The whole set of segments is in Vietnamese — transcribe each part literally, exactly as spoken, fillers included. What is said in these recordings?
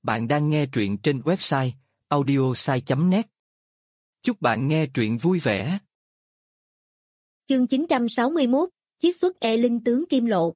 Bạn đang nghe truyện trên website audiosai chấm net. Chúc bạn nghe truyện vui vẻ. Chương chín trăm sáu mươi mốt, chiết xuất e linh tướng Kim Lộ.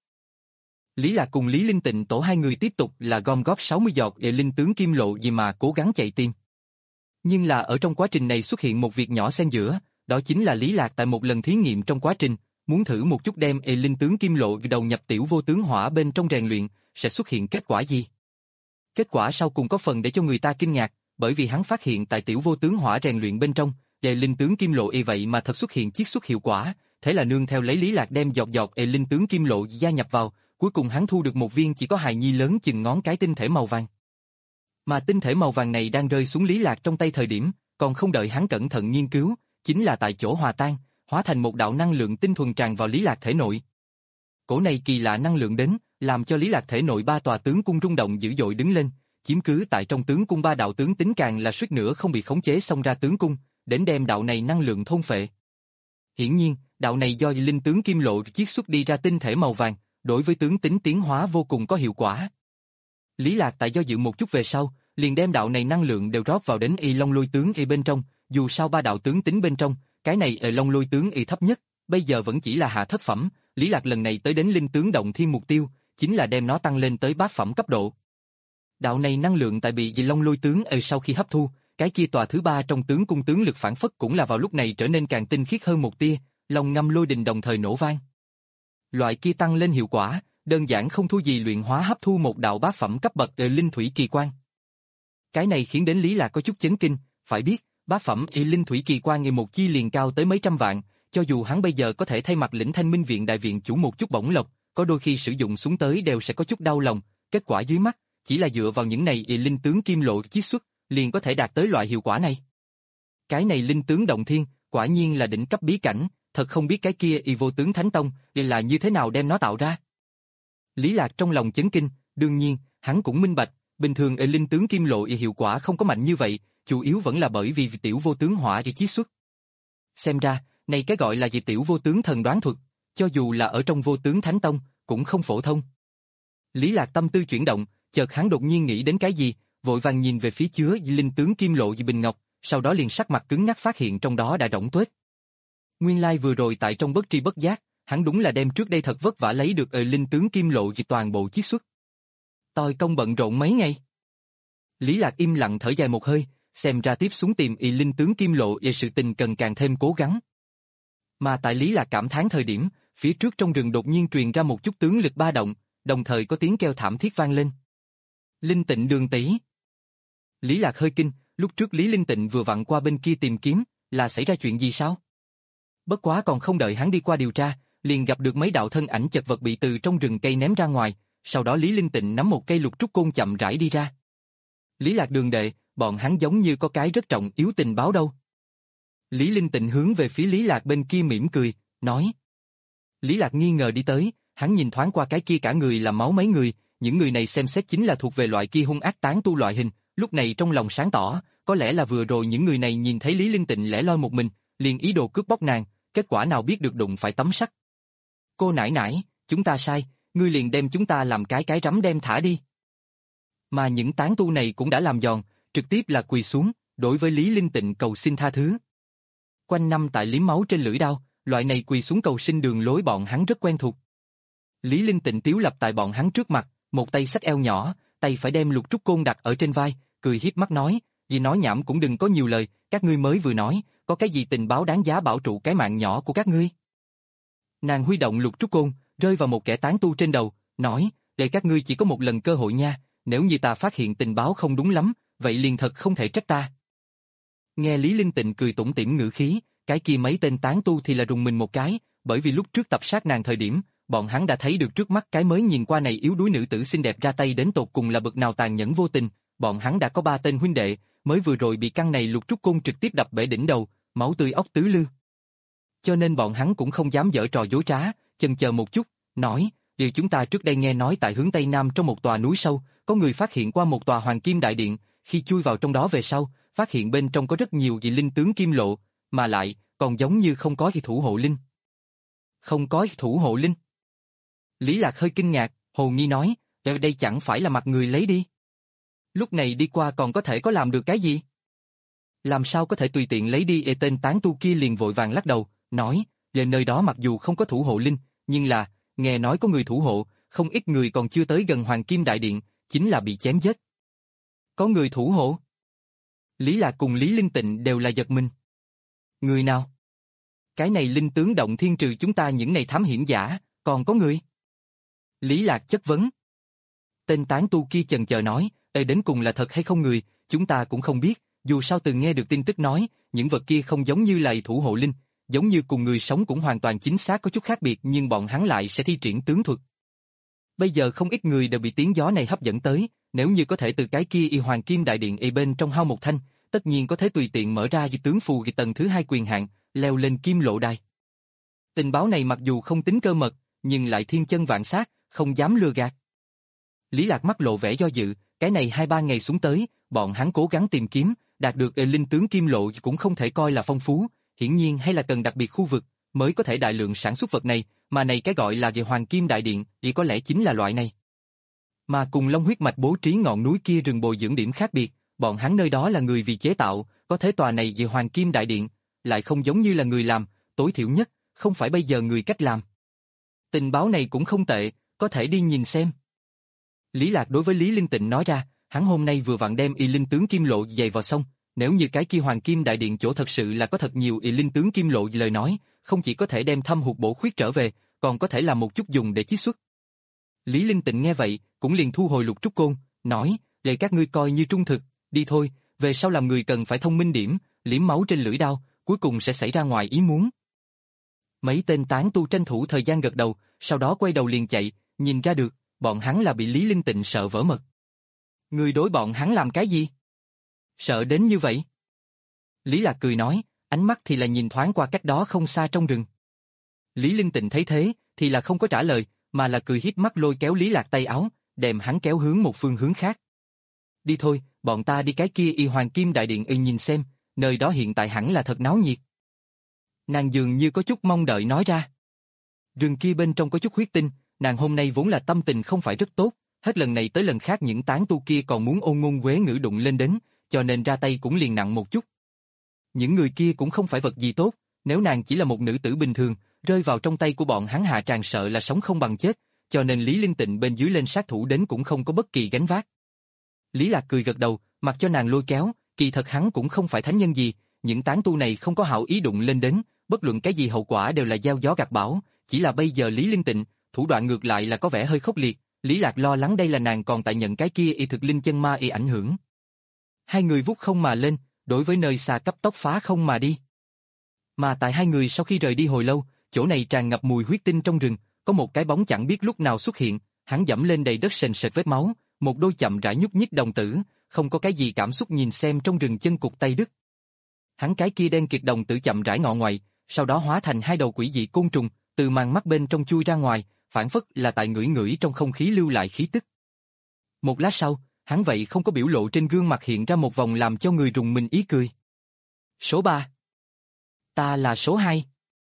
Lý Lạc cùng Lý Linh Tịnh tổ hai người tiếp tục là gom góp sáu mươi giọt e linh tướng Kim Lộ gì mà cố gắng chạy tim. Nhưng là ở trong quá trình này xuất hiện một việc nhỏ xen giữa, đó chính là Lý Lạc tại một lần thí nghiệm trong quá trình, muốn thử một chút đem e linh tướng Kim Lộ đầu nhập tiểu vô tướng hỏa bên trong rèn luyện, sẽ xuất hiện kết quả gì? Kết quả sau cùng có phần để cho người ta kinh ngạc, bởi vì hắn phát hiện tại tiểu vô tướng hỏa rèn luyện bên trong, e linh tướng Kim Lộ y vậy mà thật xuất hiện chiết xuất hiệu quả, thế là nương theo lấy Lý Lạc đem giọt giọt e linh tướng Kim Lộ gia nhập vào, cuối cùng hắn thu được một viên chỉ có hài nhi lớn chừng ngón cái tinh thể màu vàng. Mà tinh thể màu vàng này đang rơi xuống Lý Lạc trong tay thời điểm, còn không đợi hắn cẩn thận nghiên cứu, chính là tại chỗ hòa tan, hóa thành một đạo năng lượng tinh thuần tràn vào Lý Lạc thể nội. Cổ này kỳ lạ năng lượng đến, làm cho Lý Lạc thể nội ba tòa tướng cung rung động dữ dội đứng lên, chiếm cứ tại trong tướng cung ba đạo tướng tính càng là suýt nữa không bị khống chế xông ra tướng cung, đến đem đạo này năng lượng thôn phệ. Hiển nhiên, đạo này do linh tướng Kim Lộ chiết xuất đi ra tinh thể màu vàng, đối với tướng tính tiến hóa vô cùng có hiệu quả. Lý Lạc tại do dự một chút về sau, liền đem đạo này năng lượng đều rót vào đến y long lôi tướng y bên trong, dù sao ba đạo tướng tính bên trong, cái này y long lôi tướng y thấp nhất, bây giờ vẫn chỉ là hạ thất phẩm, Lý Lạc lần này tới đến linh tướng động thiên mục tiêu, chính là đem nó tăng lên tới bát phẩm cấp độ. Đạo này năng lượng tại bị y long lôi tướng y sau khi hấp thu, cái kia tòa thứ ba trong tướng cung tướng lực phản phất cũng là vào lúc này trở nên càng tinh khiết hơn một tia, long ngâm lôi đình đồng thời nổ vang. Loại kia tăng lên hiệu quả, đơn giản không thua gì luyện hóa hấp thu một đạo bát phẩm cấp bậc y linh thủy kỳ quan. Cái này khiến đến Lý Lạc có chút chấn kinh, phải biết, bát phẩm y linh thủy kỳ quan ngày một chi liền cao tới mấy trăm vạn, cho dù hắn bây giờ có thể thay mặt lĩnh Thanh Minh viện đại viện chủ một chút bổng lộc, có đôi khi sử dụng xuống tới đều sẽ có chút đau lòng, kết quả dưới mắt, chỉ là dựa vào những này y linh tướng Kim Lộ chiết xuất, liền có thể đạt tới loại hiệu quả này. Cái này linh tướng động thiên, quả nhiên là đỉnh cấp bí cảnh, thật không biết cái kia y vô tướng Thánh Tông là như thế nào đem nó tạo ra. Lý Lạc trong lòng chấn kinh, đương nhiên, hắn cũng minh bạch, bình thường y linh tướng Kim Lộ y hiệu quả không có mạnh như vậy, chủ yếu vẫn là bởi vì tiểu vô tướng hỏa y chiết xuất. Xem ra, này cái gọi là gì tiểu vô tướng thần đoán thuật, cho dù là ở trong vô tướng Thánh Tông, cũng không phổ thông. Lý Lạc tâm tư chuyển động, chợt hắn đột nhiên nghĩ đến cái gì, vội vàng nhìn về phía chứa linh tướng Kim Lộ y bình ngọc, sau đó liền sắc mặt cứng ngắc phát hiện trong đó đã rỗng tuếch. Nguyên lai vừa rồi tại trong bất tri bất giác, hắn đúng là đem trước đây thật vất vả lấy được y linh tướng Kim Lộ y toàn bộ chiết xuất. Tôi công bận rộn mấy ngày. Lý Lạc im lặng thở dài một hơi, xem ra tiếp xuống tìm y linh tướng Kim Lộ y sự tình cần càng thêm cố gắng. Mà tại Lý Lạc cảm thán thời điểm, phía trước trong rừng đột nhiên truyền ra một chút tướng lực ba động, đồng thời có tiếng kêu thảm thiết vang lên. Linh Tịnh Đường tỷ. Lý Lạc hơi kinh, lúc trước Lý Linh Tịnh vừa vặn qua bên kia tìm kiếm, là xảy ra chuyện gì sao? Bất quá còn không đợi hắn đi qua điều tra, liền gặp được mấy đạo thân ảnh chật vật bị từ trong rừng cây ném ra ngoài, sau đó Lý Linh Tịnh nắm một cây lục trúc côn chậm rãi đi ra. Lý Lạc đường đệ, bọn hắn giống như có cái rất trọng yếu tình báo đâu. Lý Linh Tịnh hướng về phía Lý Lạc bên kia mỉm cười, nói. Lý Lạc nghi ngờ đi tới, hắn nhìn thoáng qua cái kia cả người là máu mấy người, những người này xem xét chính là thuộc về loại kia hung ác tán tu loại hình, lúc này trong lòng sáng tỏ, có lẽ là vừa rồi những người này nhìn thấy Lý Linh Tịnh lẻ loi một mình, liền ý đồ cướp bóc nàng, kết quả nào biết được đụng phải tấm sắt. Cô nãi nãi, chúng ta sai, ngươi liền đem chúng ta làm cái cái rắm đem thả đi. Mà những tán tu này cũng đã làm giòn, trực tiếp là quỳ xuống, đối với Lý Linh Tịnh cầu xin tha thứ. Quanh năm tại liếm máu trên lưỡi đao, loại này quỳ xuống cầu xin đường lối bọn hắn rất quen thuộc. Lý Linh Tịnh tiếu lập tại bọn hắn trước mặt, một tay xách eo nhỏ, tay phải đem lục trúc côn đặt ở trên vai, cười hiếp mắt nói, vì nói nhảm cũng đừng có nhiều lời, các ngươi mới vừa nói, có cái gì tình báo đáng giá bảo trụ cái mạng nhỏ của các ngươi. Nàng huy động lục trúc côn, rơi vào một kẻ tán tu trên đầu, nói, để các ngươi chỉ có một lần cơ hội nha, nếu như ta phát hiện tình báo không đúng lắm, vậy liền thật không thể trách ta. Nghe Lý Linh Tịnh cười tủm tỉm ngữ khí, cái kia mấy tên tán tu thì là rùng mình một cái, bởi vì lúc trước tập sát nàng thời điểm, bọn hắn đã thấy được trước mắt cái mới nhìn qua này yếu đuối nữ tử xinh đẹp ra tay đến tột cùng là bậc nào tàn nhẫn vô tình, bọn hắn đã có ba tên huynh đệ, mới vừa rồi bị căn này lục trúc côn trực tiếp đập bể đỉnh đầu, máu tươi óc tứ lư. Cho nên bọn hắn cũng không dám giở trò dối trá, chần chờ một chút, nói, điều chúng ta trước đây nghe nói tại hướng Tây Nam trong một tòa núi sâu, có người phát hiện qua một tòa hoàng kim đại điện, khi chui vào trong đó về sau, phát hiện bên trong có rất nhiều dị linh tướng Kim Lộ, mà lại, còn giống như không có gì thủ hộ linh. Không có thủ hộ linh. Lý Lạc hơi kinh ngạc, hồ nghi nói, ở đây chẳng phải là mặt người lấy đi. Lúc này đi qua còn có thể có làm được cái gì? Làm sao có thể tùy tiện lấy đi? Ê, tên tán tu kia liền vội vàng lắc đầu, nói, về nơi đó mặc dù không có thủ hộ linh, nhưng là, nghe nói có người thủ hộ, không ít người còn chưa tới gần Hoàng Kim Đại Điện, chính là bị chém giết. Có người thủ hộ? Lý Lạc cùng Lý Linh Tịnh đều là giật mình. Người nào? Cái này linh tướng động thiên trừ chúng ta những này thám hiểm giả, còn có người? Lý Lạc chất vấn. Tên tán tu kia chần chờ nói, ê, đến cùng là thật hay không người, chúng ta cũng không biết, dù sao từng nghe được tin tức nói, những vật kia không giống như là thủ hộ linh, giống như cùng người sống cũng hoàn toàn chính xác có chút khác biệt, nhưng bọn hắn lại sẽ thi triển tướng thuật. Bây giờ không ít người đều bị tiếng gió này hấp dẫn tới, nếu như có thể từ cái kia y Hoàng Kim Đại Điện y bên trong hao một thanh, tất nhiên có thể tùy tiện mở ra di tướng phù kỳ tầng thứ hai quyền hạn, leo lên kim lộ đài. Tình báo này mặc dù không tính cơ mật, nhưng lại thiên chân vạn sát, không dám lừa gạt. Lý Lạc mắt lộ vẻ do dự, cái này hai ba ngày xuống tới, bọn hắn cố gắng tìm kiếm, đạt được e linh tướng kim lộ cũng không thể coi là phong phú, hiển nhiên hay là cần đặc biệt khu vực mới có thể đại lượng sản xuất vật này, mà này cái gọi là về Hoàng Kim Đại Điện, thì có lẽ chính là loại này. Mà cùng Long huyết mạch bố trí ngọn núi kia rừng bồi dưỡng điểm khác biệt, bọn hắn nơi đó là người vì chế tạo, có thế tòa này về Hoàng Kim Đại Điện, lại không giống như là người làm, tối thiểu nhất, không phải bây giờ người cách làm. Tình báo này cũng không tệ, có thể đi nhìn xem. Lý Lạc đối với Lý Linh Tịnh nói ra, hắn hôm nay vừa vặn đem y linh tướng kim lộ dày vào xong, nếu như cái kia Hoàng Kim Đại Điện chỗ thật sự là có thật nhiều y linh tướng kim lộ lời nói, không chỉ có thể đem thâm hụt bổ khuyết trở về, còn có thể làm một chút dùng để chiết xuất. Lý Linh Tịnh nghe vậy, cũng liền thu hồi lục trúc côn, nói, để các ngươi coi như trung thực, đi thôi, về sau làm người cần phải thông minh điểm, liếm máu trên lưỡi đao, cuối cùng sẽ xảy ra ngoài ý muốn. Mấy tên tán tu tranh thủ thời gian gật đầu, sau đó quay đầu liền chạy, nhìn ra được, bọn hắn là bị Lý Linh Tịnh sợ vỡ mật. Người đối bọn hắn làm cái gì? Sợ đến như vậy? Lý Lạc cười nói, ánh mắt thì là nhìn thoáng qua cách đó không xa trong rừng. Lý Linh Tịnh thấy thế, thì là không có trả lời, mà là cười híp mắt lôi kéo Lý Lạc tay áo, đem hắn kéo hướng một phương hướng khác. Đi thôi, bọn ta đi cái kia y Hoàng Kim Đại Điện y nhìn xem, nơi đó hiện tại hẳn là thật náo nhiệt. Nàng dường như có chút mong đợi nói ra. Rừng kia bên trong có chút huyết tinh, nàng hôm nay vốn là tâm tình không phải rất tốt, hết lần này tới lần khác những tán tu kia còn muốn ôn ngôn quế ngữ đụng lên đến, cho nên ra tay cũng liền nặng một chút. Những người kia cũng không phải vật gì tốt, nếu nàng chỉ là một nữ tử bình thường, rơi vào trong tay của bọn hắn hạ tràng sợ là sống không bằng chết, cho nên Lý Linh Tịnh bên dưới lên sát thủ đến cũng không có bất kỳ gánh vác. Lý Lạc cười gật đầu, mặc cho nàng lôi kéo, kỳ thật hắn cũng không phải thánh nhân gì, những tán tu này không có hảo ý đụng lên đến, bất luận cái gì hậu quả đều là gieo gió gặt bão, chỉ là bây giờ Lý Linh Tịnh, thủ đoạn ngược lại là có vẻ hơi khốc liệt, Lý Lạc lo lắng đây là nàng còn tại nhận cái kia y thực linh chân ma y ảnh hưởng. Hai người vút không mà lên, đối với nơi xa cấp tốc phá không mà đi. Mà tại hai người sau khi rời đi hồi lâu, chỗ này tràn ngập mùi huyết tinh trong rừng, có một cái bóng chẳng biết lúc nào xuất hiện, hắn dẫm lên đầy đất sền sệt vết máu, một đôi chậm rãi nhúc nhích đồng tử, không có cái gì cảm xúc nhìn xem trong rừng chân cụt tay đứt. Hắn cái kia đen kịt đồng tử chậm rãi ngọ ngoại, sau đó hóa thành hai đầu quỷ dị côn trùng, từ màng mắt bên trong chui ra ngoài, phản phất là tại ngửi ngửi trong không khí lưu lại khí tức. Một lát sau, hắn vậy không có biểu lộ trên gương mặt hiện ra một vòng làm cho người rùng mình ý cười. Số ba. Ta là số hai.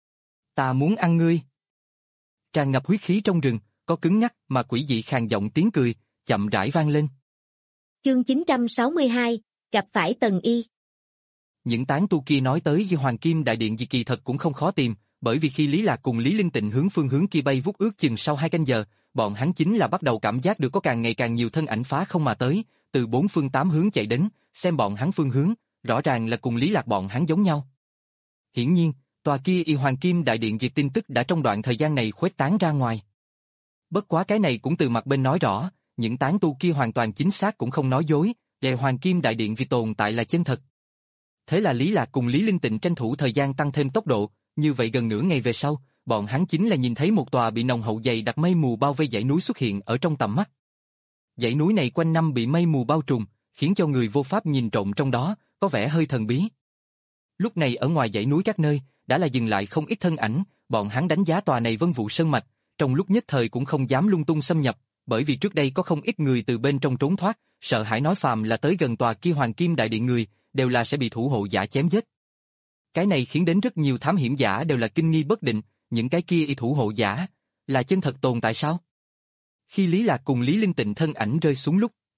Ta muốn ăn ngươi. Tràn ngập huyết khí trong rừng, có cứng nhắc mà quỷ dị khàn giọng tiếng cười, chậm rãi vang lên. Chương chín trăm sáu mươi hai, gặp phải Tần Y. Những tán tu kia nói tới với Hoàng Kim Đại Điện gì kỳ thật cũng không khó tìm, bởi vì khi Lý Lạc cùng Lý Linh Tịnh hướng phương hướng kia bay vút ước chừng sau hai canh giờ, bọn hắn chính là bắt đầu cảm giác được có càng ngày càng nhiều thân ảnh phá không mà tới, từ bốn phương tám hướng chạy đến, xem bọn hắn phương hướng, rõ ràng là cùng Lý Lạc bọn hắn giống nhau. Hiển nhiên, tòa kia y Hoàng Kim Đại Điện diệt tin tức đã trong đoạn thời gian này khuếch tán ra ngoài. Bất quá cái này cũng từ mặt bên nói rõ, những tán tu kia hoàn toàn chính xác cũng không nói dối, về Hoàng Kim Đại Điện vì tồn tại là chân thật. Thế là Lý Lạc cùng Lý Linh Tịnh tranh thủ thời gian tăng thêm tốc độ, như vậy gần nửa ngày về sau, bọn hắn chính là nhìn thấy một tòa bị nồng hậu dày đặc mây mù bao vây dãy núi xuất hiện ở trong tầm mắt. Dãy núi này quanh năm bị mây mù bao trùm, khiến cho người vô pháp nhìn trộm trong đó, có vẻ hơi thần bí. Lúc này ở ngoài dãy núi các nơi, đã là dừng lại không ít thân ảnh, bọn hắn đánh giá tòa này vân vụ sơn mạch, trong lúc nhất thời cũng không dám lung tung xâm nhập, bởi vì trước đây có không ít người từ bên trong trốn thoát, sợ hãi nói phàm là tới gần tòa kia Hoàng Kim Đại Điện người, đều là sẽ bị thủ hộ giả chém giết. Cái này khiến đến rất nhiều thám hiểm giả đều là kinh nghi bất định, những cái kia y thủ hộ giả, là chân thật tồn tại sao? Khi Lý Lạc cùng Lý Linh Tịnh thân ảnh rơi xuống lúc,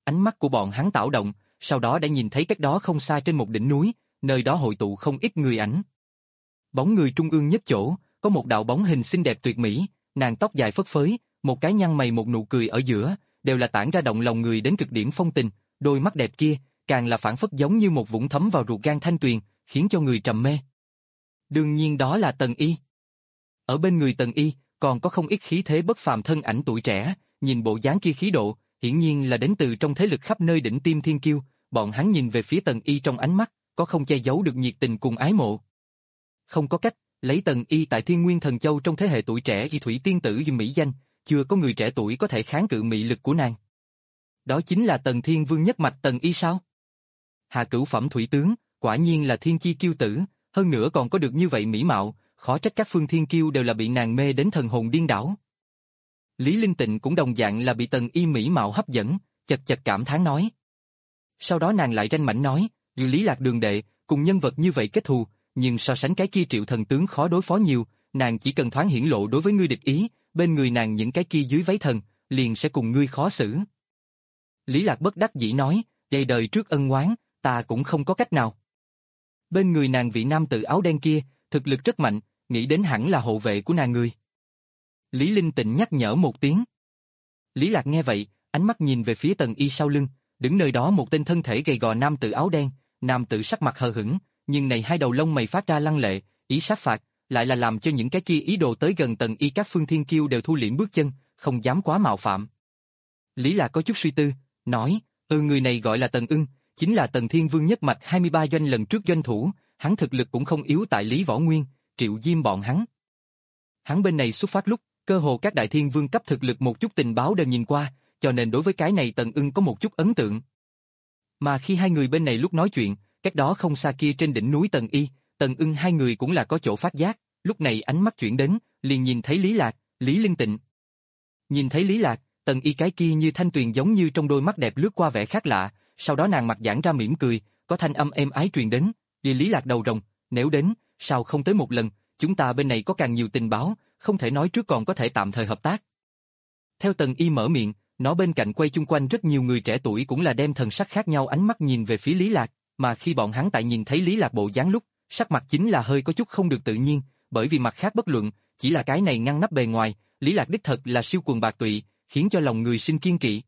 ánh mắt của bọn hắn tạo động, sau đó đã nhìn thấy cách đó không xa trên một đỉnh núi, nơi đó hội tụ không ít người ảnh. Bóng người trung ương nhất chỗ, có một đạo bóng hình xinh đẹp tuyệt mỹ, nàng tóc dài phất phới, một cái nhăn mày một nụ cười ở giữa, đều là tản ra động lòng người đến cực điểm phong tình, đôi mắt đẹp kia, càng là phảng phất giống như một vũng thấm vào ruột gan thanh tuyền, khiến cho người trầm mê. Đương nhiên đó là Tần Y. Ở bên người Tần Y, còn có không ít khí thế bất phàm thân ảnh tuổi trẻ, nhìn bộ dáng kia khí độ, hiển nhiên là đến từ trong thế lực khắp nơi đỉnh tiêm thiên kiêu, bọn hắn nhìn về phía Tần Y trong ánh mắt, có không che giấu được nhiệt tình cùng ái mộ. Không có cách, lấy Tần Y tại Thiên Nguyên Thần Châu trong thế hệ tuổi trẻ y thủy tiên tử vì mỹ danh, chưa có người trẻ tuổi có thể kháng cự mị lực của nàng. Đó chính là Tần Thiên Vương nhất mạch Tần Y sao? Hạ cửu phẩm thủy tướng, quả nhiên là thiên chi kiêu tử, hơn nữa còn có được như vậy mỹ mạo, khó trách các phương thiên kiêu đều là bị nàng mê đến thần hồn điên đảo. Lý Linh Tịnh cũng đồng dạng là bị Tần Y mỹ mạo hấp dẫn, chật chật cảm thán nói. Sau đó nàng lại ranh mảnh nói, dù Lý Lạc đường đệ, cùng nhân vật như vậy kết thù, nhưng so sánh cái kia Triệu thần tướng khó đối phó nhiều, nàng chỉ cần thoáng hiển lộ đối với ngươi địch ý, bên người nàng những cái kia dưới váy thần, liền sẽ cùng ngươi khó xử. Lý Lạc bất đắc dĩ nói, dày đời trước ân oán, ta cũng không có cách nào. Bên người nàng vị nam tử áo đen kia, thực lực rất mạnh, nghĩ đến hẳn là hộ vệ của nàng người. Lý Linh Tịnh nhắc nhở một tiếng. Lý Lạc nghe vậy, ánh mắt nhìn về phía Tần Y sau lưng, đứng nơi đó một tên thân thể gầy gò nam tử áo đen, nam tử sắc mặt hờ hững, nhưng này hai đầu lông mày phát ra lăng lệ, ý sát phạt, lại là làm cho những cái kia ý đồ tới gần Tần Y các phương thiên kiêu đều thu liễm bước chân, không dám quá mạo phạm. Lý Lạc có chút suy tư, nói, ừ người này gọi là Tần Ưng, chính là Tần Thiên Vương nhất mạch hai mươi ba doanh lần trước doanh thủ, hắn thực lực cũng không yếu tại Lý Võ Nguyên, Triệu Diêm bọn hắn. Hắn bên này xuất phát lúc, cơ hồ các đại thiên vương cấp thực lực một chút tình báo đều nhìn qua, cho nên đối với cái này Tần Ưng có một chút ấn tượng. Mà khi hai người bên này lúc nói chuyện, cách đó không xa kia trên đỉnh núi Tần Y, Tần Ưng hai người cũng là có chỗ phát giác, lúc này ánh mắt chuyển đến, liền nhìn thấy Lý Lạc, Lý Linh Tịnh. Nhìn thấy Lý Lạc, Tần Y cái kia như thanh tuyền giống như trong đôi mắt đẹp lướt qua vẻ khác lạ, sau đó nàng mặt giãn ra mỉm cười, có thanh âm êm ái truyền đến, "Đi Lý Lạc đầu rồng, nếu đến, sao không tới một lần, chúng ta bên này có càng nhiều tình báo, không thể nói trước còn có thể tạm thời hợp tác." Theo Tần Y mở miệng, nó bên cạnh quay chung quanh rất nhiều người trẻ tuổi cũng là đem thần sắc khác nhau ánh mắt nhìn về phía Lý Lạc, mà khi bọn hắn tại nhìn thấy Lý Lạc bộ dáng lúc, sắc mặt chính là hơi có chút không được tự nhiên, bởi vì mặt khác bất luận, chỉ là cái này ngăn nắp bề ngoài, Lý Lạc đích thật là siêu quần bạc tụy, khiến cho lòng người sinh kiên kỵ.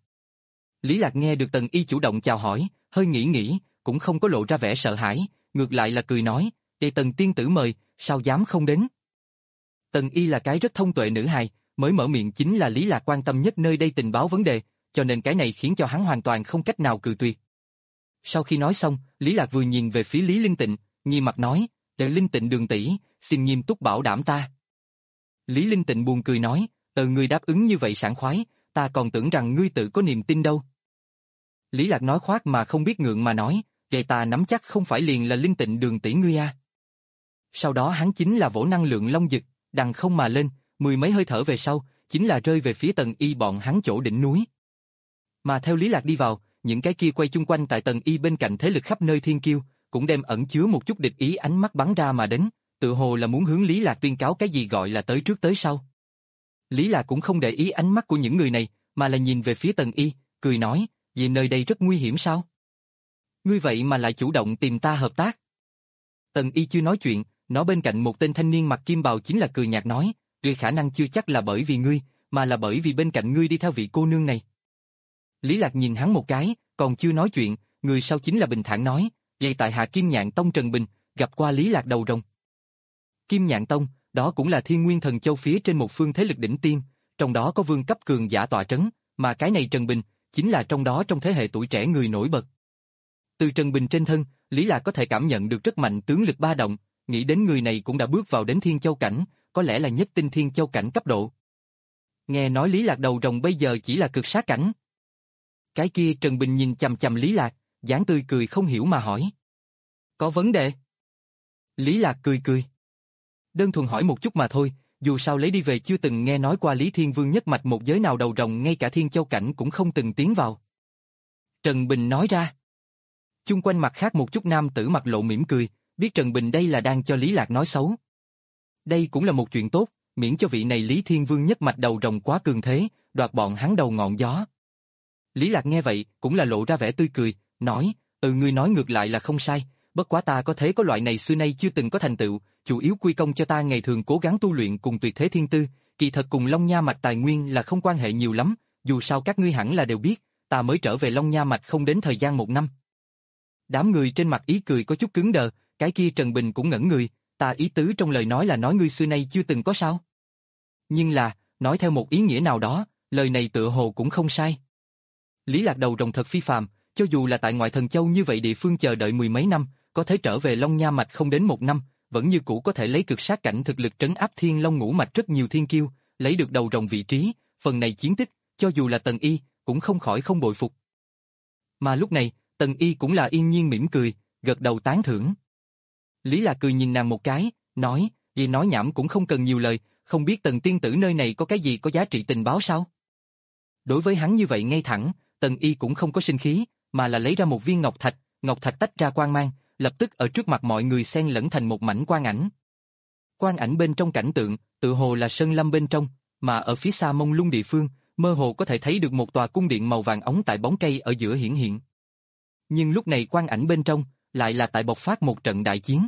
Lý Lạc nghe được Tần Y chủ động chào hỏi, hơi nghĩ nghĩ, cũng không có lộ ra vẻ sợ hãi, ngược lại là cười nói, "Để Tần tiên tử mời, sao dám không đến?" Tần Y là cái rất thông tuệ nữ hài, mới mở miệng chính là Lý Lạc quan tâm nhất nơi đây tình báo vấn đề, cho nên cái này khiến cho hắn hoàn toàn không cách nào cự tuyệt. Sau khi nói xong, Lý Lạc vừa nhìn về phía Lý Linh Tịnh, nghiêm mặt nói, "Để Linh Tịnh đường tỷ, xin nghiêm túc bảo đảm ta." Lý Linh Tịnh buồn cười nói, "Ờ ngươi đáp ứng như vậy sảng khoái, ta còn tưởng rằng ngươi tự có niềm tin đâu." Lý Lạc nói khoác mà không biết ngượng mà nói, "Để ta nắm chắc không phải liền là Linh Tịnh đường tỷ ngươi à." Sau đó hắn chính là vỗ năng lượng long dực, đằng không mà lên, mười mấy hơi thở về sau, chính là rơi về phía Tần Y bọn hắn chỗ đỉnh núi. Mà theo Lý Lạc đi vào, những cái kia quay chung quanh tại Tần Y bên cạnh thế lực khắp nơi thiên kiêu, cũng đem ẩn chứa một chút địch ý ánh mắt bắn ra mà đến, tự hồ là muốn hướng Lý Lạc tuyên cáo cái gì gọi là tới trước tới sau. Lý Lạc cũng không để ý ánh mắt của những người này, mà là nhìn về phía Tần Y, cười nói, "Vì nơi đây rất nguy hiểm sao? Ngươi vậy mà lại chủ động tìm ta hợp tác?" Tần Y chưa nói chuyện, nó bên cạnh một tên thanh niên mặc kim bào chính là cười nhạt nói, "Ngươi khả năng chưa chắc là bởi vì ngươi, mà là bởi vì bên cạnh ngươi đi theo vị cô nương này." Lý Lạc nhìn hắn một cái, còn chưa nói chuyện, người sau chính là bình thản nói, "Vậy tại hạ Kim Nhạn Tông Trần Bình, gặp qua Lý Lạc đầu rồng." Kim Nhạn Tông, đó cũng là Thiên Nguyên Thần Châu phía trên một phương thế lực đỉnh tiêm, trong đó có vương cấp cường giả tọa trấn, mà cái này Trần Bình, chính là trong đó trong thế hệ tuổi trẻ người nổi bật. Từ Trần Bình trên thân, Lý Lạc có thể cảm nhận được rất mạnh tướng lực ba động, nghĩ đến người này cũng đã bước vào đến Thiên Châu cảnh, có lẽ là nhất tinh Thiên Châu cảnh cấp độ. Nghe nói Lý Lạc đầu rồng bây giờ chỉ là cực sát cảnh. Cái kia Trần Bình nhìn chằm chằm Lý Lạc, dáng tươi cười không hiểu mà hỏi. "Có vấn đề?" Lý Lạc cười cười. "Đơn thuần hỏi một chút mà thôi, dù sao lấy đi về chưa từng nghe nói qua Lý Thiên Vương nhất mạch một giới nào đầu rồng ngay cả Thiên Châu cảnh cũng không từng tiến vào." Trần Bình nói ra. Chung quanh mặt khác một chút nam tử mặt lộ mỉm cười, biết Trần Bình đây là đang cho Lý Lạc nói xấu. Đây cũng là một chuyện tốt, miễn cho vị này Lý Thiên Vương nhất mạch đầu rồng quá cường thế, đoạt bọn hắn đầu ngọn gió. Lý Lạc nghe vậy, cũng là lộ ra vẻ tươi cười, nói, ừ ngươi nói ngược lại là không sai, bất quá ta có thế có loại này xưa nay chưa từng có thành tựu, chủ yếu quy công cho ta ngày thường cố gắng tu luyện cùng tuyệt thế thiên tư, kỳ thật cùng Long Nha Mạch tài nguyên là không quan hệ nhiều lắm, dù sao các ngươi hẳn là đều biết, ta mới trở về Long Nha Mạch không đến thời gian một năm. Đám người trên mặt ý cười có chút cứng đờ, cái kia Trần Bình cũng ngẩn người, ta ý tứ trong lời nói là nói ngươi xưa nay chưa từng có sao. Nhưng là, nói theo một ý nghĩa nào đó, lời này tựa hồ cũng không sai. Lý Lạc đầu rồng thật phi phàm, cho dù là tại ngoại thần châu như vậy địa phương chờ đợi mười mấy năm, có thể trở về Long Nha Mạch không đến một năm, vẫn như cũ có thể lấy cực sát cảnh thực lực trấn áp Thiên Long ngũ mạch rất nhiều thiên kiêu, lấy được đầu rồng vị trí, phần này chiến tích, cho dù là Tần Y, cũng không khỏi không bội phục. Mà lúc này, Tần Y cũng là yên nhiên mỉm cười, gật đầu tán thưởng. Lý Lạc cười nhìn nàng một cái, nói, vì nói nhảm cũng không cần nhiều lời, không biết Tần tiên tử nơi này có cái gì có giá trị tình báo sao? Đối với hắn như vậy ngay thẳng, Tần Y cũng không có sinh khí, mà là lấy ra một viên ngọc thạch, ngọc thạch tách ra quang mang, lập tức ở trước mặt mọi người xen lẫn thành một mảnh quang ảnh. Quang ảnh bên trong cảnh tượng, tự hồ là sơn lâm bên trong, mà ở phía xa mông lung địa phương, mơ hồ có thể thấy được một tòa cung điện màu vàng óng tại bóng cây ở giữa hiển hiện. Nhưng lúc này quang ảnh bên trong, lại là tại bộc phát một trận đại chiến.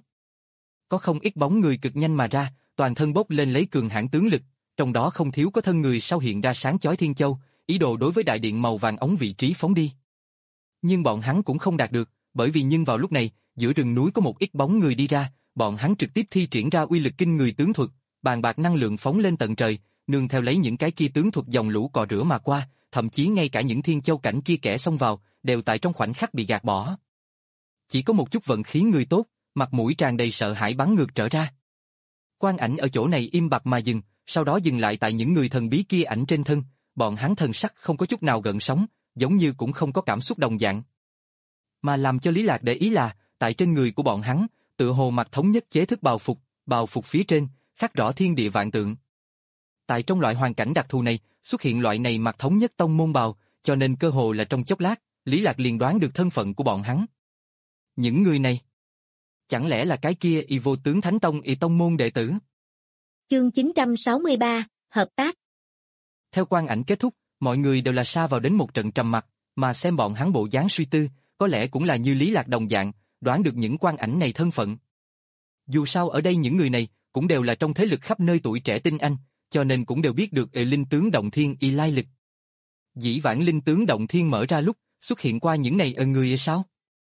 Có không ít bóng người cực nhanh mà ra, toàn thân bốc lên lấy cường hãn tướng lực, trong đó không thiếu có thân người sau hiện ra sáng chói thiên châu, ý đồ đối với đại điện màu vàng óng vị trí phóng đi. Nhưng bọn hắn cũng không đạt được, bởi vì nhưng vào lúc này, giữa rừng núi có một ít bóng người đi ra, bọn hắn trực tiếp thi triển ra uy lực kinh người tướng thuật, bàn bạc năng lượng phóng lên tận trời, nương theo lấy những cái kia tướng thuật dòng lũ cọ rửa mà qua, thậm chí ngay cả những thiên châu cảnh kia kẻ xông vào, đều tại trong khoảnh khắc bị gạt bỏ. Chỉ có một chút vận khí người tốt, mặt mũi tràn đầy sợ hãi bắn ngược trở ra. Quang ảnh ở chỗ này im bặt mà dừng, sau đó dừng lại tại những người thần bí kia ảnh trên thân, bọn hắn thần sắc không có chút nào gợn sóng, giống như cũng không có cảm xúc đồng dạng. Mà làm cho Lý Lạc để ý là, tại trên người của bọn hắn, tựa hồ mặc thống nhất chế thức bào phục, bào phục phía trên, khắc rõ thiên địa vạn tượng. Tại trong loại hoàn cảnh đặc thù này, xuất hiện loại này mặc thống nhất tông môn bào, cho nên cơ hồ là trong chốc lát, Lý Lạc liền đoán được thân phận của bọn hắn. Những người này, chẳng lẽ là cái kia y vô tướng Thánh Tông y tông môn đệ tử? Chương chín trăm sáu mươi ba, hợp tác. Theo quang ảnh kết thúc, mọi người đều là sa vào đến một trận trầm mặc, mà xem bọn hắn bộ dáng suy tư, có lẽ cũng là như Lý Lạc đồng dạng, đoán được những quang ảnh này thân phận. Dù sao ở đây những người này, cũng đều là trong thế lực khắp nơi tuổi trẻ tinh anh, cho nên cũng đều biết được ệ linh tướng Động Thiên y lai lịch. Dĩ vãng linh tướng Động Thiên mở ra lúc, xuất hiện qua những này ở người sao?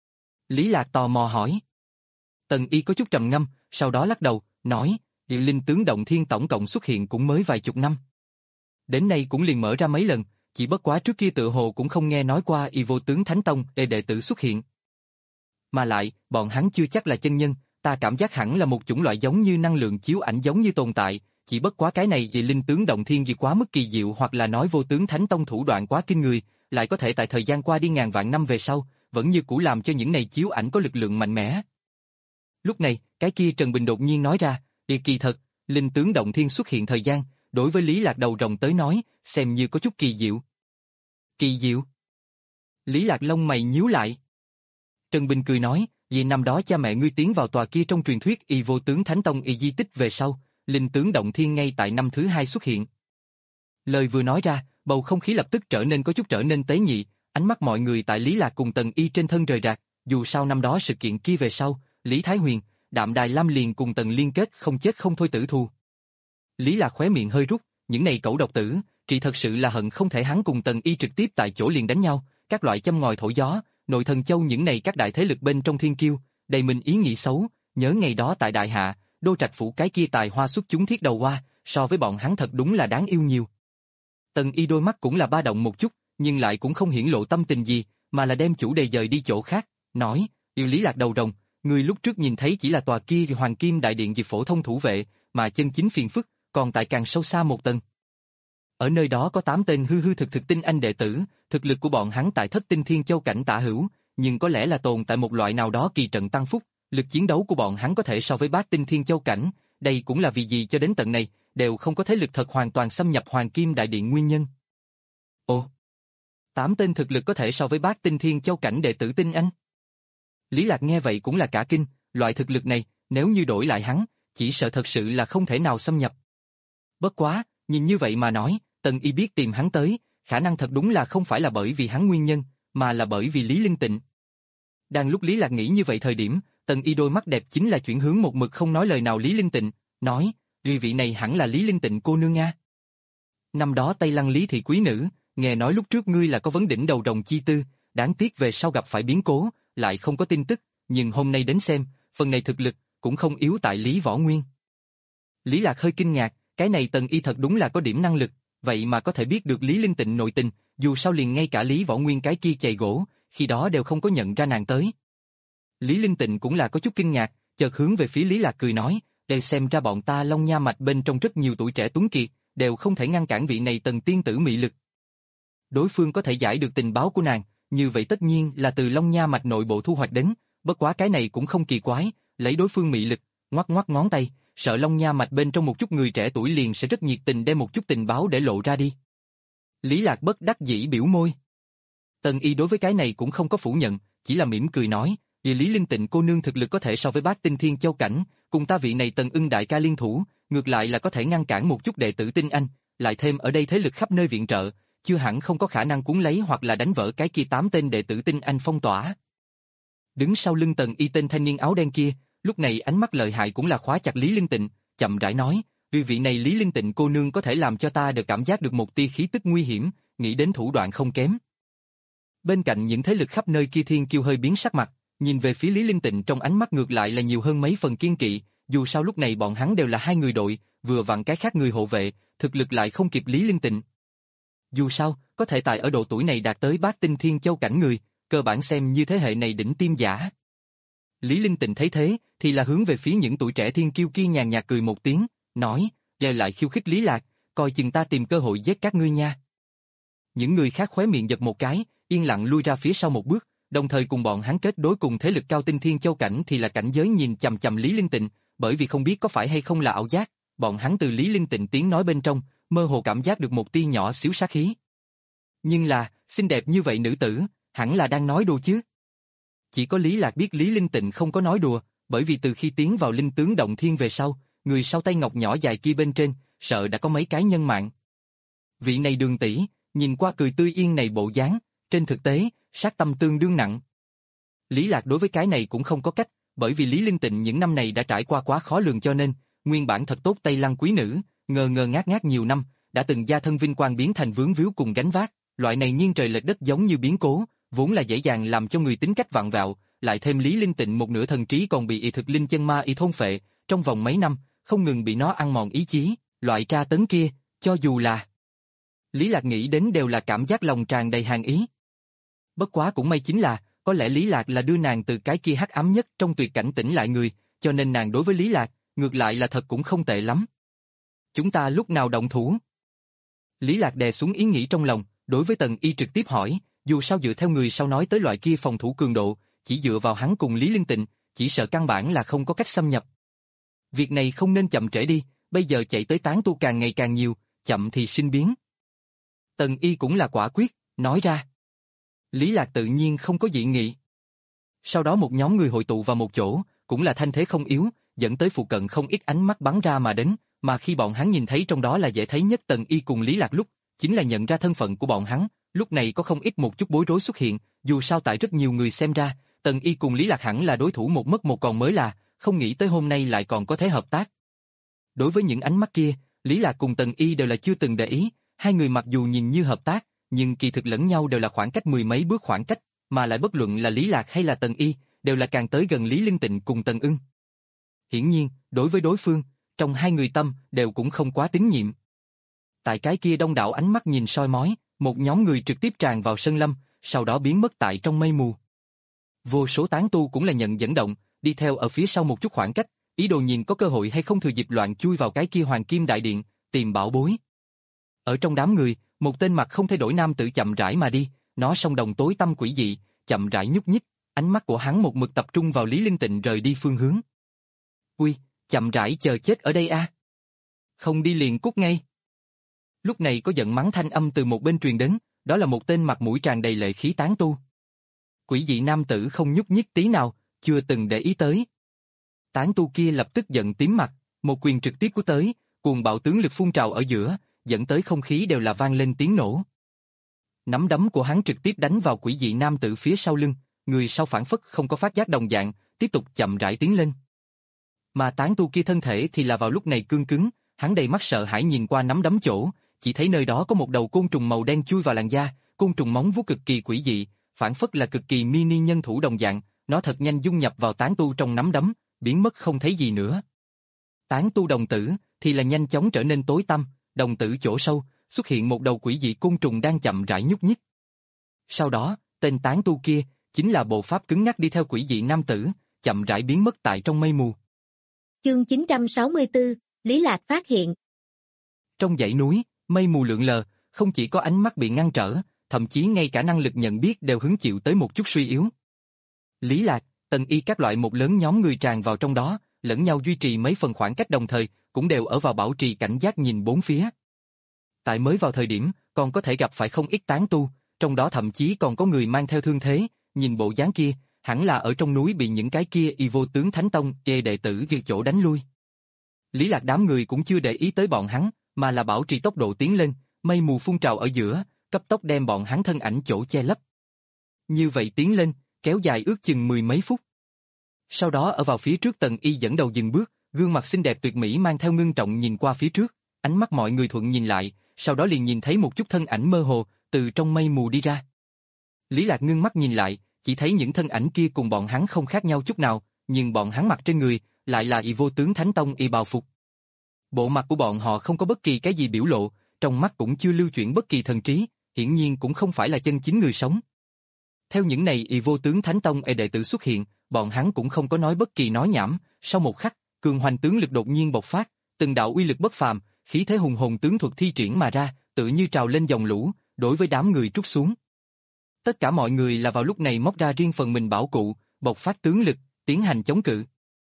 Lý Lạc tò mò hỏi. Tần Y có chút trầm ngâm, sau đó lắc đầu, nói, ệ linh tướng Động Thiên tổng cộng xuất hiện cũng mới vài chục năm. Đến nay cũng liền mở ra mấy lần, chỉ bất quá trước kia tự hồ cũng không nghe nói qua y vô tướng Thánh Tông ê đệ tử xuất hiện. Mà lại, bọn hắn chưa chắc là chân nhân, ta cảm giác hẳn là một chủng loại giống như năng lượng chiếu ảnh giống như tồn tại, chỉ bất quá cái này vì linh tướng Động Thiên gì quá mức kỳ diệu hoặc là nói vô tướng Thánh Tông thủ đoạn quá kinh người, lại có thể tại thời gian qua đi ngàn vạn năm về sau, vẫn như cũ làm cho những này chiếu ảnh có lực lượng mạnh mẽ. Lúc này, cái kia Trần Bình đột nhiên nói ra, "Địa kỳ thật, linh tướng Động Thiên xuất hiện thời gian, đối với Lý Lạc đầu rồng tới nói, xem như có chút kỳ diệu." Kỳ diệu? Lý Lạc lông mày nhíu lại. Trần Bình cười nói, vì năm đó cha mẹ ngươi tiến vào tòa kia trong truyền thuyết y vô tướng Thánh Tông y di tích về sau, linh tướng Động Thiên ngay tại năm thứ hai xuất hiện. Lời vừa nói ra, bầu không khí lập tức trở nên có chút trở nên tế nhị, ánh mắt mọi người tại Lý Lạc cùng Tần Y trên thân rời rạc, dù sao năm đó sự kiện kia về sau, Lý Thái Huyền, Đạm Đài Lam liền cùng Tần liên kết không chết không thôi tử thù. Lý Lạc khóe miệng hơi rút, những này cẩu độc tử, chỉ thật sự là hận không thể hắn cùng Tần Y trực tiếp tại chỗ liền đánh nhau, các loại châm ngòi thổi gió, Nội Thần Châu những này các đại thế lực bên trong thiên kiêu, đầy mình ý nghĩ xấu, nhớ ngày đó tại Đại Hạ, Đô Trạch phủ cái kia tài hoa xuất chúng thiết đầu hoa, so với bọn hắn thật đúng là đáng yêu nhiều. Tần Y đôi mắt cũng là ba động một chút, nhưng lại cũng không hiển lộ tâm tình gì, mà là đem chủ đề dời đi chỗ khác, nói, yêu Lý Lạc đầu rồng, người lúc trước nhìn thấy chỉ là tòa kia vì Hoàng Kim Đại Điện vì phổ thông thủ vệ, mà chân chính phiền phức, còn tại càng sâu xa một tầng. Ở nơi đó có tám tên hư hư thực thực tinh anh đệ tử, thực lực của bọn hắn tại Thất Tinh Thiên Châu cảnh tả hữu, nhưng có lẽ là tồn tại một loại nào đó kỳ trận tăng phúc, lực chiến đấu của bọn hắn có thể so với Bát Tinh Thiên Châu cảnh, đây cũng là vì gì cho đến tận này, đều không có thế lực thật hoàn toàn xâm nhập Hoàng Kim Đại Điện nguyên nhân. Ồ, tám tên thực lực có thể so với Bát Tinh Thiên Châu cảnh đệ tử tinh anh. Lý Lạc nghe vậy cũng là cả kinh, loại thực lực này, nếu như đổi lại hắn, chỉ sợ thật sự là không thể nào xâm nhập. Bất quá, nhìn như vậy mà nói, Tần Y biết tìm hắn tới, khả năng thật đúng là không phải là bởi vì hắn nguyên nhân, mà là bởi vì Lý Linh Tịnh. Đang lúc Lý Lạc nghĩ như vậy thời điểm, Tần Y đôi mắt đẹp chính là chuyển hướng một mực không nói lời nào Lý Linh Tịnh, nói, "Người vị này hẳn là Lý Linh Tịnh cô nương nga. Năm đó Tây Lăng Lý thị quý nữ, nghe nói lúc trước ngươi là có vấn đỉnh đầu rồng chi tư, đáng tiếc về sau gặp phải biến cố, lại không có tin tức, nhưng hôm nay đến xem, phần này thực lực cũng không yếu tại Lý Võ Nguyên." Lý Lạc hơi kinh ngạc, cái này Tần Y thật đúng là có điểm năng lực, vậy mà có thể biết được Lý Linh Tịnh nội tình, dù sao liền ngay cả Lý Võ Nguyên cái kia chày gỗ, khi đó đều không có nhận ra nàng tới. Lý Linh Tịnh cũng là có chút kinh ngạc, chợt hướng về phía Lý Lạc cười nói, "Đây xem ra bọn ta Long Nha mạch bên trong rất nhiều tuổi trẻ tuấn kiệt, đều không thể ngăn cản vị này Tần tiên tử mị lực. Đối phương có thể giải được tình báo của nàng, như vậy tất nhiên là từ Long Nha mạch nội bộ thu hoạch đến, bất quá cái này cũng không kỳ quái, lấy đối phương mị lực, ngoắc ngoắc ngón tay, sợ Long Nha mạch bên trong một chút người trẻ tuổi liền sẽ rất nhiệt tình đem một chút tình báo để lộ ra đi." Lý Lạc bất đắc dĩ biểu môi. Tần Y đối với cái này cũng không có phủ nhận, chỉ là mỉm cười nói, "Vì Lý Linh Tịnh cô nương thực lực có thể so với Bát Tinh Thiên Châu cảnh, cùng ta vị này Tần Ưng đại ca liên thủ, ngược lại là có thể ngăn cản một chút đệ tử Tinh Anh, lại thêm ở đây thế lực khắp nơi viện trợ, chưa hẳn không có khả năng cuốn lấy hoặc là đánh vỡ cái kia tám tên đệ tử Tinh Anh phong tỏa." Đứng sau lưng Tần Y tên thanh niên áo đen kia, lúc này ánh mắt lợi hại cũng là khóa chặt Lý Linh Tịnh, chậm rãi nói, "Vì vị này Lý Linh Tịnh cô nương có thể làm cho ta được cảm giác được một tia khí tức nguy hiểm, nghĩ đến thủ đoạn không kém." Bên cạnh những thế lực khắp nơi kia Thiên Kiêu hơi biến sắc mặt, nhìn về phía Lý Linh Tịnh trong ánh mắt ngược lại là nhiều hơn mấy phần kiên kỵ, dù sao lúc này bọn hắn đều là hai người đội, vừa vặn cái khác người hộ vệ, thực lực lại không kịp Lý Linh Tịnh. Dù sao, có thể tại ở độ tuổi này đạt tới Bát Tinh Thiên Châu cảnh người, cơ bản xem như thế hệ này đỉnh tiêm giả. Lý Linh Tịnh thấy thế, thì là hướng về phía những tuổi trẻ Thiên Kiêu kia nhàn nhạt cười một tiếng, nói, "Giờ lại khiêu khích Lý Lạc, coi chừng ta tìm cơ hội giết các ngươi nha." Những người khác khóe miệng giật một cái, yên lặng lui ra phía sau một bước, đồng thời cùng bọn hắn kết đối cùng thế lực cao tinh Thiên Châu cảnh thì là cảnh giới nhìn chằm chằm Lý Linh Tịnh, bởi vì không biết có phải hay không là ảo giác, bọn hắn từ Lý Linh Tịnh tiếng nói bên trong, mơ hồ cảm giác được một tia nhỏ xíu sát khí. Nhưng là, xinh đẹp như vậy nữ tử, hẳn là đang nói đùa chứ. Chỉ có Lý Lạc biết Lý Linh Tịnh không có nói đùa, bởi vì từ khi tiến vào linh tướng động thiên về sau, người sau tay ngọc nhỏ dài kia bên trên, sợ đã có mấy cái nhân mạng. Vị này Đường tỷ, nhìn qua cười tươi yên này bộ dáng, trên thực tế, sát tâm tương đương nặng. Lý Lạc đối với cái này cũng không có cách, bởi vì Lý Linh Tịnh những năm này đã trải qua quá khó lường cho nên, nguyên bản thật tốt Tây Lăng quý nữ, ngờ ngờ ngác ngác nhiều năm, đã từng gia thân vinh quang biến thành vướng víu cùng gánh vác, loại này nghiêng trời lệch đất giống như biến cố, vốn là dễ dàng làm cho người tính cách vặn vẹo, lại thêm Lý Linh Tịnh một nửa thần trí còn bị y thực linh chân ma y thôn phệ, trong vòng mấy năm, không ngừng bị nó ăn mòn ý chí, loại tra tấn kia, cho dù là Lý Lạc nghĩ đến đều là cảm giác lòng tràn đầy hàn ý. Bất quá cũng may chính là, có lẽ Lý Lạc là đưa nàng từ cái kia hắc ám nhất trong tuyệt cảnh tỉnh lại người, cho nên nàng đối với Lý Lạc, ngược lại là thật cũng không tệ lắm. "Chúng ta lúc nào động thủ?" Lý Lạc đè xuống ý nghĩ trong lòng, đối với Tần Y trực tiếp hỏi, dù sao dựa theo người sau nói tới loại kia phòng thủ cường độ, chỉ dựa vào hắn cùng Lý Linh Tịnh, chỉ sợ căn bản là không có cách xâm nhập. Việc này không nên chậm trễ đi, bây giờ chạy tới tán tu càng ngày càng nhiều, chậm thì sinh biến. Tần Y cũng là quả quyết, nói ra. Lý Lạc tự nhiên không có dị nghị. Sau đó một nhóm người hội tụ vào một chỗ, cũng là thanh thế không yếu, dẫn tới phụ cận không ít ánh mắt bắn ra mà đến, mà khi bọn hắn nhìn thấy trong đó là dễ thấy nhất Tần Y cùng Lý Lạc lúc, chính là nhận ra thân phận của bọn hắn, lúc này có không ít một chút bối rối xuất hiện, dù sao tại rất nhiều người xem ra, Tần Y cùng Lý Lạc hẳn là đối thủ một mất một còn mới là, không nghĩ tới hôm nay lại còn có thể hợp tác. Đối với những ánh mắt kia, Lý Lạc cùng Tần Y đều là chưa từng để ý, hai người mặc dù nhìn như hợp tác, nhưng kỳ thực lẫn nhau đều là khoảng cách mười mấy bước khoảng cách, mà lại bất luận là Lý Lạc hay là Tần Y, đều là càng tới gần Lý Linh Tịnh cùng Tần Ưng. Hiển nhiên, đối với đối phương, trong hai người tâm đều cũng không quá tín nhiệm. Tại cái kia đông đảo ánh mắt nhìn soi mói, một nhóm người trực tiếp tràn vào sân lâm, sau đó biến mất tại trong mây mù. Vô số tán tu cũng là nhận dẫn động, đi theo ở phía sau một chút khoảng cách, ý đồ nhìn có cơ hội hay không thừa dịp loạn chui vào cái kia Hoàng Kim Đại Điện, tìm bảo bối. Ở trong đám người, một tên mặt không thay đổi nam tử chậm rãi mà đi, nó song đồng tối tăm quỷ dị, chậm rãi nhúc nhích, ánh mắt của hắn một mực tập trung vào Lý Linh Tịnh rời đi phương hướng. Ui, chậm rãi chờ chết ở đây a. À? Không đi liền cút ngay. Lúc này có giận mắng thanh âm từ một bên truyền đến, đó là một tên mặt mũi tràn đầy lệ khí tán tu. Quỷ dị nam tử không nhúc nhích tí nào, chưa từng để ý tới. Tán tu kia lập tức giận tím mặt, một quyền trực tiếp của tới, cuồng bạo tướng lực phun trào ở giữa, dẫn tới không khí đều là vang lên tiếng nổ. Nắm đấm của hắn trực tiếp đánh vào quỷ dị nam tử phía sau lưng, người sau phản phất không có phát giác đồng dạng, tiếp tục chậm rãi tiến lên. Mà tán tu kia thân thể thì là vào lúc này cương cứng, hắn đầy mắt sợ hãi nhìn qua nắm đấm chỗ, chỉ thấy nơi đó có một đầu côn trùng màu đen chui vào làn da, côn trùng móng vuốt cực kỳ quỷ dị, phản phất là cực kỳ mini nhân thủ đồng dạng, nó thật nhanh dung nhập vào tán tu trong nắm đấm, biến mất không thấy gì nữa. Tán tu đồng tử thì là nhanh chóng trở nên tối tăm, đồng tử chỗ sâu xuất hiện một đầu quỷ dị côn trùng đang chậm rãi nhúc nhích. Sau đó, tên tán tu kia chính là bộ pháp cứng ngắc đi theo quỷ dị nam tử, chậm rãi biến mất tại trong mây mù. Chương chín trăm sáu mươi tư, Lý Lạc phát hiện. Trong dãy núi, mây mù lượn lờ, không chỉ có ánh mắt bị ngăn trở, thậm chí ngay cả năng lực nhận biết đều hứng chịu tới một chút suy yếu. Lý Lạc, Tần Y các loại một lớn nhóm người tràn vào trong đó, lẫn nhau duy trì mấy phần khoảng cách đồng thời, cũng đều ở vào bảo trì cảnh giác nhìn bốn phía. Tại mới vào thời điểm, còn có thể gặp phải không ít tán tu, trong đó thậm chí còn có người mang theo thương thế, nhìn bộ dáng kia, hẳn là ở trong núi bị những cái kia y vô tướng Thánh Tông e đệ tử ghi chỗ đánh lui. Lý Lạc đám người cũng chưa để ý tới bọn hắn, mà là bảo trì tốc độ tiến lên, mây mù phun trào ở giữa, cấp tốc đem bọn hắn thân ảnh chỗ che lấp. Như vậy tiến lên, kéo dài ước chừng mười mấy phút. Sau đó ở vào phía trước Tần Y dẫn đầu dừng bước, gương mặt xinh đẹp tuyệt mỹ mang theo ngưng trọng nhìn qua phía trước, ánh mắt mọi người thuận nhìn lại, sau đó liền nhìn thấy một chút thân ảnh mơ hồ từ trong mây mù đi ra. Lý Lạc ngưng mắt nhìn lại, chỉ thấy những thân ảnh kia cùng bọn hắn không khác nhau chút nào, nhưng bọn hắn mặc trên người lại là y vô tướng Thánh Tông y bào phục. Bộ mặt của bọn họ không có bất kỳ cái gì biểu lộ, trong mắt cũng chưa lưu chuyển bất kỳ thần trí, hiển nhiên cũng không phải là chân chính người sống. Theo những này y vô tướng Thánh Tông e đệ tử xuất hiện, bọn hắn cũng không có nói bất kỳ nói nhảm, sau một khắc, cường hoành tướng lực đột nhiên bộc phát, từng đạo uy lực bất phàm, khí thế hùng hồn tướng thuật thi triển mà ra, tự như trào lên dòng lũ, đối với đám người trút xuống. Tất cả mọi người là vào lúc này móc ra riêng phần mình bảo cụ, bộc phát tướng lực, tiến hành chống cự.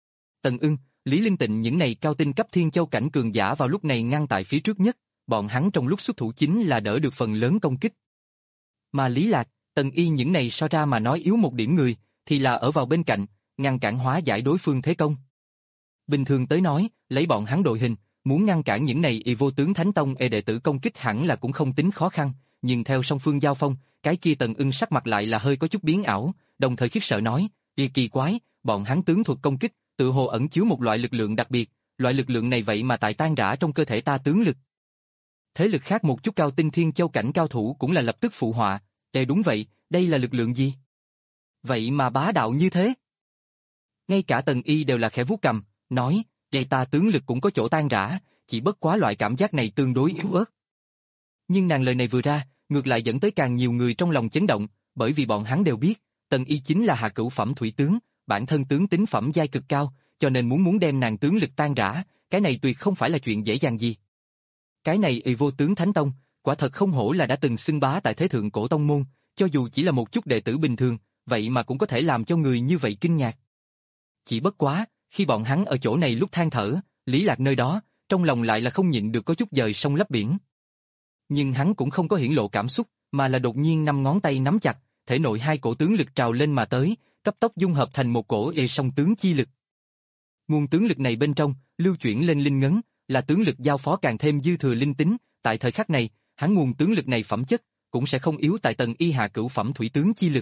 Tần Ưng, Lý Linh Tịnh những này cao tinh cấp thiên châu cảnh cường giả vào lúc này ngăn tại phía trước nhất, bọn hắn trong lúc xuất thủ chính là đỡ được phần lớn công kích. Mà Lý Lạc, Tần Y những này so ra mà nói yếu một điểm người, thì là ở vào bên cạnh, ngăn cản hóa giải đối phương thế công. Bình thường tới nói, lấy bọn hắn đội hình, muốn ngăn cản những này y vô tướng Thánh Tông e đệ tử công kích hẳn là cũng không tính khó khăn, nhưng theo song phương giao phong, cái kia Tần Ưng sắc mặt lại là hơi có chút biến ảo, đồng thời khiếp sợ nói, "Y kỳ quái, bọn hắn tướng thuật công kích, tự hồ ẩn chứa một loại lực lượng đặc biệt, loại lực lượng này vậy mà tại tan rã trong cơ thể ta tướng lực." Thế lực khác một chút cao tinh thiên châu cảnh cao thủ cũng là lập tức phụ họa, "Ê đúng vậy, đây là lực lượng gì? Vậy mà bá đạo như thế?" Ngay cả Tần Y đều là khẽ vuốt cầm, nói, "Đây ta tướng lực cũng có chỗ tan rã, chỉ bất quá loại cảm giác này tương đối yếu ớt." Nhưng nàng lời này vừa ra, ngược lại dẫn tới càng nhiều người trong lòng chấn động, bởi vì bọn hắn đều biết, Tần Y chính là hạ cửu phẩm thủy tướng, bản thân tướng tính phẩm giai cực cao, cho nên muốn muốn đem nàng tướng lực tan rã, cái này tuyệt không phải là chuyện dễ dàng gì. Cái này y vô tướng Thánh Tông, quả thật không hổ là đã từng xưng bá tại thế thượng cổ tông môn, cho dù chỉ là một chút đệ tử bình thường, vậy mà cũng có thể làm cho người như vậy kinh ngạc. Chỉ bất quá, khi bọn hắn ở chỗ này lúc than thở, Lý Lạc nơi đó, trong lòng lại là không nhịn được có chút dời sông lấp biển. Nhưng hắn cũng không có hiển lộ cảm xúc, mà là đột nhiên năm ngón tay nắm chặt, thể nội hai cổ tướng lực trào lên mà tới, cấp tốc dung hợp thành một cổ ê song tướng chi lực. Nguồn tướng lực này bên trong, lưu chuyển lên linh ngấn, là tướng lực giao phó càng thêm dư thừa linh tính, tại thời khắc này, hắn nguồn tướng lực này phẩm chất, cũng sẽ không yếu tại Tần Y hạ cửu phẩm thủy tướng chi lực.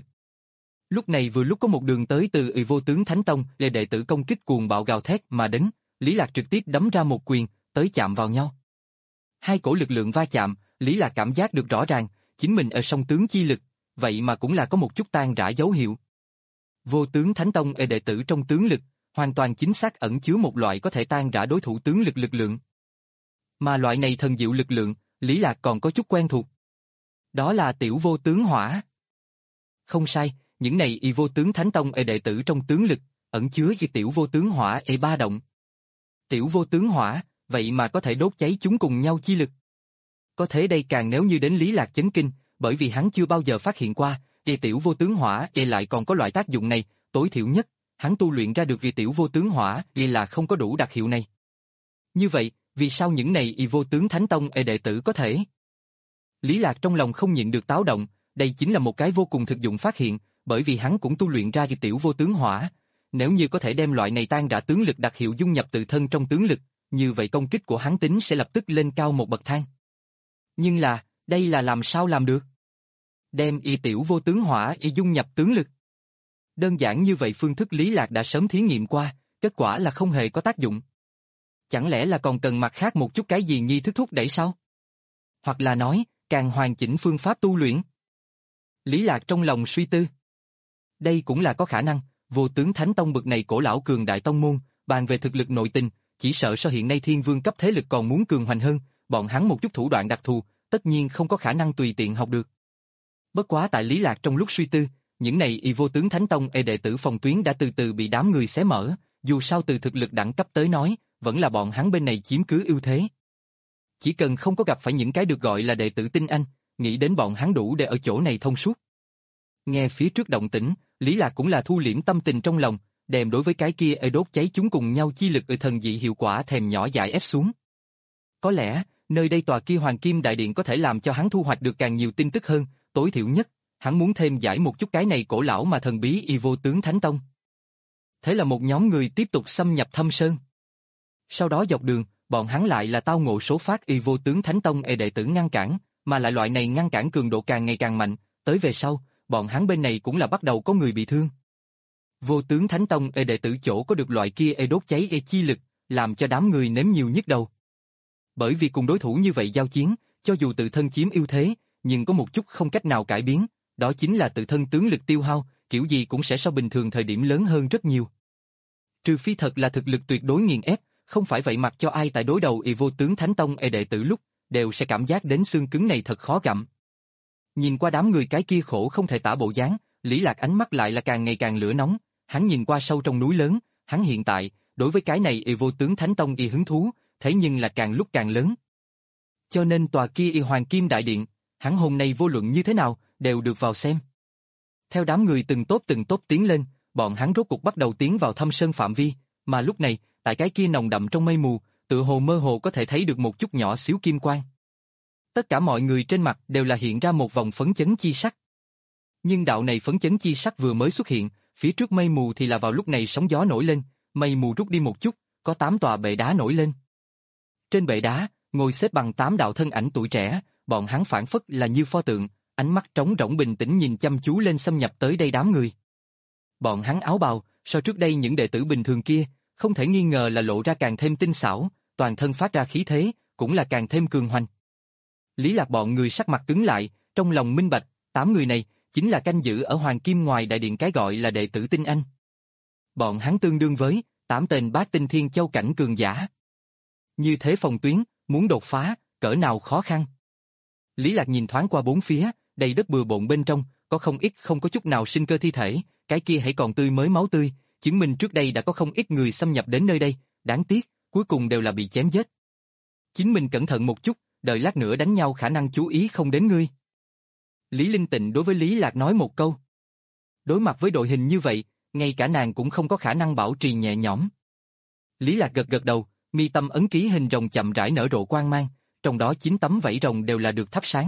Lúc này vừa lúc có một đường tới từ y vô tướng Thánh Tông để đệ tử công kích cuồng bạo gào thét mà đến, Lý Lạc trực tiếp đấm ra một quyền, tới chạm vào nhau. Hai cổ lực lượng va chạm, Lý Lạc cảm giác được rõ ràng, chính mình ở song tướng chi lực, vậy mà cũng là có một chút tan rã dấu hiệu. Vô tướng Thánh Tông e đệ tử trong tướng lực, hoàn toàn chính xác ẩn chứa một loại có thể tan rã đối thủ tướng lực lực lượng. Mà loại này thần diệu lực lượng, Lý Lạc còn có chút quen thuộc. Đó là tiểu vô tướng hỏa. Không sai, những này y vô tướng Thánh Tông e đệ tử trong tướng lực, ẩn chứa với tiểu vô tướng hỏa e ba động. Tiểu vô tướng hỏa, vậy mà có thể đốt cháy chúng cùng nhau chi lực. Có thế đây càng nếu như đến Lý Lạc chấn kinh, bởi vì hắn chưa bao giờ phát hiện qua, e tiểu vô tướng hỏa e lại còn có loại tác dụng này, tối thiểu nhất, hắn tu luyện ra được vì tiểu vô tướng hỏa e là không có đủ đặc hiệu này. Như vậy, vì sao những này y vô tướng Thánh Tông e đệ tử có thể? Lý Lạc trong lòng không nhịn được táo động, đây chính là một cái vô cùng thực dụng phát hiện, bởi vì hắn cũng tu luyện ra vì tiểu vô tướng hỏa. Nếu như có thể đem loại này tan rã tướng lực đặc hiệu dung nhập tự thân trong tướng lực, như vậy công kích của hắn tính sẽ lập tức lên cao một bậc thang. Nhưng là, đây là làm sao làm được? Đem y tiểu vô tướng hỏa y dung nhập tướng lực. Đơn giản như vậy phương thức Lý Lạc đã sớm thí nghiệm qua, kết quả là không hề có tác dụng. Chẳng lẽ là còn cần mặt khác một chút cái gì nhi thức thúc đẩy sao? Hoặc là nói, càng hoàn chỉnh phương pháp tu luyện? Lý Lạc trong lòng suy tư. Đây cũng là có khả năng, vô tướng thánh tông bực này cổ lão cường đại tông môn, bàn về thực lực nội tình, chỉ sợ so hiện nay thiên vương cấp thế lực còn muốn cường hoành hơn, bọn hắn một chút thủ đoạn đặc thù, tất nhiên không có khả năng tùy tiện học được. Bất quá tại Lý Lạc trong lúc suy tư, những này y vô tướng thánh tông e đệ tử phòng tuyến đã từ từ bị đám người xé mở, dù sao từ thực lực đẳng cấp tới nói, vẫn là bọn hắn bên này chiếm cứ ưu thế. Chỉ cần không có gặp phải những cái được gọi là đệ tử tinh anh, nghĩ đến bọn hắn đủ để ở chỗ này thông suốt. Nghe phía trước động tĩnh, Lý Lạc cũng là thu liễm tâm tình trong lòng, đem đối với cái kia e đốt cháy chúng cùng nhau chi lực ở thần dị hiệu quả thèm nhỏ dại ép xuống. Có lẽ, nơi đây tòa kia Hoàng Kim Đại Điện có thể làm cho hắn thu hoạch được càng nhiều tin tức hơn, tối thiểu nhất, hắn muốn thêm giải một chút cái này cổ lão mà thần bí y vô tướng thánh tông. Thế là một nhóm người tiếp tục xâm nhập thâm sơn. Sau đó dọc đường, bọn hắn lại là tao ngộ số phát y vô tướng thánh tông e đệ tử ngăn cản, mà lại loại này ngăn cản cường độ càng ngày càng mạnh, tới về sau, bọn hắn bên này cũng là bắt đầu có người bị thương. Vô tướng thánh tông e đệ tử chỗ có được loại kia e đốt cháy e chi lực, làm cho đám người nếm nhiều nhức đầu. Bởi vì cùng đối thủ như vậy giao chiến, cho dù tự thân chiếm ưu thế, nhưng có một chút không cách nào cải biến, đó chính là tự thân tướng lực tiêu hao, kiểu gì cũng sẽ so bình thường thời điểm lớn hơn rất nhiều. Trừ phi thật là thực lực tuyệt đối nghiền ép, không phải vậy mặc cho ai tại đối đầu y vô tướng thánh tông e đệ tử lúc, đều sẽ cảm giác đến xương cứng này thật khó gặm. Nhìn qua đám người cái kia khổ không thể tả bộ dáng, Lý Lạc ánh mắt lại là càng ngày càng lửa nóng, hắn nhìn qua sâu trong núi lớn, hắn hiện tại, đối với cái này y vô tướng thánh tông y hứng thú, thế nhưng là càng lúc càng lớn. Cho nên tòa kia y Hoàng Kim Đại Điện, hắn hôm nay vô luận như thế nào, đều được vào xem. Theo đám người từng tốt từng tốt tiến lên, bọn hắn rốt cục bắt đầu tiến vào thâm sơn phạm vi, mà lúc này, tại cái kia nồng đậm trong mây mù, tựa hồ mơ hồ có thể thấy được một chút nhỏ xíu kim quang. Tất cả mọi người trên mặt đều là hiện ra một vòng phấn chấn chi sắc. Nhưng đạo này phấn chấn chi sắc vừa mới xuất hiện, phía trước mây mù thì là vào lúc này sóng gió nổi lên, mây mù rút đi một chút, có tám tòa bệ đá nổi lên. Trên bệ đá, ngồi xếp bằng tám đạo thân ảnh tuổi trẻ, bọn hắn phản phất là như pho tượng, ánh mắt trống rỗng bình tĩnh nhìn chăm chú lên xâm nhập tới đây đám người. Bọn hắn áo bào, so trước đây những đệ tử bình thường kia, không thể nghi ngờ là lộ ra càng thêm tinh xảo, toàn thân phát ra khí thế, cũng là càng thêm cường hoành. Lý Lạc bọn người sắc mặt cứng lại, trong lòng minh bạch, tám người này chính là canh giữ ở Hoàng Kim ngoài đại điện cái gọi là đệ tử tinh anh. Bọn hắn tương đương với tám tên bát tinh thiên châu cảnh cường giả. Như thế phòng tuyến, muốn đột phá, cỡ nào khó khăn. Lý Lạc nhìn thoáng qua bốn phía, đầy đất bừa bộn bên trong, có không ít không có chút nào sinh cơ thi thể, cái kia hãy còn tươi mới máu tươi, chứng minh trước đây đã có không ít người xâm nhập đến nơi đây, đáng tiếc, cuối cùng đều là bị chém giết. Chính mình cẩn thận một chút, đợi lát nữa đánh nhau khả năng chú ý không đến ngươi. Lý Linh Tịnh đối với Lý Lạc nói một câu. Đối mặt với đội hình như vậy, ngay cả nàng cũng không có khả năng bảo trì nhẹ nhõm. Lý Lạc gật gật đầu, mi tâm ấn ký hình rồng chậm rãi nở rộ quang mang, trong đó chín tấm vảy rồng đều là được thắp sáng.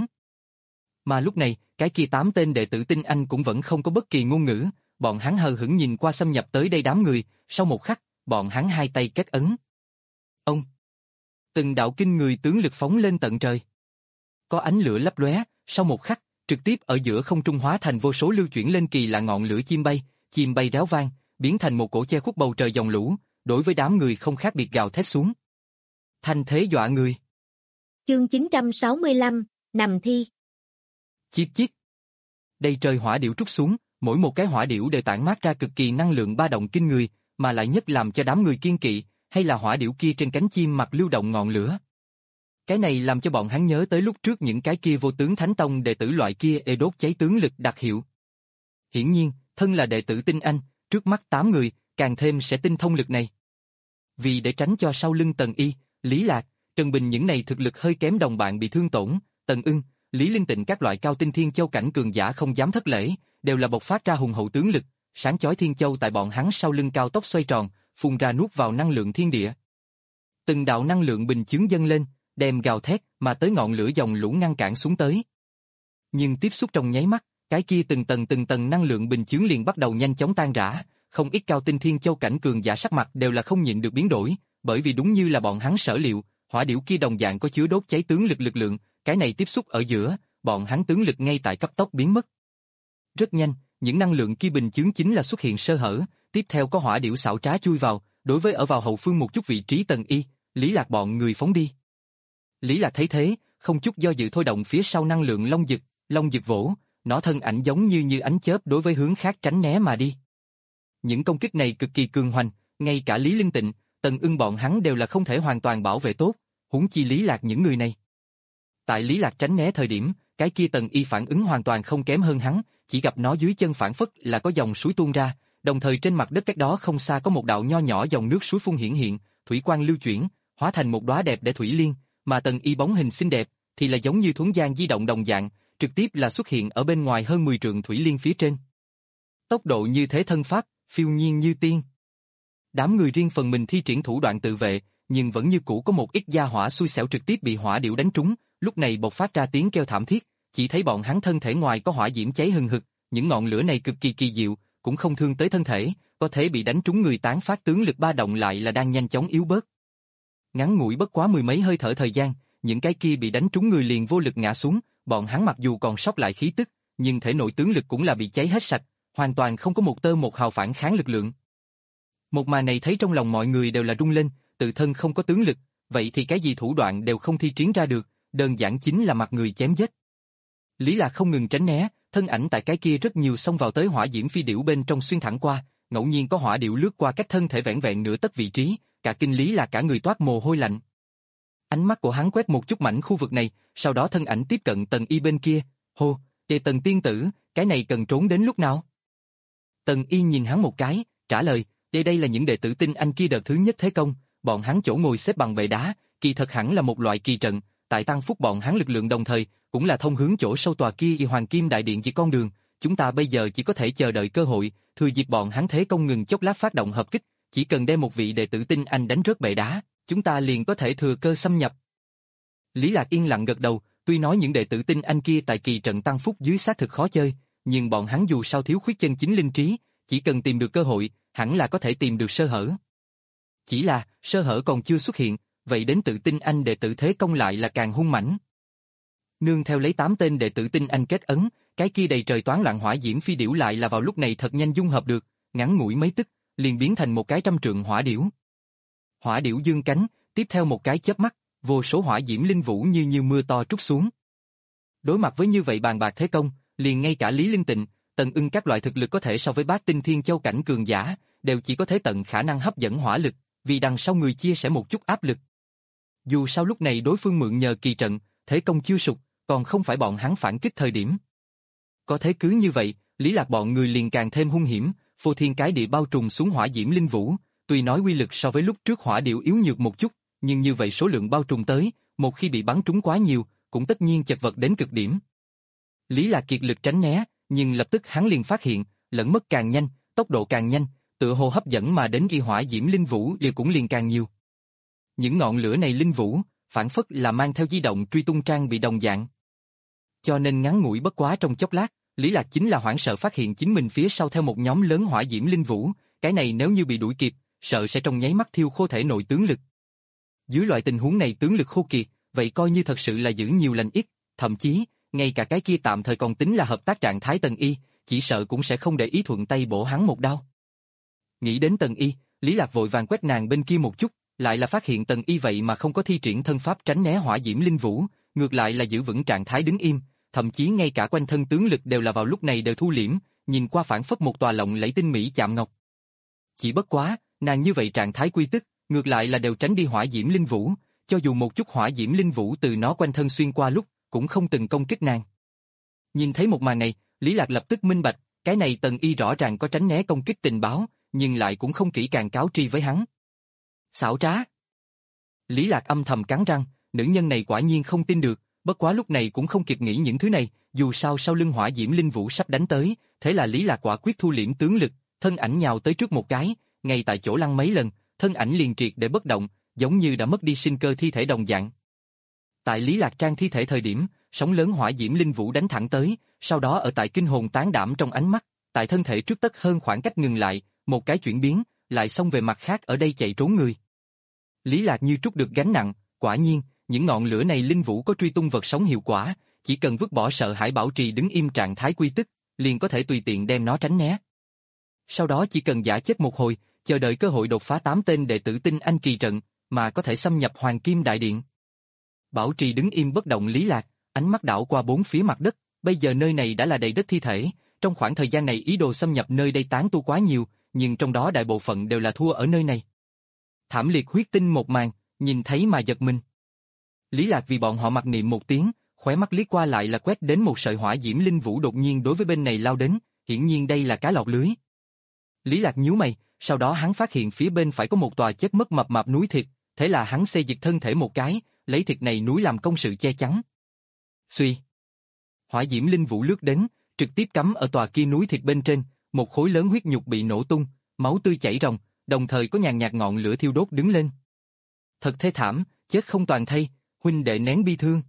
Mà lúc này, cái kia tám tên đệ tử tinh anh cũng vẫn không có bất kỳ ngôn ngữ, bọn hắn hờ hững nhìn qua xâm nhập tới đây đám người, sau một khắc, bọn hắn hai tay kết ấn. Ông! Từng đạo kinh người tướng lực phóng lên tận trời. Có ánh lửa lấp lóe, sau một khắc, trực tiếp ở giữa không trung hóa thành vô số lưu chuyển lên kỳ lạ ngọn lửa chim bay, chim bay réo vang, biến thành một cổ che khuất bầu trời dòng lũ, đối với đám người không khác biệt gào thét xuống. Thanh thế dọa người. Chương chín trăm sáu mươi lăm, nằm thi. Chiết chiết. Đây trời hỏa điểu trút xuống, mỗi một cái hỏa điểu đều tản mát ra cực kỳ năng lượng ba động kinh người, mà lại nhất làm cho đám người kiên kỵ, hay là hỏa điểu kia trên cánh chim mặt lưu động ngọn lửa. Cái này làm cho bọn hắn nhớ tới lúc trước những cái kia vô tướng thánh tông đệ tử loại kia ê đốt cháy tướng lực đặc hiệu. Hiển nhiên, thân là đệ tử tinh anh, trước mắt tám người, càng thêm sẽ tinh thông lực này. Vì để tránh cho sau lưng Tần Y, Lý Lạc, Trần Bình những này thực lực hơi kém đồng bạn bị thương tổn, Tần Ưng, Lý Linh Tịnh các loại cao tinh thiên châu cảnh cường giả không dám thất lễ, đều là bộc phát ra hùng hậu tướng lực, sáng chói thiên châu tại bọn hắn sau lưng cao tốc xoay tròn, phun ra nuốt vào năng lượng thiên địa. Từng đạo năng lượng bình chướng dâng lên, đem gào thét mà tới ngọn lửa dòng lũ ngăn cản xuống tới. Nhưng tiếp xúc trong nháy mắt, cái kia từng tầng từng tầng năng lượng bình chướng liền bắt đầu nhanh chóng tan rã, không ít cao tinh thiên châu cảnh cường giả sắc mặt đều là không nhịn được biến đổi, bởi vì đúng như là bọn hắn sở liệu, hỏa điểu kia đồng dạng có chứa đốt cháy tướng lực lực lượng, cái này tiếp xúc ở giữa, bọn hắn tướng lực ngay tại cấp tốc biến mất. Rất nhanh, những năng lượng kia bình chướng chính là xuất hiện sơ hở, tiếp theo có hỏa điểu xảo trá chui vào, đối với ở vào hậu phương một chút vị trí Tần Y, Lý Lạc bọn người phóng đi. Lý Lạc thấy thế, không chút do dự thôi động phía sau năng lượng long dực, long dực vỗ, nó thân ảnh giống như như ánh chớp đối với hướng khác tránh né mà đi. Những công kích này cực kỳ cường hoành, ngay cả Lý Linh Tịnh, Tần Ưng bọn hắn đều là không thể hoàn toàn bảo vệ tốt, huống chi Lý Lạc những người này. Tại Lý Lạc tránh né thời điểm, cái kia Tần Y phản ứng hoàn toàn không kém hơn hắn, chỉ gặp nó dưới chân phản phất là có dòng suối tuôn ra, đồng thời trên mặt đất cách đó không xa có một đạo nho nhỏ dòng nước suối phun hiển hiện, thủy quang lưu chuyển, hóa thành một đóa đẹp để thủy liên, mà Tần Y bóng hình xinh đẹp thì là giống như thuấn gian di động đồng dạng, trực tiếp là xuất hiện ở bên ngoài hơn mười trượng thủy liên phía trên. Tốc độ như thế thân pháp, phiêu nhiên như tiên. Đám người riêng phần mình thi triển thủ đoạn tự vệ, nhưng vẫn như cũ có một ít gia hỏa xui xẻo trực tiếp bị hỏa điểu đánh trúng, lúc này bộc phát ra tiếng kêu thảm thiết, chỉ thấy bọn hắn thân thể ngoài có hỏa diễm cháy hừng hực, những ngọn lửa này cực kỳ kỳ diệu, cũng không thương tới thân thể, có thể bị đánh trúng người tán phát tướng lực ba động lại là đang nhanh chóng yếu bớt. Ngắn ngủi bất quá mười mấy hơi thở thời gian, những cái kia bị đánh trúng người liền vô lực ngã xuống, bọn hắn mặc dù còn sót lại khí tức, nhưng thể nội tướng lực cũng là bị cháy hết sạch, hoàn toàn không có một tơ một hào phản kháng lực lượng. Một màn này thấy trong lòng mọi người đều là rung lên, tự thân không có tướng lực, vậy thì cái gì thủ đoạn đều không thi triển ra được, đơn giản chính là mặt người chém giết. Lý Lạc không ngừng tránh né, thân ảnh tại cái kia rất nhiều xông vào tới hỏa diễm phi điểu bên trong xuyên thẳng qua, ngẫu nhiên có hỏa điểu lướt qua cách thân thể vẻn vẹn nửa tấc vị trí, cả kinh Lý Lạc cả người toát mồ hôi lạnh. Ánh mắt của hắn quét một chút mảnh khu vực này, sau đó thân ảnh tiếp cận Tần Y bên kia, hô, "Tề Tần tiên tử, cái này cần trốn đến lúc nào?" Tần Y nhìn hắn một cái, trả lời, "Đây đây là những đệ tử tinh anh kia đợt thứ nhất thế công, bọn hắn chỗ ngồi xếp bằng bệ đá, kỳ thật hẳn là một loại kỳ trận, tại tăng phúc bọn hắn lực lượng đồng thời, cũng là thông hướng chỗ sâu tòa kia Hoàng Kim Đại Điện chỉ con đường, chúng ta bây giờ chỉ có thể chờ đợi cơ hội, thừa dịp bọn hắn thế công ngừng chốc lát phát động hợp kích, chỉ cần đem một vị đệ tử tinh anh đánh rớt bệ đá, chúng ta liền có thể thừa cơ xâm nhập." Lý Lạc yên lặng gật đầu, tuy nói những đệ tử tinh anh kia tại kỳ trận tăng phúc dưới xác thực khó chơi, nhưng bọn hắn dù sao thiếu khuyết chân chính linh trí, chỉ cần tìm được cơ hội, hẳn là có thể tìm được sơ hở. Chỉ là, sơ hở còn chưa xuất hiện, vậy đến tự tinh anh đệ tử thế công lại là càng hung mãnh. Nương theo lấy tám tên đệ tử tinh anh kết ấn, cái kia đầy trời toán loạn hỏa diễm phi điểu lại là vào lúc này thật nhanh dung hợp được, ngắn ngủi mấy tức, liền biến thành một cái trăm trượng hỏa điểu. Hỏa điểu dương cánh, tiếp theo một cái chớp mắt, vô số hỏa diễm linh vũ như như mưa to trút xuống. Đối mặt với như vậy bàn bạc thế công, liền ngay cả Lý Linh Tịnh, Tần Ưng các loại thực lực có thể so với bát tinh thiên châu cảnh cường giả, đều chỉ có thể tận khả năng hấp dẫn hỏa lực, vì đằng sau người chia sẻ một chút áp lực. Dù sao lúc này đối phương mượn nhờ kỳ trận, thế công chiêu sục, còn không phải bọn hắn phản kích thời điểm. Có thế cứ như vậy, Lý Lạc bọn người liền càng thêm hung hiểm, phô thiên cái địa bao trùm xuống hỏa diễm linh vũ, tuy nói uy lực so với lúc trước hỏa điểu yếu nhược một chút, nhưng như vậy số lượng bao trùm tới, một khi bị bắn trúng quá nhiều, cũng tất nhiên chật vật đến cực điểm. Lý Lạc kiệt lực tránh né, nhưng lập tức hắn liền phát hiện, lẫn mất càng nhanh, tốc độ càng nhanh, tựa hồ hấp dẫn mà đến ghi hỏa diễm linh vũ đều cũng liền càng nhiều. Những ngọn lửa này linh vũ, phản phất là mang theo di động truy tung trang bị đồng dạng. Cho nên ngắn ngủi bất quá trong chốc lát, Lý Lạc chính là hoảng sợ phát hiện chính mình phía sau theo một nhóm lớn hỏa diễm linh vũ, cái này nếu như bị đuổi kịp, sợ sẽ trong nháy mắt thiêu khô thể nội tướng lực. Dưới loại tình huống này tướng lực khô kiệt, vậy coi như thật sự là giữ nhiều lành ít, thậm chí, ngay cả cái kia tạm thời còn tính là hợp tác trạng thái Tần Y, chỉ sợ cũng sẽ không để ý thuận tay bổ hắn một đao. Nghĩ đến Tần Y, Lý Lạc vội vàng quét nàng bên kia một chút, lại là phát hiện Tần Y vậy mà không có thi triển thân pháp tránh né hỏa diễm linh vũ, ngược lại là giữ vững trạng thái đứng im, thậm chí ngay cả quanh thân tướng lực đều là vào lúc này đều thu liễm, nhìn qua phản phất một tòa lộng lẫy tinh mỹ chạm ngọc. Chỉ bất quá, nàng như vậy trạng thái quy tức, ngược lại là đều tránh đi hỏa diễm linh vũ, cho dù một chút hỏa diễm linh vũ từ nó quanh thân xuyên qua lúc, cũng không từng công kích nàng. Nhìn thấy một màn này, Lý Lạc lập tức minh bạch, cái này Tần Y rõ ràng có tránh né công kích tình báo, nhưng lại cũng không kỹ càng cáo tri với hắn. Xảo trá. Lý Lạc âm thầm cắn răng, nữ nhân này quả nhiên không tin được, bất quá lúc này cũng không kịp nghĩ những thứ này, dù sao sau lưng hỏa diễm linh vũ sắp đánh tới, thế là Lý Lạc quả quyết thu liễm tướng lực, thân ảnh nhào tới trước một cái, ngay tại chỗ lăn mấy lần, thân ảnh liền triệt để bất động, giống như đã mất đi sinh cơ thi thể đồng dạng. Tại Lý Lạc Trang thi thể thời điểm, sóng lớn hỏa diễm linh vũ đánh thẳng tới, sau đó ở tại kinh hồn tán đảm trong ánh mắt, tại thân thể trước tất hơn khoảng cách ngừng lại, một cái chuyển biến, lại xông về mặt khác ở đây chạy trốn người. Lý Lạc như trút được gánh nặng, quả nhiên, những ngọn lửa này linh vũ có truy tung vật sống hiệu quả, chỉ cần vứt bỏ sợ hãi bảo trì đứng im trạng thái quy tức, liền có thể tùy tiện đem nó tránh né. Sau đó chỉ cần giả chết một hồi, chờ đợi cơ hội đột phá tám tên đệ tử tinh anh kỳ trận, mà có thể xâm nhập Hoàng Kim Đại Điện. Bảo trì đứng im bất động Lý Lạc, ánh mắt đảo qua bốn phía mặt đất, bây giờ nơi này đã là đầy đất thi thể, trong khoảng thời gian này ý đồ xâm nhập nơi đây tán tu quá nhiều, nhưng trong đó đại bộ phận đều là thua ở nơi này. Thảm liệt huyết tinh một màn, nhìn thấy mà giật mình. Lý Lạc vì bọn họ mặc niệm một tiếng, khóe mắt liếc qua lại là quét đến một sợi hỏa diễm linh vũ đột nhiên đối với bên này lao đến, hiển nhiên đây là cá lọt lưới. Lý Lạc nhíu mày, sau đó hắn phát hiện phía bên phải có một tòa chết mất mập mạp núi thịt, thế là hắn xê dịch thân thể một cái, lấy thịt này núi làm công sự che chắn. Xuy. Hỏa diễm linh vũ lướt đến, trực tiếp cắm ở tòa kia núi thịt bên trên, một khối lớn huyết nhục bị nổ tung, máu tươi chảy ròng, đồng thời có nhàn nhạt ngọn lửa thiêu đốt đứng lên. Thật thê thảm, chết không toàn thây, huynh đệ nén bi thương.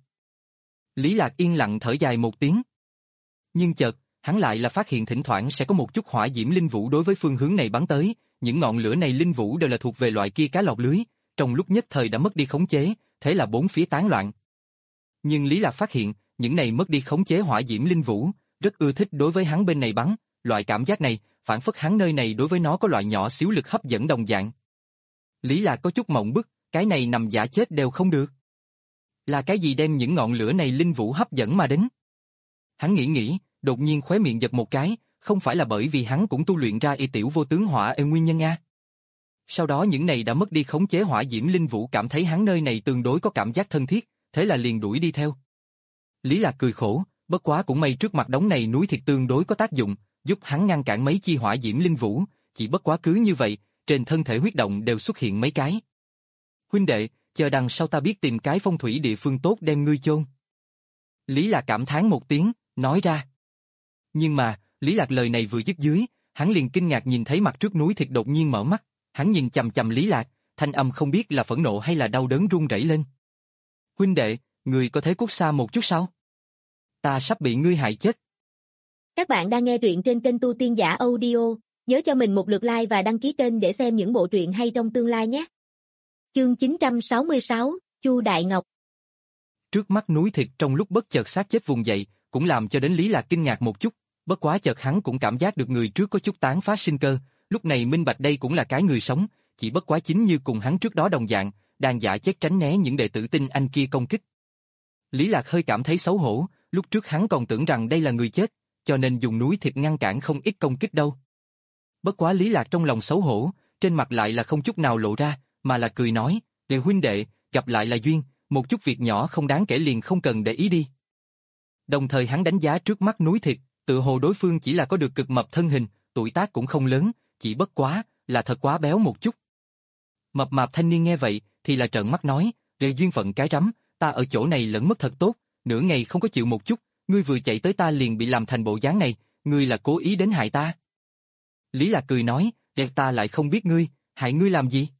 Lý Lạc yên lặng thở dài một tiếng. Nhưng chợt, hắn lại là phát hiện thỉnh thoảng sẽ có một chút hỏa diễm linh vũ đối với phương hướng này bắn tới, những ngọn lửa này linh vũ đều là thuộc về loại kia cá lọt lưới, trong lúc nhất thời đã mất đi khống chế, thế là bốn phía tán loạn. Nhưng Lý Lạc phát hiện, những này mất đi khống chế hỏa diễm linh vũ, rất ưa thích đối với hắn bên này bắn, loại cảm giác này, phản phất hắn nơi này đối với nó có loại nhỏ xíu lực hấp dẫn đồng dạng. Lý Lạc có chút mộng bức, cái này nằm giả chết đều không được. Là cái gì đem những ngọn lửa này linh vũ hấp dẫn mà đến? Hắn nghĩ nghĩ, đột nhiên khóe miệng giật một cái, không phải là bởi vì hắn cũng tu luyện ra y tiểu vô tướng hỏa ê nguyên nhân a. Sau đó những này đã mất đi khống chế hỏa diễm linh vũ cảm thấy hắn nơi này tương đối có cảm giác thân thiết, thế là liền đuổi đi theo. Lý Lạc cười khổ, bất quá cũng may trước mặt đống này núi thịt tương đối có tác dụng, giúp hắn ngăn cản mấy chi hỏa diễm linh vũ, chỉ bất quá cứ như vậy, trên thân thể huyết động đều xuất hiện mấy cái. Huynh đệ, chờ đằng sau ta biết tìm cái phong thủy địa phương tốt đem ngươi chôn. Lý Lạc cảm thán một tiếng, nói ra. Nhưng mà, Lý Lạc lời này vừa dứt dưới, hắn liền kinh ngạc nhìn thấy mặt trước núi thịt đột nhiên mở mắt, hắn nhìn chằm chằm Lý Lạc, thanh âm không biết là phẫn nộ hay là đau đớn run rẩy lên. Huynh đệ, người có thể cút xa một chút sao? Ta sắp bị ngươi hại chết. Các bạn đang nghe truyện trên kênh Tu Tiên Giả Audio, nhớ cho mình một lượt like và đăng ký kênh để xem những bộ truyện hay trong tương lai nhé. Chương chín trăm sáu mươi sáu, Chu Đại Ngọc. Trước mắt núi thịt trong lúc bất chợt xác chết vùng dậy, cũng làm cho đến Lý Lạc kinh ngạc một chút, bất quá chợt hắn cũng cảm giác được người trước có chút tán phá sinh cơ, lúc này minh bạch đây cũng là cái người sống, chỉ bất quá chính như cùng hắn trước đó đồng dạng, đang giả chết tránh né những đệ tử tinh anh kia công kích. Lý Lạc hơi cảm thấy xấu hổ, lúc trước hắn còn tưởng rằng đây là người chết, cho nên dùng núi thịt ngăn cản không ít công kích đâu. Bất quá Lý Lạc trong lòng xấu hổ, trên mặt lại là không chút nào lộ ra, mà là cười nói, "Đều huynh đệ, gặp lại là duyên, một chút việc nhỏ không đáng kể liền không cần để ý đi." Đồng thời hắn đánh giá trước mắt núi thịt, tự hồ đối phương chỉ là có được cực mập thân hình, tuổi tác cũng không lớn, chỉ bất quá là thật quá béo một chút. Mập mạp thanh niên nghe vậy thì là trợn mắt nói, "Đều duyên phận cái rắm, ta ở chỗ này lẫn mất thật tốt, nửa ngày không có chịu một chút, ngươi vừa chạy tới ta liền bị làm thành bộ dáng này, ngươi là cố ý đến hại ta." Lý Lạc cười nói, "Đẹp ta lại không biết ngươi, hại ngươi làm gì?"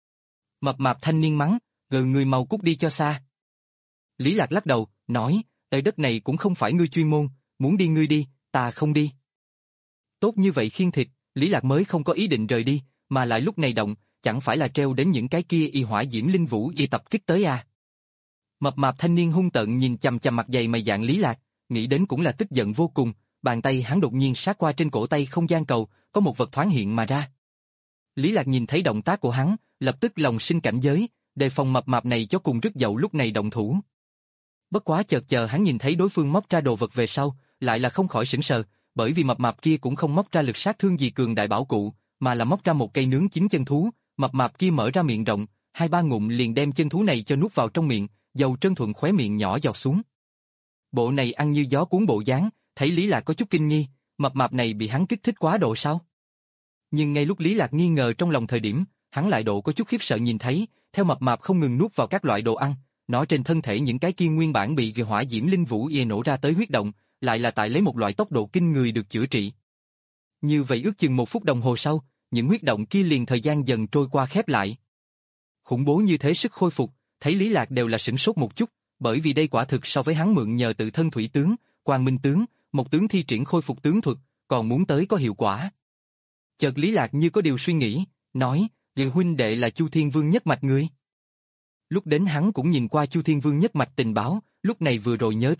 Mập mạp thanh niên mắng, "Gừ ngươi mau cút đi cho xa." Lý Lạc lắc đầu, nói, "Ở đất này cũng không phải ngươi chuyên môn, muốn đi ngươi đi, ta không đi." Tốt như vậy khiêng thịt, Lý Lạc mới không có ý định rời đi, mà lại lúc này động, chẳng phải là treo đến những cái kia y hỏa diễm linh vũ y tập kích tới à. Mập mạp thanh niên hung tợn nhìn chằm chằm mặt dày mày dạn Lý Lạc, nghĩ đến cũng là tức giận vô cùng, bàn tay hắn đột nhiên sát qua trên cổ tay không gian cầu, có một vật thoáng hiện mà ra. Lý Lạc nhìn thấy động tác của hắn, lập tức lòng sinh cảnh giới, đề phòng mập mạp này cho cùng rất dậu lúc này động thủ. Bất quá chợt chờ hắn nhìn thấy đối phương móc ra đồ vật về sau, lại là không khỏi sửng sờ, bởi vì mập mạp kia cũng không móc ra lực sát thương gì cường đại bảo cụ, mà là móc ra một cây nướng chín chân thú, mập mạp kia mở ra miệng rộng, hai ba ngụm liền đem chân thú này cho nuốt vào trong miệng, dầu trơn thuận khóe miệng nhỏ giọt xuống. Bộ này ăn như gió cuốn bộ dáng, thấy Lý Lạc có chút kinh nghi, mập mạp này bị hắn kích thích quá độ sao? Nhưng ngay lúc Lý Lạc nghi ngờ trong lòng thời điểm, hắn lại độ có chút khiếp sợ nhìn thấy, theo mập mạp không ngừng nuốt vào các loại đồ ăn, nó trên thân thể những cái kia nguyên bản bị vì hỏa diễm linh vũ ye nổ ra tới huyết động, lại là tại lấy một loại tốc độ kinh người được chữa trị. Như vậy ước chừng một phút đồng hồ sau, những huyết động kia liền thời gian dần trôi qua khép lại. Khủng bố như thế sức khôi phục, thấy Lý Lạc đều là sửng sốt một chút, bởi vì đây quả thực so với hắn mượn nhờ tự thân thủy tướng, quang minh tướng, một tướng thi triển khôi phục tướng thuật, còn muốn tới có hiệu quả. Chợt Lý Lạc như có điều suy nghĩ, nói, "Liệu huynh đệ là Chu Thiên Vương nhất mạch người?" Lúc đến hắn cũng nhìn qua Chu Thiên Vương nhất mạch tình báo, lúc này vừa rồi nhớ tới,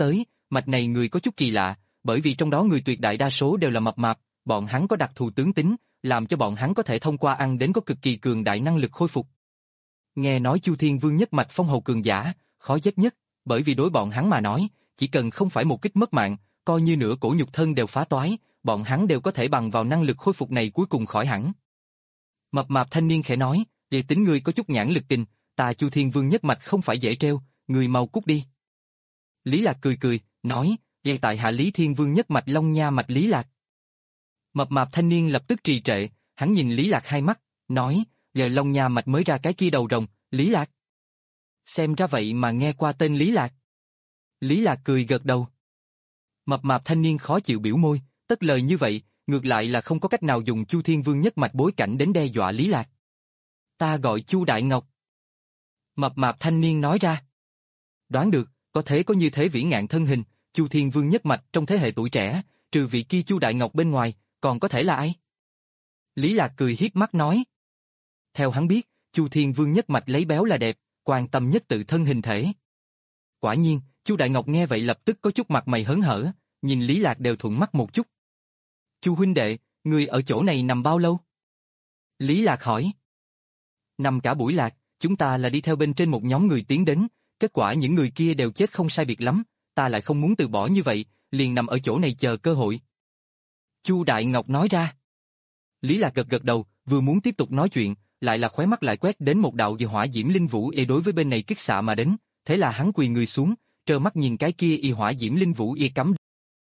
mạch này người có chút kỳ lạ, bởi vì trong đó người tuyệt đại đa số đều là mập mạp, bọn hắn có đặc thù tướng tính, làm cho bọn hắn có thể thông qua ăn đến có cực kỳ cường đại năng lực khôi phục. Nghe nói Chu Thiên Vương nhất mạch phong hầu cường giả, khó giết nhất, bởi vì đối bọn hắn mà nói, chỉ cần không phải một kích mất mạng, coi như nửa cổ nhục thân đều phá toái, bọn hắn đều có thể bằng vào năng lực khôi phục này cuối cùng khỏi hẳn. Mập mạp thanh niên khẽ nói, "Để tính ngươi có chút nhãn lực kinh, ta Chu Thiên Vương nhất mạch không phải dễ treo, người mau cút đi." Lý Lạc cười cười, nói, "Vậy tại hạ Lý Thiên Vương nhất mạch Long Nha mạch Lý Lạc." Mập mạp thanh niên lập tức trì trệ, hắn nhìn Lý Lạc hai mắt, nói, "Giờ Long Nha mạch mới ra cái kia đầu rồng, Lý Lạc." Xem ra vậy mà nghe qua tên Lý Lạc. Lý Lạc cười gật đầu. Mập mạp thanh niên khó chịu biểu môi, tất lời như vậy, ngược lại là không có cách nào dùng Chu Thiên Vương nhất mạch bối cảnh đến đe dọa Lý Lạc. "Ta gọi Chu Đại Ngọc." Mập mạp thanh niên nói ra. Đoán được, có thế có như thế vĩ ngạn thân hình, Chu Thiên Vương nhất mạch trong thế hệ tuổi trẻ, trừ vị kia Chu Đại Ngọc bên ngoài, còn có thể là ai? Lý Lạc cười hiếp mắt nói. Theo hắn biết, Chu Thiên Vương nhất mạch lấy béo là đẹp, quan tâm nhất tự thân hình thể. Quả nhiên, Chu Đại Ngọc nghe vậy lập tức có chút mặt mày hớn hở, nhìn Lý Lạc đều thuận mắt một chút. "Chu huynh đệ, người ở chỗ này nằm bao lâu?" Lý Lạc hỏi. "Nằm cả buổi Lạc, chúng ta là đi theo bên trên một nhóm người tiến đến, kết quả những người kia đều chết không sai biệt lắm, ta lại không muốn từ bỏ như vậy, liền nằm ở chỗ này chờ cơ hội." Chu Đại Ngọc nói ra. Lý Lạc gật gật đầu, vừa muốn tiếp tục nói chuyện, lại là khóe mắt lại quét đến một đạo dị hỏa diễm linh vũ y đối với bên này kích xạ mà đến, thế là hắn quỳ người xuống, trơ mắt nhìn cái kia y hỏa diễm linh vũ y cắm.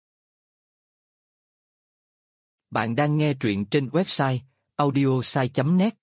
Bạn đang nghe truyện trên website audiosai chấm net.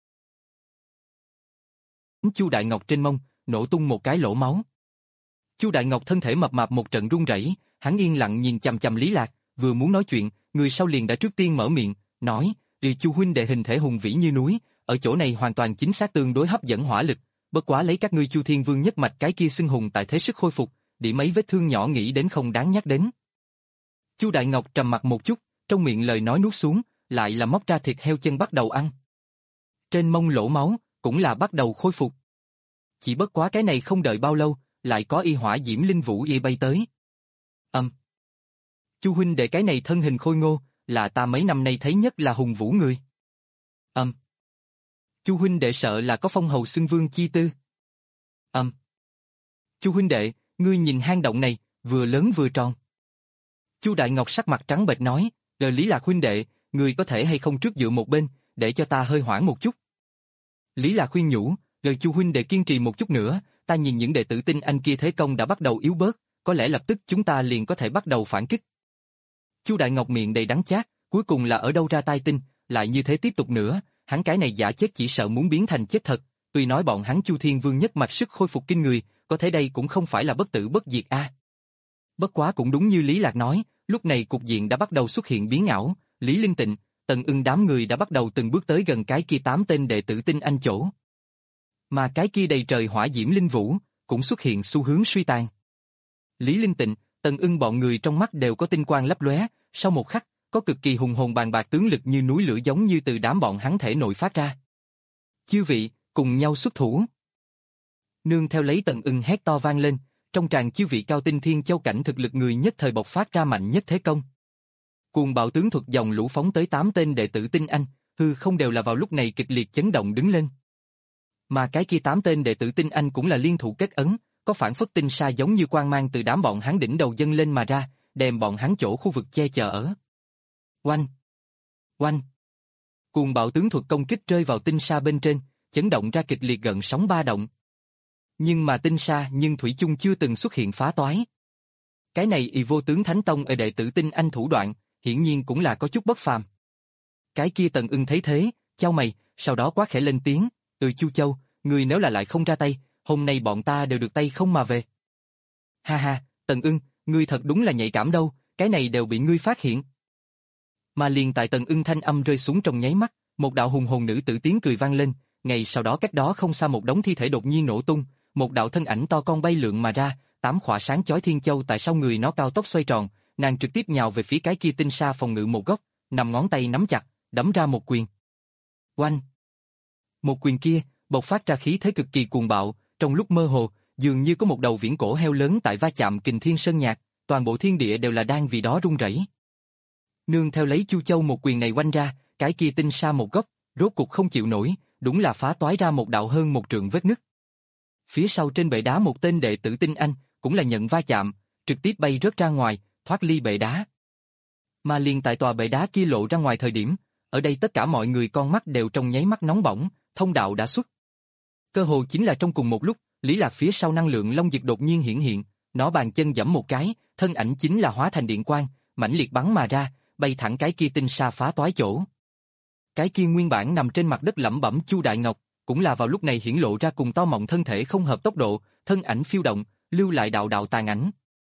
Chu Đại Ngọc trên mông, nổ tung một cái lỗ máu. Chu Đại Ngọc thân thể mập mạp một trận run rẩy, hắn yên lặng nhìn chằm chằm Lý Lạc, vừa muốn nói chuyện, người sau liền đã trước tiên mở miệng, nói, "Đi Chu huynh đệ hình thể hùng vĩ như núi, ở chỗ này hoàn toàn chính xác tương đối hấp dẫn hỏa lực, bất quá lấy các ngươi Chu Thiên Vương nhất mạch cái kia xưng hùng tại thế sức khôi phục, để mấy vết thương nhỏ nghĩ đến không đáng nhắc đến." Chu Đại Ngọc trầm mặt một chút, trong miệng lời nói nuốt xuống, lại là móc ra thịt heo chân bắt đầu ăn. Trên mông lỗ máu, cũng là bắt đầu khôi phục. Chỉ bất quá cái này không đợi bao lâu, lại có y hỏa diễm linh vũ y bay tới. Âm. Chu huynh đệ cái này thân hình khôi ngô, là ta mấy năm nay thấy nhất là hùng vũ người. Âm. Chu huynh đệ sợ là có phong hầu xưng vương chi tư. Âm. Chu huynh đệ, ngươi nhìn hang động này, vừa lớn vừa tròn. Chu Đại Ngọc sắc mặt trắng bệch nói, "Đời Lý Lạc huynh đệ, ngươi có thể hay không trước dựa một bên, để cho ta hơi hoãn một chút." Lý Lạc khuyên nhủ, "Đời Chu huynh đệ kiên trì một chút nữa, ta nhìn những đệ tử tinh anh kia thế công đã bắt đầu yếu bớt, có lẽ lập tức chúng ta liền có thể bắt đầu phản kích." Chu Đại Ngọc miệng đầy đắng chát, cuối cùng là ở đâu ra tai tinh, lại như thế tiếp tục nữa, hắn cái này giả chết chỉ sợ muốn biến thành chết thật, tuy nói bọn hắn Chu Thiên Vương nhất mạch sức khôi phục kinh người, có thể đây cũng không phải là bất tử bất diệt a. À. Bất quá cũng đúng như Lý Lạc nói, lúc này cục diện đã bắt đầu xuất hiện biến ảo, Lý Linh Tịnh, Tần Ưng đám người đã bắt đầu từng bước tới gần cái kia tám tên đệ tử tinh anh chỗ. Mà cái kia đầy trời hỏa diễm linh vũ, cũng xuất hiện xu hướng suy tàn. Lý Linh Tịnh, Tần Ưng bọn người trong mắt đều có tinh quang lấp lóe, sau một khắc, có cực kỳ hùng hồn bàn bạc tướng lực như núi lửa giống như từ đám bọn hắn thể nội phát ra. "Chư vị, cùng nhau xuất thủ." Nương theo lấy Tần Ưng hét to vang lên, trong tràng chư vị cao tinh thiên châu cảnh thực lực người nhất thời bộc phát ra mạnh nhất thế công. Cuồng bạo tướng thuật dòng lũ phóng tới tám tên đệ tử tinh anh, hư không đều là vào lúc này kịch liệt chấn động đứng lên. Mà cái kia tám tên đệ tử tinh anh cũng là liên thủ kết ấn, có phản phất tinh sa giống như quang mang từ đám bọn hắn đỉnh đầu dâng lên mà ra, đem bọn hắn chỗ khu vực che chở ở. Oanh! Oanh! Cuồng bạo tướng thuật công kích rơi vào tinh sa bên trên, chấn động ra kịch liệt gần sóng ba động. Nhưng mà tinh sa nhưng thủy chung chưa từng xuất hiện phá toái. Cái này y vô tướng thánh tông ở đệ tử tinh anh thủ đoạn, hiển nhiên cũng là có chút bất phàm. Cái kia Tần Ưng thấy thế, chau mày, sau đó quá khẽ lên tiếng, "Ừ Chu Châu, người nếu là lại không ra tay, hôm nay bọn ta đều được tay không mà về." "Ha ha, Tần Ưng, ngươi thật đúng là nhạy cảm đâu, cái này đều bị ngươi phát hiện." Mà liền tại Tần Ưng thanh âm rơi xuống trong nháy mắt, một đạo hùng hồn nữ tử tiếng cười vang lên, ngay sau đó cách đó không xa một đống thi thể đột nhiên nổ tung, một đạo thân ảnh to con bay lượn mà ra, tám khỏa sáng chói thiên châu tại sau người nó cao tốc xoay tròn, nàng trực tiếp nhào về phía cái kia tinh sa phòng ngự một góc, nằm ngón tay nắm chặt, đấm ra một quyền. Oanh! Một quyền kia, bộc phát ra khí thế cực kỳ cuồng bạo, trong lúc mơ hồ, dường như có một đầu viễn cổ heo lớn tại va chạm kình thiên sơn nhạc, toàn bộ thiên địa đều là đang vì đó run rẩy. Nương theo lấy Chu Châu một quyền này oanh ra, cái kia tinh sa một góc, rốt cục không chịu nổi, đúng là phá toái ra một đạo hơn một trượng vết nứt. Phía sau trên bệ đá một tên đệ tử Tinh Anh, cũng là nhận va chạm, trực tiếp bay rớt ra ngoài, thoát ly bệ đá. Mà liền tại tòa bệ đá kia lộ ra ngoài thời điểm, ở đây tất cả mọi người con mắt đều trong nháy mắt nóng bỏng, thông đạo đã xuất. Cơ hồ chính là trong cùng một lúc, Lý Lạc phía sau năng lượng long dực đột nhiên hiển hiện, nó bàn chân giẫm một cái, thân ảnh chính là hóa thành điện quang, mãnh liệt bắn mà ra, bay thẳng cái kia tinh sa phá toái chỗ. Cái kia nguyên bản nằm trên mặt đất lẩm bẩm Chu Đại Ngọc, cũng là vào lúc này hiển lộ ra cùng to mọng thân thể không hợp tốc độ, thân ảnh phiêu động, lưu lại đạo đạo tàn ảnh.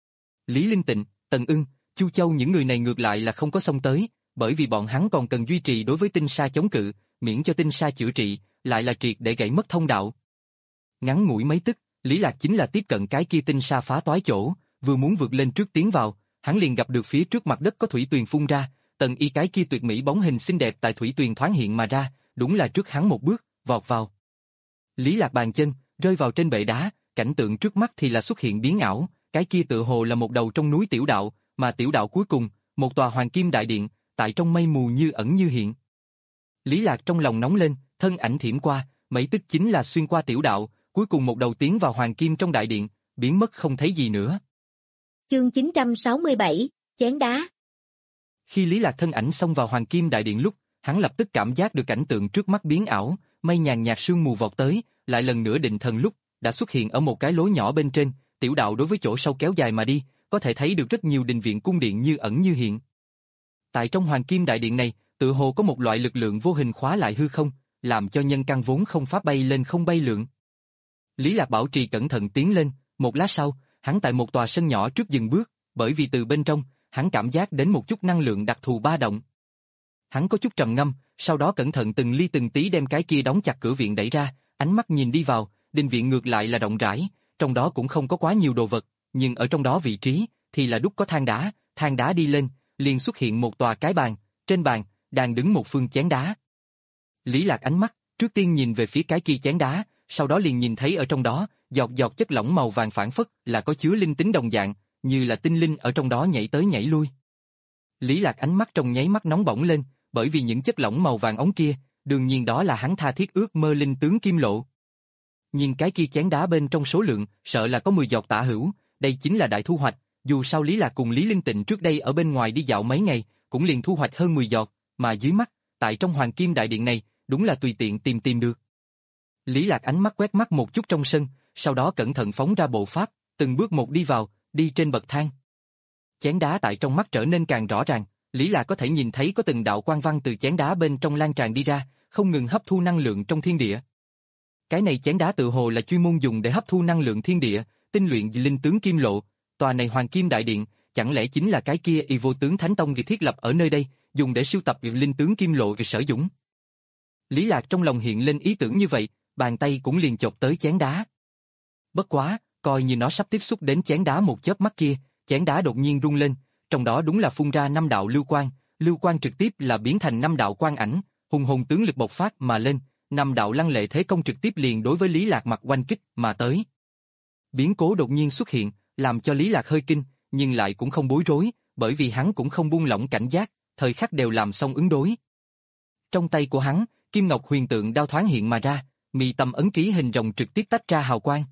Lý Linh Tịnh, Tần Ưng, Chu Châu những người này ngược lại là không có xông tới, bởi vì bọn hắn còn cần duy trì đối với tinh sa chống cự, miễn cho tinh sa chữa trị, lại là triệt để gãy mất thông đạo. Ngắn ngủi mấy tức, Lý Lạc chính là tiếp cận cái kia tinh sa phá toái chỗ, vừa muốn vượt lên trước tiến vào, hắn liền gặp được phía trước mặt đất có thủy tuyền phun ra, Tần Y cái kia tuyệt mỹ bóng hình xinh đẹp tại thủy tuyền thoáng hiện mà ra, đúng là trước hắn một bước, vọt vào. Lý Lạc bàn chân rơi vào trên bệ đá, cảnh tượng trước mắt thì là xuất hiện biến ảo, cái kia tự hồ là một đầu trong núi tiểu đạo, mà tiểu đạo cuối cùng, một tòa hoàng kim đại điện, tại trong mây mù như ẩn như hiện. Lý Lạc trong lòng nóng lên, thân ảnh thiểm qua, mấy tức chính là xuyên qua tiểu đạo, cuối cùng một đầu tiến vào hoàng kim trong đại điện, biến mất không thấy gì nữa. Chương chín trăm sáu mươi bảy, chén đá. Khi Lý Lạc thân ảnh xông vào hoàng kim đại điện lúc, hắn lập tức cảm giác được cảnh tượng trước mắt biến ảo, mây nhàn nhạt sương mù vọt tới, lại lần nữa định thần lúc, đã xuất hiện ở một cái lối nhỏ bên trên, tiểu đạo đối với chỗ sâu kéo dài mà đi, có thể thấy được rất nhiều đình viện cung điện như ẩn như hiện. Tại trong hoàng kim đại điện này, tự hồ có một loại lực lượng vô hình khóa lại hư không, làm cho nhân căn vốn không pháp bay lên không bay lượn. Lý Lạc bảo trì cẩn thận tiến lên, một lát sau, hắn tại một tòa sân nhỏ trước dừng bước, bởi vì từ bên trong, hắn cảm giác đến một chút năng lượng đặc thù ba động. Hắn có chút trầm ngâm, sau đó cẩn thận từng ly từng tí đem cái kia đóng chặt cửa viện đẩy ra, ánh mắt nhìn đi vào, đình viện ngược lại là rộng rãi, trong đó cũng không có quá nhiều đồ vật, nhưng ở trong đó vị trí thì là đúc có than đá, than đá đi lên, liền xuất hiện một tòa cái bàn, trên bàn đang đứng một phương chén đá. Lý Lạc ánh mắt trước tiên nhìn về phía cái kia chén đá, sau đó liền nhìn thấy ở trong đó giọt giọt chất lỏng màu vàng phản phất là có chứa linh tính đồng dạng, như là tinh linh ở trong đó nhảy tới nhảy lui. Lý Lạc ánh mắt trong nháy mắt nóng bỏng lên, bởi vì những chất lỏng màu vàng óng kia, đương nhiên đó là hắn tha thiết ước mơ linh tướng kim lộ. Nhìn cái kia chén đá bên trong số lượng, sợ là có mười giọt tả hữu, đây chính là đại thu hoạch, dù sao Lý Lạc cùng Lý Linh Tịnh trước đây ở bên ngoài đi dạo mấy ngày, cũng liền thu hoạch hơn mười giọt, mà dưới mắt, tại trong hoàng kim đại điện này, đúng là tùy tiện tìm tìm được. Lý Lạc ánh mắt quét mắt một chút trong sân, sau đó cẩn thận phóng ra bộ pháp, từng bước một đi vào, đi trên bậc thang. Chén đá tại trong mắt trở nên càng rõ ràng, Lý Lạc có thể nhìn thấy có từng đạo quang văn từ chén đá bên trong lan tràn đi ra, không ngừng hấp thu năng lượng trong thiên địa. Cái này chén đá tự hồ là chuyên môn dùng để hấp thu năng lượng thiên địa, tinh luyện linh tướng kim lộ, tòa này hoàng kim đại điện, chẳng lẽ chính là cái kia y vô tướng thánh tông thiết lập ở nơi đây, dùng để sưu tập linh tướng kim lộ về sử dụng. Lý Lạc trong lòng hiện lên ý tưởng như vậy, bàn tay cũng liền chộp tới chén đá. Bất quá, coi như nó sắp tiếp xúc đến chén đá một chớp mắt kia, chén đá đột nhiên rung lên, trong đó đúng là phun ra năm đạo lưu quang, lưu quang trực tiếp là biến thành năm đạo quang ảnh, hùng hồn tướng lực bộc phát mà lên, năm đạo lăng lệ thế công trực tiếp liền đối với Lý Lạc mặt oanh kích mà tới. Biến cố đột nhiên xuất hiện, làm cho Lý Lạc hơi kinh, nhưng lại cũng không bối rối, bởi vì hắn cũng không buông lỏng cảnh giác, thời khắc đều làm xong ứng đối. Trong tay của hắn, kim ngọc huyền tượng đao thoáng hiện mà ra, mi tâm ấn ký hình rồng trực tiếp tách ra hào quang.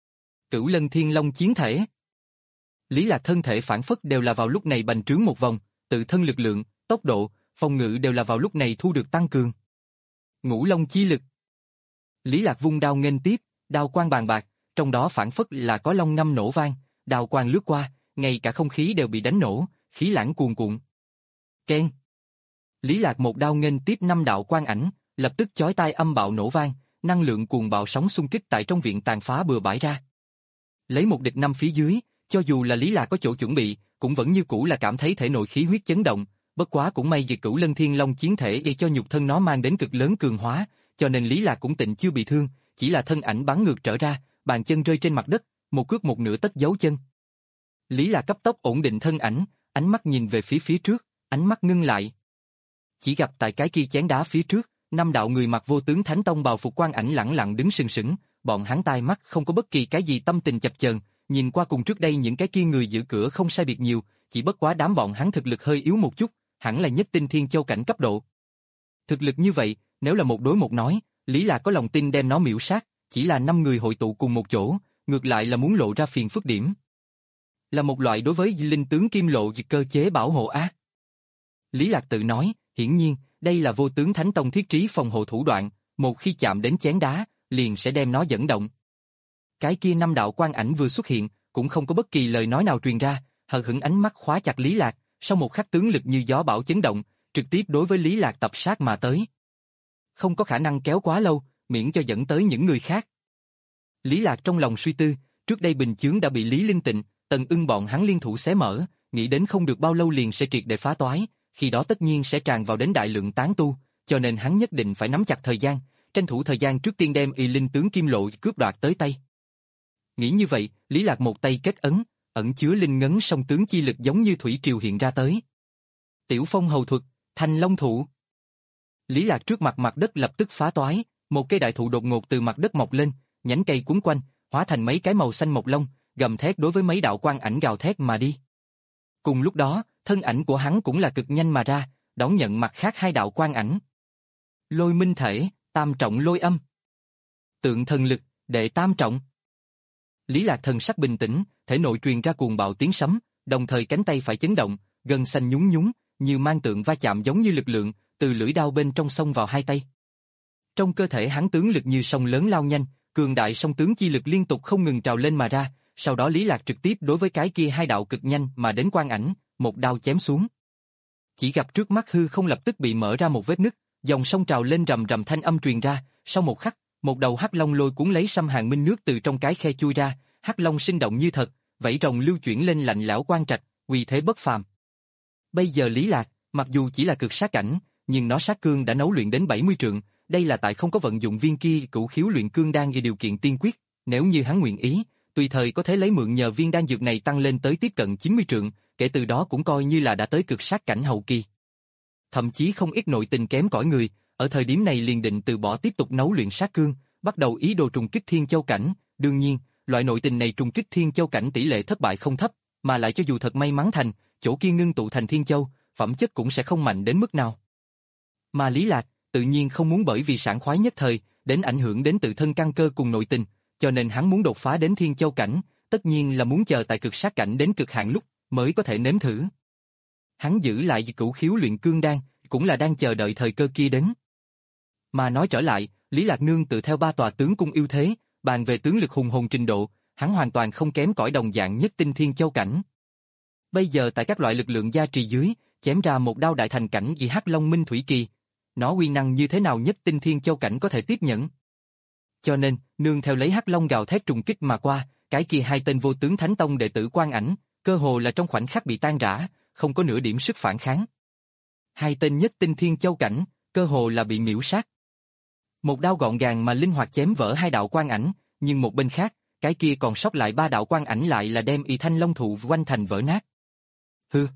Cửu Lân Thiên Long chiến thể. Lý Lạc thân thể phản phất đều là vào lúc này bành trướng một vòng, tự thân lực lượng, tốc độ, phòng ngự đều là vào lúc này thu được tăng cường. Ngũ Long chi lực. Lý Lạc vung đao nghênh tiếp, đao quang bàn bạc, trong đó phản phất là có long ngâm nổ vang, đao quang lướt qua, ngay cả không khí đều bị đánh nổ, khí lãng cuồn cuộn. Keng. Lý Lạc một đao nghênh tiếp năm đạo quang ảnh, lập tức chói tai âm bạo nổ vang, năng lượng cuồng bạo sóng xung kích tại trong viện tàn phá bừa bãi ra. Lấy một địch năm phía dưới, cho dù là Lý Lạc có chỗ chuẩn bị, cũng vẫn như cũ là cảm thấy thể nội khí huyết chấn động, bất quá cũng may vì Cửu Lân Thiên Long chiến thể để cho nhục thân nó mang đến cực lớn cường hóa, cho nên Lý Lạc cũng tịnh chưa bị thương, chỉ là thân ảnh bắn ngược trở ra, bàn chân rơi trên mặt đất, một cước một nửa tất dấu chân. Lý Lạc cấp tốc ổn định thân ảnh, ánh mắt nhìn về phía phía trước, ánh mắt ngưng lại. Chỉ gặp tại cái kia chén đá phía trước, năm đạo người mặc vô tướng thánh tông bào phục quan ảnh lẳng lặng đứng sừng sững, bọn hắn tai mắt không có bất kỳ cái gì tâm tình chập chờn, nhìn qua cùng trước đây những cái kia người giữ cửa không sai biệt nhiều, chỉ bất quá đám bọn hắn thực lực hơi yếu một chút, hẳn là nhất tinh thiên châu cảnh cấp độ. Thực lực như vậy, nếu là một đối một nói, Lý Lạc có lòng tin đem nó miểu sát, chỉ là năm người hội tụ cùng một chỗ, ngược lại là muốn lộ ra phiền phức điểm. Là một loại đối với linh tướng kim lộ cơ chế bảo hộ á. Lý Lạc tự nói, hiển nhiên, đây là vô tướng thánh tông thiết trí phòng hộ thủ đoạn, một khi chạm đến chén đá, liền sẽ đem nó dẫn động. Cái kia năm đạo quang ảnh vừa xuất hiện, cũng không có bất kỳ lời nói nào truyền ra, hờ hững ánh mắt khóa chặt Lý Lạc, sau một khắc tướng lực như gió bão chấn động, trực tiếp đối với Lý Lạc tập sát mà tới. Không có khả năng kéo quá lâu, miễn cho dẫn tới những người khác. Lý Lạc trong lòng suy tư, trước đây bình chướng đã bị Lý Linh Tịnh, Tần Ưng bọn hắn liên thủ xé mở, nghĩ đến không được bao lâu liền sẽ triệt để phá toái, khi đó tất nhiên sẽ tràn vào đến đại lượng tán tu, cho nên hắn nhất định phải nắm chặt thời gian, tranh thủ thời gian trước tiên đem y linh tướng kim lộ cướp đoạt tới tay. Nghĩ như vậy, Lý Lạc một tay kết ấn, ẩn chứa linh ngấn song tướng chi lực giống như thủy triều hiện ra tới. Tiểu phong hầu thuật, Thanh Long thụ. Lý Lạc trước mặt mặt đất lập tức phá toái, một cây đại thụ đột ngột từ mặt đất mọc lên, nhánh cây cuốn quanh, hóa thành mấy cái màu xanh mộc long, gầm thét đối với mấy đạo quang ảnh gào thét mà đi. Cùng lúc đó, thân ảnh của hắn cũng là cực nhanh mà ra, đón nhận mặt khác hai đạo quang ảnh. Lôi minh thể, tam trọng lôi âm. Tượng thần lực, đệ tam trọng. Lý Lạc thần sắc bình tĩnh, thể nội truyền ra cuồng bạo tiếng sấm, đồng thời cánh tay phải chấn động, gân xanh nhún nhún, như mang tượng va chạm giống như lực lượng, từ lưỡi đao bên trong xông vào hai tay. Trong cơ thể hắn tướng lực như sông lớn lao nhanh, cường đại song tướng chi lực liên tục không ngừng trào lên mà ra, sau đó Lý Lạc trực tiếp đối với cái kia hai đạo cực nhanh mà đến quang ảnh, một đao chém xuống. Chỉ gặp trước mắt hư không lập tức bị mở ra một vết nứt, dòng sông trào lên rầm rầm thanh âm truyền ra, sau một khắc, một đầu hắc long lôi cuốn lấy xăm hàng minh nước từ trong cái khe chui ra, hắc long sinh động như thật, vảy rồng lưu chuyển lên lạnh lẽo quang trạch, uy thế bất phàm. Bây giờ Lý Lạc, mặc dù chỉ là cực sát cảnh, nhưng nó sát cương đã nấu luyện đến bảy mươi trượng, đây là tại không có vận dụng viên kia cửu khiếu luyện cương đan ghi điều kiện tiên quyết, nếu như hắn nguyện ý, tùy thời có thể lấy mượn nhờ viên đan dược này tăng lên tới tiếp cận chín mươi trượng, kể từ đó cũng coi như là đã tới cực sát cảnh hậu kỳ. Thậm chí không ít nội tình kém cỏi người, ở thời điểm này liền định từ bỏ tiếp tục nấu luyện sát cương, bắt đầu ý đồ trùng kích thiên châu cảnh, đương nhiên, loại nội tình này trùng kích thiên châu cảnh tỷ lệ thất bại không thấp, mà lại cho dù thật may mắn thành, chỗ kia ngưng tụ thành thiên châu, phẩm chất cũng sẽ không mạnh đến mức nào. Mà Lý Lạc, tự nhiên không muốn bởi vì sảng khoái nhất thời, đến ảnh hưởng đến tự thân căn cơ cùng nội tình, cho nên hắn muốn đột phá đến thiên châu cảnh, tất nhiên là muốn chờ tại cực sát cảnh đến cực hạn lúc, mới có thể nếm thử. Hắn giữ lại cửu khiếu luyện cương đan, cũng là đang chờ đợi thời cơ kia đến. Mà nói trở lại, Lý Lạc Nương tự theo ba tòa tướng cung ưu thế, bàn về tướng lực hùng hồn trình độ, hắn hoàn toàn không kém cỏi đồng dạng nhất tinh thiên châu cảnh. Bây giờ tại các loại lực lượng gia trì dưới, chém ra một đao đại thành cảnh vì hắc long minh thủy kỳ, nó uy năng như thế nào nhất tinh thiên châu cảnh có thể tiếp nhận. Cho nên, nương theo lấy hắc long gào thét trùng kích mà qua, cái kia hai tên vô tướng thánh tông đệ tử quan ảnh, cơ hồ là trong khoảnh khắc bị tan rã, không có nửa điểm sức phản kháng. Hai tên nhất tinh thiên châu cảnh, cơ hồ là bị miểu sát. Một đao gọn gàng mà linh hoạt chém vỡ hai đạo quan ảnh, nhưng một bên khác, cái kia còn sót lại ba đạo quan ảnh lại là đem y thanh long thụ quanh thành vỡ nát. Hư.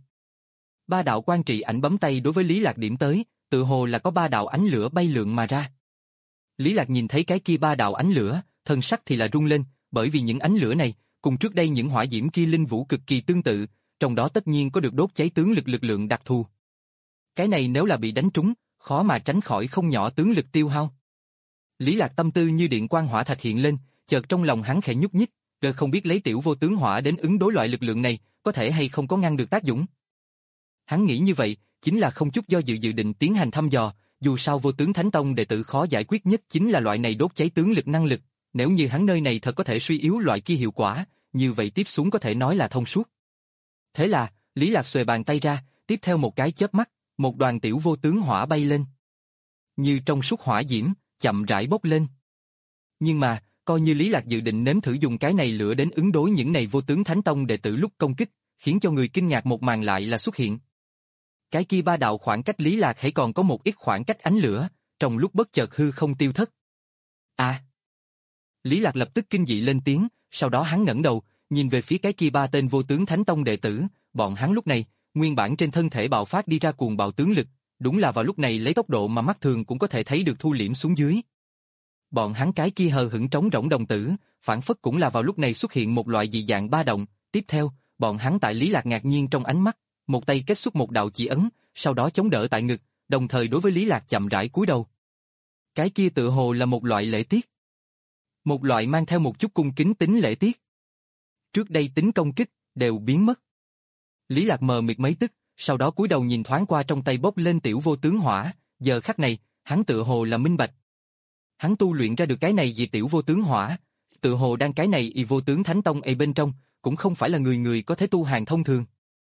Ba đạo quan trị ảnh bấm tay đối với Lý Lạc điểm tới, tự hồ là có ba đạo ánh lửa bay lượn mà ra. Lý Lạc nhìn thấy cái kia ba đạo ánh lửa, thân sắc thì là rung lên, bởi vì những ánh lửa này, cùng trước đây những hỏa diễm kia linh vũ cực kỳ tương tự, trong đó tất nhiên có được đốt cháy tướng lực lực lượng đặc thù. Cái này nếu là bị đánh trúng, khó mà tránh khỏi không nhỏ tướng lực tiêu hao. Lý Lạc tâm tư như điện quang hỏa thạch hiện lên, chợt trong lòng hắn khẽ nhúc nhích, rồi không biết lấy tiểu vô tướng hỏa đến ứng đối loại lực lượng này, có thể hay không có ngăn được tác dụng. Hắn nghĩ như vậy, chính là không chút do dự dự định tiến hành thăm dò, dù sao vô tướng thánh tông đệ tử khó giải quyết nhất chính là loại này đốt cháy tướng lực năng lực, nếu như hắn nơi này thật có thể suy yếu loại kia hiệu quả, như vậy tiếp xuống có thể nói là thông suốt. Thế là, Lý Lạc xuề bàn tay ra, tiếp theo một cái chớp mắt, một đoàn tiểu vô tướng hỏa bay lên. Như trong suốt hỏa diễm, chậm rãi bốc lên. Nhưng mà, coi như Lý Lạc dự định nếm thử dùng cái này lửa đến ứng đối những này vô tướng thánh tông đệ tử lúc công kích, khiến cho người kinh ngạc một màn lại là xuất hiện. Cái kia ba đạo khoảng cách Lý Lạc hãy còn có một ít khoảng cách ánh lửa, trong lúc bất chợt hư không tiêu thất. À! Lý Lạc lập tức kinh dị lên tiếng, sau đó hắn ngẩng đầu, nhìn về phía cái kia ba tên vô tướng thánh tông đệ tử, bọn hắn lúc này, nguyên bản trên thân thể bạo phát đi ra cuồng bạo tướng lực, đúng là vào lúc này lấy tốc độ mà mắt thường cũng có thể thấy được thu liễm xuống dưới. Bọn hắn cái kia hờ hững trống rỗng đồng tử, phản phất cũng là vào lúc này xuất hiện một loại dị dạng ba động, tiếp theo, bọn hắn tại Lý Lạc ngạc nhiên trong ánh mắt, một tay kết xuất một đạo chỉ ấn, sau đó chống đỡ tại ngực, đồng thời đối với Lý Lạc chậm rãi cúi đầu. Cái kia tựa hồ là một loại lễ tiết. Một loại mang theo một chút cung kính tính lễ tiết. Trước đây tính công kích, đều biến mất. Lý Lạc mờ mịt mấy tức, sau đó cúi đầu nhìn thoáng qua trong tay bốc lên tiểu vô tướng hỏa, giờ khắc này, hắn tựa hồ là minh bạch. Hắn tu luyện ra được cái này vì tiểu vô tướng hỏa, tựa hồ đang cái này y vô tướng thánh tông ấy bên trong, cũng không phải là người người có thể tu hàng thông thường.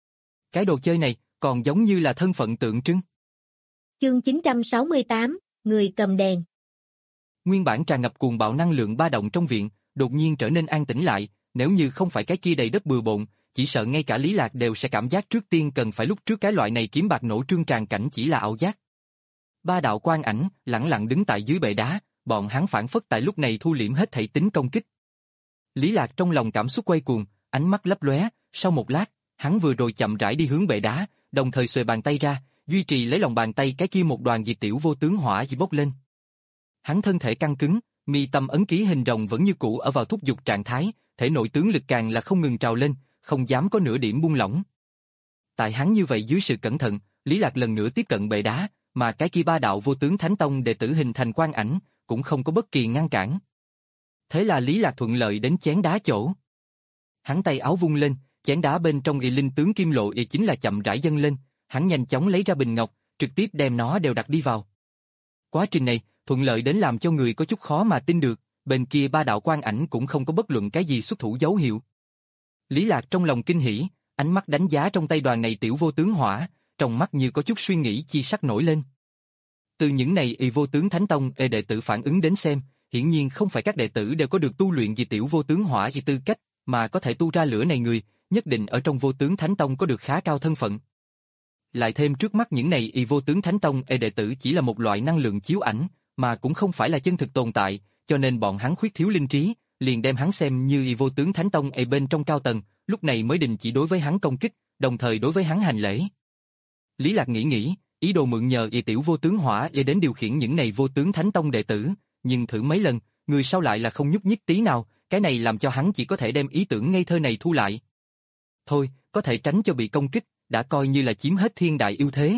Cái đồ chơi này, còn giống như là thân phận tượng trưng. Chương chín trăm sáu mươi tám, người cầm đèn. Nguyên bản tràn ngập cuồng bạo năng lượng ba động trong viện, đột nhiên trở nên an tĩnh lại, nếu như không phải cái kia đầy đất bừa bộn, chỉ sợ ngay cả Lý Lạc đều sẽ cảm giác trước tiên cần phải lúc trước cái loại này kiếm bạc nổ trương tràn cảnh chỉ là ảo giác. Ba đạo quang ảnh, lẳng lặng đứng tại dưới bệ đá, bọn hắn phản phất tại lúc này thu liễm hết thảy tính công kích. Lý Lạc trong lòng cảm xúc quay cuồng, ánh mắt lấp lóe, sau một lát, hắn vừa rồi chậm rãi đi hướng bệ đá, đồng thời xuề bàn tay ra, duy trì lấy lòng bàn tay cái kia một đoàn diệt tiểu vô tướng hỏa dị bốc lên. Hắn thân thể căng cứng, mi tâm ấn ký hình rồng vẫn như cũ ở vào thúc giục trạng thái, thể nội tướng lực càng là không ngừng trào lên, không dám có nửa điểm buông lỏng. Tại hắn như vậy dưới sự cẩn thận, Lý Lạc lần nữa tiếp cận bệ đá, mà cái kia ba đạo vô tướng thánh tông đệ tử hình thành quang ảnh, cũng không có bất kỳ ngăn cản. Thế là Lý Lạc thuận lợi đến chén đá chỗ. Hắn tay áo vung lên, chén đá bên trong y linh tướng kim lộ y chính là chậm rãi dâng lên, hắn nhanh chóng lấy ra bình ngọc, trực tiếp đem nó đều đặt đi vào. Quá trình này, thuận lợi đến làm cho người có chút khó mà tin được, bên kia ba đạo quang ảnh cũng không có bất luận cái gì xuất thủ dấu hiệu. Lý Lạc trong lòng kinh hỉ, ánh mắt đánh giá trong tay đoàn này tiểu vô tướng hỏa, trong mắt như có chút suy nghĩ chi sắc nổi lên. Từ những này y vô tướng thánh tông e đệ tử phản ứng đến xem, hiển nhiên không phải các đệ tử đều có được tu luyện vì tiểu vô tướng hỏa vì tư cách, mà có thể tu ra lửa này người, nhất định ở trong vô tướng thánh tông có được khá cao thân phận. Lại thêm trước mắt những này y vô tướng thánh tông e đệ tử chỉ là một loại năng lượng chiếu ảnh, mà cũng không phải là chân thực tồn tại, cho nên bọn hắn khuyết thiếu linh trí, liền đem hắn xem như y vô tướng thánh tông e bên trong cao tầng, lúc này mới đình chỉ đối với hắn công kích, đồng thời đối với hắn hành lễ. Lý Lạc nghĩ nghĩ, ý đồ mượn nhờ y tiểu vô tướng hỏa để đến điều khiển những này vô tướng thánh tông đệ tử, nhưng thử mấy lần, người sau lại là không nhúc nhích tí nào, cái này làm cho hắn chỉ có thể đem ý tưởng ngây thơ này thu lại. Thôi, có thể tránh cho bị công kích, đã coi như là chiếm hết thiên đại ưu thế.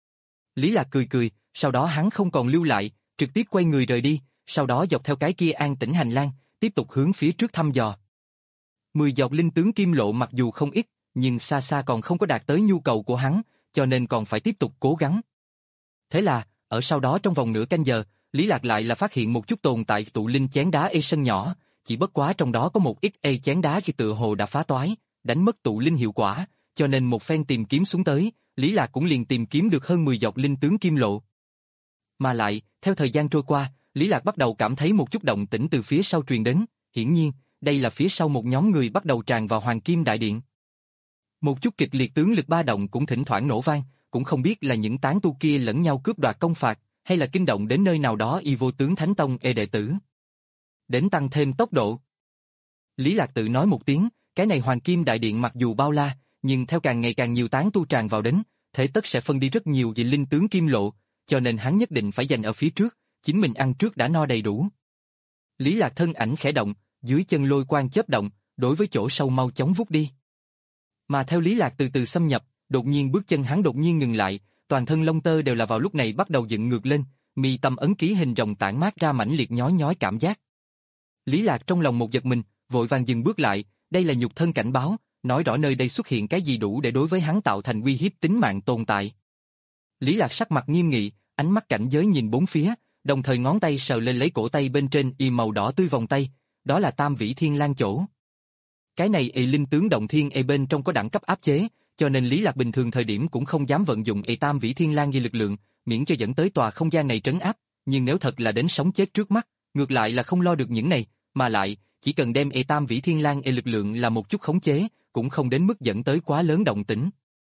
Lý Lạc cười cười, sau đó hắn không còn lưu lại, trực tiếp quay người rời đi, sau đó dọc theo cái kia an tĩnh hành lang, tiếp tục hướng phía trước thăm dò. Mười giọt linh tướng kim lộ mặc dù không ít, nhưng xa xa còn không có đạt tới nhu cầu của hắn, cho nên còn phải tiếp tục cố gắng. Thế là, ở sau đó trong vòng nửa canh giờ, Lý Lạc lại là phát hiện một chút tồn tại tụ linh chén đá ê sân nhỏ, chỉ bất quá trong đó có một ít ê chén đá khi tựa hồ đã phá toái, đánh mất tụ linh hiệu quả, cho nên một phen tìm kiếm xuống tới, Lý Lạc cũng liền tìm kiếm được hơn mười giọt linh tướng kim lộ. Mà lại, theo thời gian trôi qua, Lý Lạc bắt đầu cảm thấy một chút động tĩnh từ phía sau truyền đến, hiển nhiên, đây là phía sau một nhóm người bắt đầu tràn vào Hoàng Kim Đại Điện. Một chút kịch liệt tướng lực ba động cũng thỉnh thoảng nổ vang, cũng không biết là những tán tu kia lẫn nhau cướp đoạt công phạt, hay là kinh động đến nơi nào đó y vô tướng thánh tông e đệ tử. Đến tăng thêm tốc độ. Lý Lạc tự nói một tiếng, cái này Hoàng Kim Đại Điện mặc dù bao la, nhưng theo càng ngày càng nhiều tán tu tràn vào đến, thế tất sẽ phân đi rất nhiều về linh tướng kim lộ, cho nên hắn nhất định phải giành ở phía trước, chính mình ăn trước đã no đầy đủ. Lý Lạc thân ảnh khẽ động, dưới chân lôi quang chớp động, đối với chỗ sâu mau chóng vút đi. Mà theo Lý Lạc từ từ xâm nhập, đột nhiên bước chân hắn đột nhiên ngừng lại, toàn thân lông tơ đều là vào lúc này bắt đầu dựng ngược lên, mi tâm ấn ký hình rồng tản mát ra mãnh liệt nhói nhói cảm giác. Lý Lạc trong lòng một giật mình, vội vàng dừng bước lại, đây là nhục thân cảnh báo, nói rõ nơi đây xuất hiện cái gì đủ để đối với hắn tạo thành uy hiếp tính mạng tồn tại. Lý Lạc sắc mặt nghiêm nghị, ánh mắt cảnh giới nhìn bốn phía, đồng thời ngón tay sờ lên lấy cổ tay bên trên y màu đỏ tươi vòng tay, đó là Tam Vĩ Thiên Lang chỗ. Cái này y linh tướng động thiên y bên trong có đẳng cấp áp chế, cho nên Lý Lạc bình thường thời điểm cũng không dám vận dụng y Tam Vĩ Thiên Lang y lực lượng, miễn cho dẫn tới tòa không gian này trấn áp, nhưng nếu thật là đến sống chết trước mắt, ngược lại là không lo được những này, mà lại, chỉ cần đem y Tam Vĩ Thiên Lang y lực lượng là một chút khống chế, cũng không đến mức dẫn tới quá lớn động tĩnh.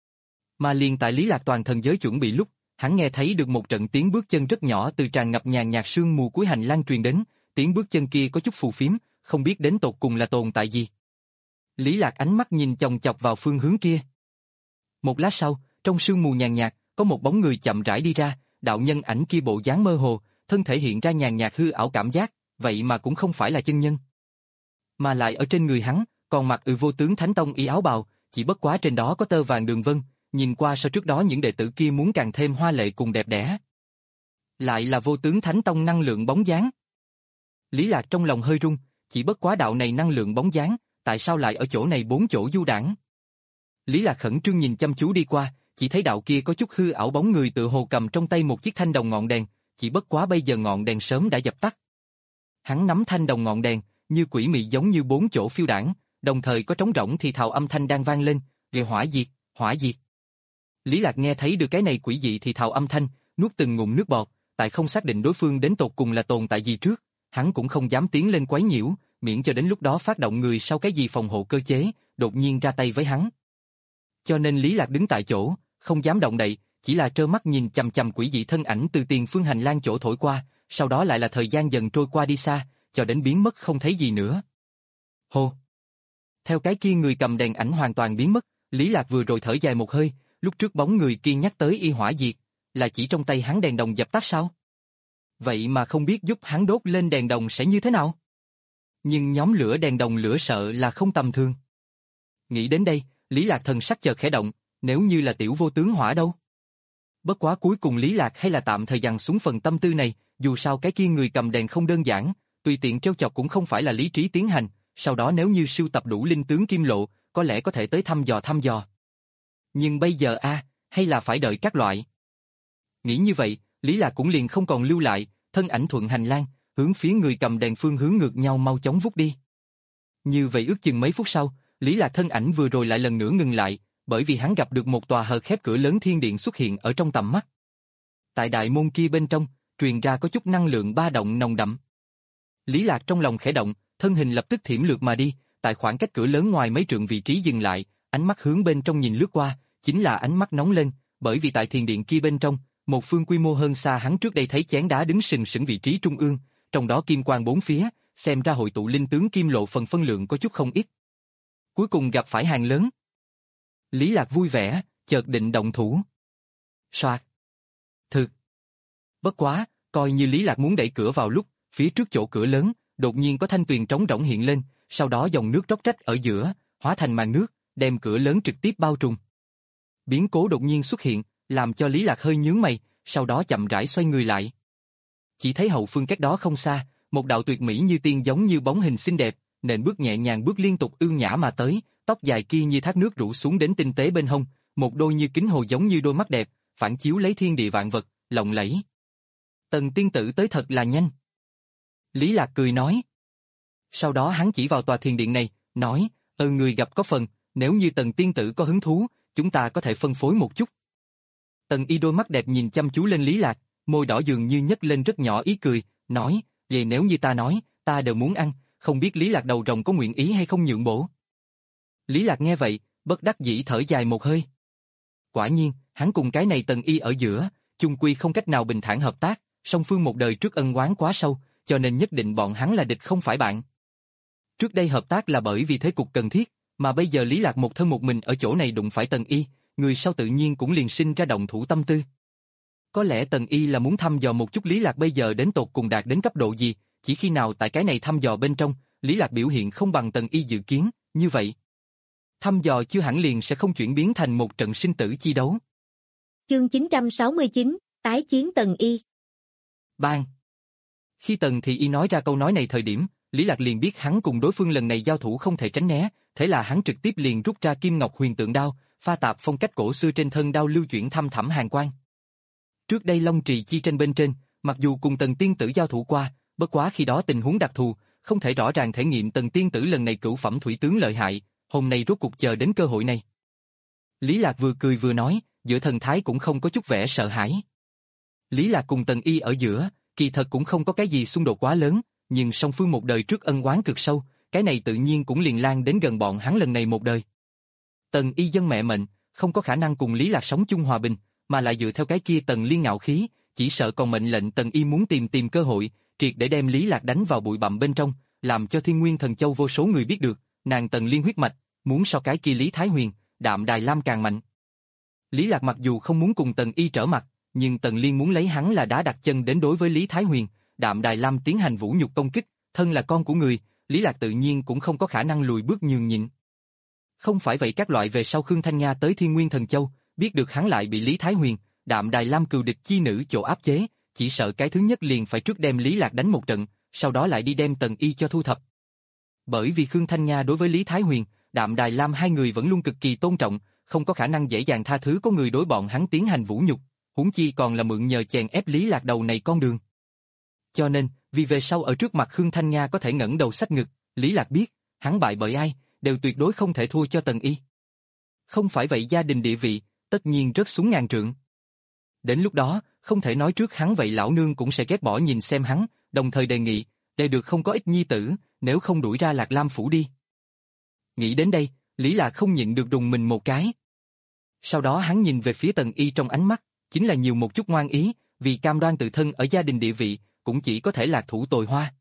Mà liền tại Lý Lạc toàn thần giới chuẩn bị lúc, hắn nghe thấy được một trận tiếng bước chân rất nhỏ từ tràn ngập nhàn nhạt sương mù cuối hành lang truyền đến, tiếng bước chân kia có chút phù phiếm, không biết đến tột cùng là tồn tại gì. Lý Lạc ánh mắt nhìn chòng chọc vào phương hướng kia. Một lát sau, trong sương mù nhàn nhạt, có một bóng người chậm rãi đi ra, đạo nhân ảnh kia bộ dáng mơ hồ, thân thể hiện ra nhàn nhạt hư ảo cảm giác, vậy mà cũng không phải là chân nhân. Mà lại ở trên người hắn, còn mặc ừ vô tướng thánh tông y áo bào, chỉ bất quá trên đó có tơ vàng đường vân, nhìn qua so trước đó những đệ tử kia muốn càng thêm hoa lệ cùng đẹp đẽ. Lại là vô tướng thánh tông năng lượng bóng dáng. Lý Lạc trong lòng hơi rung, chỉ bất quá đạo này năng lượng bóng dáng, tại sao lại ở chỗ này bốn chỗ du đãng? Lý Lạc khẩn trương nhìn chăm chú đi qua, chỉ thấy đạo kia có chút hư ảo bóng người tựa hồ cầm trong tay một chiếc thanh đồng ngọn đèn, chỉ bất quá bây giờ ngọn đèn sớm đã dập tắt. Hắn nắm thanh đồng ngọn đèn, như quỷ mị giống như bốn chỗ phiêu đãng, đồng thời có trống rỗng thì thào âm thanh đang vang lên, "Ghê hỏa diệt, hỏa diệt." Lý Lạc nghe thấy được cái này quỷ dị thì thào âm thanh, nuốt từng ngụm nước bọt, tại không xác định đối phương đến tột cùng là tồn tại gì trước, hắn cũng không dám tiến lên quấy nhiễu, miễn cho đến lúc đó phát động người sau cái gì phòng hộ cơ chế, đột nhiên ra tay với hắn. Cho nên Lý Lạc đứng tại chỗ, không dám động đậy, chỉ là trơ mắt nhìn chằm chằm quỷ dị thân ảnh từ tiền phương hành lang chỗ thổi qua, sau đó lại là thời gian dần trôi qua đi xa, cho đến biến mất không thấy gì nữa. Hô! Theo cái kia người cầm đèn ảnh hoàn toàn biến mất, Lý Lạc vừa rồi thở dài một hơi, lúc trước bóng người kia nhắc tới y hỏa diệt, là chỉ trong tay hắn đèn đồng dập tắt sao? Vậy mà không biết giúp hắn đốt lên đèn đồng sẽ như thế nào? Nhưng nhóm lửa đèn đồng lửa sợ là không tầm thường. Nghĩ đến đây, Lý Lạc thần sắc chợt khẽ động, nếu như là tiểu vô tướng hỏa đâu? Bất quá cuối cùng Lý Lạc hay là tạm thời dằn xuống phần tâm tư này, dù sao cái kia người cầm đèn không đơn giản, tùy tiện trêu chọc cũng không phải là lý trí tiến hành, sau đó nếu như sưu tập đủ linh tướng kim lộ, có lẽ có thể tới thăm dò thăm dò. Nhưng bây giờ a, à, hay là phải đợi các loại. Nghĩ như vậy, Lý Lạc cũng liền không còn lưu lại, thân ảnh thuận hành lang, hướng phía người cầm đèn phương hướng ngược nhau mau chóng vút đi. Như vậy ước chừng mấy phút sau, Lý Lạc thân ảnh vừa rồi lại lần nữa ngừng lại, bởi vì hắn gặp được một tòa hờ khép cửa lớn thiên điện xuất hiện ở trong tầm mắt. Tại đại môn kia bên trong, truyền ra có chút năng lượng ba động nồng đậm. Lý Lạc trong lòng khẽ động, thân hình lập tức thiểm lược mà đi, tại khoảng cách cửa lớn ngoài mấy trượng vị trí dừng lại, ánh mắt hướng bên trong nhìn lướt qua, chính là ánh mắt nóng lên, bởi vì tại thiền điện kia bên trong, một phương quy mô hơn xa hắn trước đây thấy chén đá đứng sừng sững vị trí trung ương, trong đó kim quang bốn phía, xem ra hội tụ linh tướng kim lộ phần phân lượng có chút không ít. Cuối cùng gặp phải hàng lớn. Lý Lạc vui vẻ, chợt định động thủ. Soạt. Thực. Bất quá, coi như Lý Lạc muốn đẩy cửa vào lúc, phía trước chỗ cửa lớn, đột nhiên có thanh tuyền trống rỗng hiện lên, sau đó dòng nước róc rách ở giữa, hóa thành màn nước, đem cửa lớn trực tiếp bao trùm. Biến cố đột nhiên xuất hiện, làm cho Lý Lạc hơi nhướng mày, sau đó chậm rãi xoay người lại. Chỉ thấy hậu phương cách đó không xa, một đạo tuyệt mỹ như tiên giống như bóng hình xinh đẹp, nện bước nhẹ nhàng bước liên tục ưu nhã mà tới, tóc dài kia như thác nước rủ xuống đến tinh tế bên hông, một đôi như kính hồ giống như đôi mắt đẹp, phản chiếu lấy thiên địa vạn vật, lộng lẫy. Tần tiên tử tới thật là nhanh. Lý Lạc cười nói. Sau đó hắn chỉ vào tòa thiền điện này, nói, ơ người gặp có phần, nếu như Tần tiên tử có hứng thú, chúng ta có thể phân phối một chút. Tần y đôi mắt đẹp nhìn chăm chú lên Lý Lạc, môi đỏ dường như nhếch lên rất nhỏ ý cười, nói, vậy nếu như ta nói, ta đều muốn ăn, không biết Lý Lạc đầu rồng có nguyện ý hay không nhượng bộ. Lý Lạc nghe vậy, bất đắc dĩ thở dài một hơi. Quả nhiên, hắn cùng cái này Tần y ở giữa, chung quy không cách nào bình thản hợp tác, song phương một đời trước ân oán quá sâu, cho nên nhất định bọn hắn là địch không phải bạn. Trước đây hợp tác là bởi vì thế cục cần thiết, mà bây giờ Lý Lạc một thân một mình ở chỗ này đụng phải Tần y, người sau tự nhiên cũng liền sinh ra động thủ tâm tư. Có lẽ Tần y là muốn thăm dò một chút Lý Lạc bây giờ đến tột cùng đạt đến cấp độ gì, chỉ khi nào tại cái này thăm dò bên trong, Lý Lạc biểu hiện không bằng Tần y dự kiến, như vậy. Thăm dò chưa hẳn liền sẽ không chuyển biến thành một trận sinh tử chi đấu. Chương chín trăm sáu mươi chín, tái chiến Tần y. Bang! Khi Tần Thị Y nói ra câu nói này thời điểm, Lý Lạc liền biết hắn cùng đối phương lần này giao thủ không thể tránh né, thế là hắn trực tiếp liền rút ra Kim Ngọc Huyền Tượng Đao, pha tạp phong cách cổ xưa trên thân đao lưu chuyển thăm thẳm hàn quang. Trước đây Long Trì chi tranh bên trên, mặc dù cùng Tần tiên tử giao thủ qua, bất quá khi đó tình huống đặc thù, không thể rõ ràng thể nghiệm Tần tiên tử lần này cửu phẩm thủy tướng lợi hại, hôm nay rốt cuộc chờ đến cơ hội này. Lý Lạc vừa cười vừa nói, giữa thần thái cũng không có chút vẻ sợ hãi. Lý Lạc cùng Tần y ở giữa, kỳ thật cũng không có cái gì xung đột quá lớn, nhưng song phương một đời trước ân oán cực sâu, cái này tự nhiên cũng liền lan đến gần bọn hắn lần này một đời. Tần y dân mẹ mệnh, không có khả năng cùng Lý Lạc sống chung hòa bình, mà lại dựa theo cái kia Tần Liên ngạo khí, chỉ sợ còn mệnh lệnh Tần y muốn tìm tìm cơ hội, triệt để đem Lý Lạc đánh vào bụi bặm bên trong, làm cho Thiên Nguyên Thần Châu vô số người biết được, nàng Tần Liên huyết mạch, muốn so cái kia Lý Thái Huyền, Đạm Đài Lam càng mạnh. Lý Lạc mặc dù không muốn cùng Tần y trở mặt, nhưng Tần Liên muốn lấy hắn là đá đặt chân đến đối với Lý Thái Huyền, Đạm Đài Lam tiến hành vũ nhục công kích, thân là con của người, Lý Lạc tự nhiên cũng không có khả năng lùi bước nhường nhịn. Không phải vậy các loại về sau Khương Thanh Nga tới Thiên Nguyên Thần Châu, biết được hắn lại bị Lý Thái Huyền, Đạm Đài Lam cừu địch chi nữ chỗ áp chế, chỉ sợ cái thứ nhất liền phải trước đem Lý Lạc đánh một trận, sau đó lại đi đem Tần Y cho thu thập. Bởi vì Khương Thanh Nga đối với Lý Thái Huyền, Đạm Đài Lam hai người vẫn luôn cực kỳ tôn trọng, không có khả năng dễ dàng tha thứ có người đối bọn hắn tiến hành vũ nhục, huống chi còn là mượn nhờ chèn ép Lý Lạc đầu này con đường. Cho nên, vì về sau ở trước mặt Khương Thanh Nga có thể ngẩng đầu xách ngực, Lý Lạc biết, hắn bại bởi ai, đều tuyệt đối không thể thua cho Tần Y. Không phải vậy gia đình địa vị, tất nhiên rớt xuống ngàn trượng. Đến lúc đó, không thể nói trước hắn vậy lão nương cũng sẽ ghét bỏ nhìn xem hắn, đồng thời đề nghị, để được không có ít nhi tử, nếu không đuổi ra Lạc Lam phủ đi. Nghĩ đến đây, Lý Lạc không nhịn được đùng mình một cái. Sau đó hắn nhìn về phía Tần Y trong ánh mắt, chính là nhiều một chút ngoan ý, vì cam đoan tự thân ở gia đình địa vị, cũng chỉ có thể lạc thủ tồi hoa.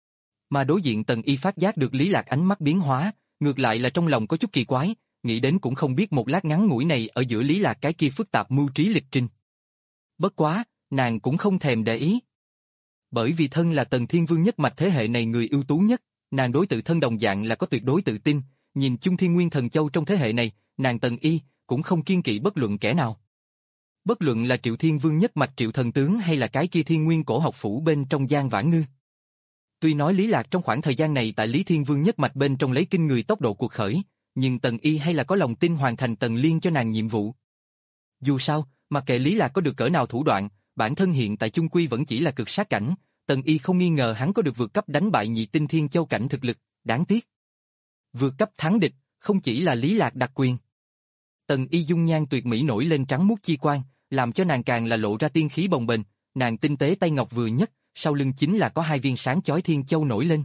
Mà đối diện Tần Y phát giác được Lý Lạc ánh mắt biến hóa, ngược lại là trong lòng có chút kỳ quái, nghĩ đến cũng không biết một lát ngắn ngủi này ở giữa Lý Lạc cái kia phức tạp mưu trí lịch trình. Bất quá, nàng cũng không thèm để ý. Bởi vì thân là Tần Thiên Vương nhất mạch thế hệ này người ưu tú nhất, nàng đối tự thân đồng dạng là có tuyệt đối tự tin, nhìn chung Thiên Nguyên Thần Châu trong thế hệ này, nàng Tần Y cũng không kiên kỵ bất luận kẻ nào. Bất luận là Triệu Thiên Vương nhất mạch Triệu Thần Tướng hay là cái kia Thiên Nguyên cổ học phủ bên trong Giang Vãn Ngư. Tuy nói Lý Lạc trong khoảng thời gian này tại Lý Thiên Vương nhất mạch bên trong lấy kinh người tốc độ cuộc khởi, nhưng Tần Y hay là có lòng tin hoàn thành Tần Liên cho nàng nhiệm vụ. Dù sao, mặc kệ Lý Lạc có được cỡ nào thủ đoạn, bản thân hiện tại chung quy vẫn chỉ là cực sát cảnh, Tần Y không nghi ngờ hắn có được vượt cấp đánh bại nhị tinh thiên châu cảnh thực lực, đáng tiếc. Vượt cấp thắng địch, không chỉ là Lý Lạc đặc quyền. Tần Y dung nhan tuyệt mỹ nổi lên trắng muốt chi quang, làm cho nàng càng là lộ ra tiên khí bồng bềnh, nàng tinh tế tay ngọc vừa nhất, sau lưng chính là có hai viên sáng chói thiên châu nổi lên.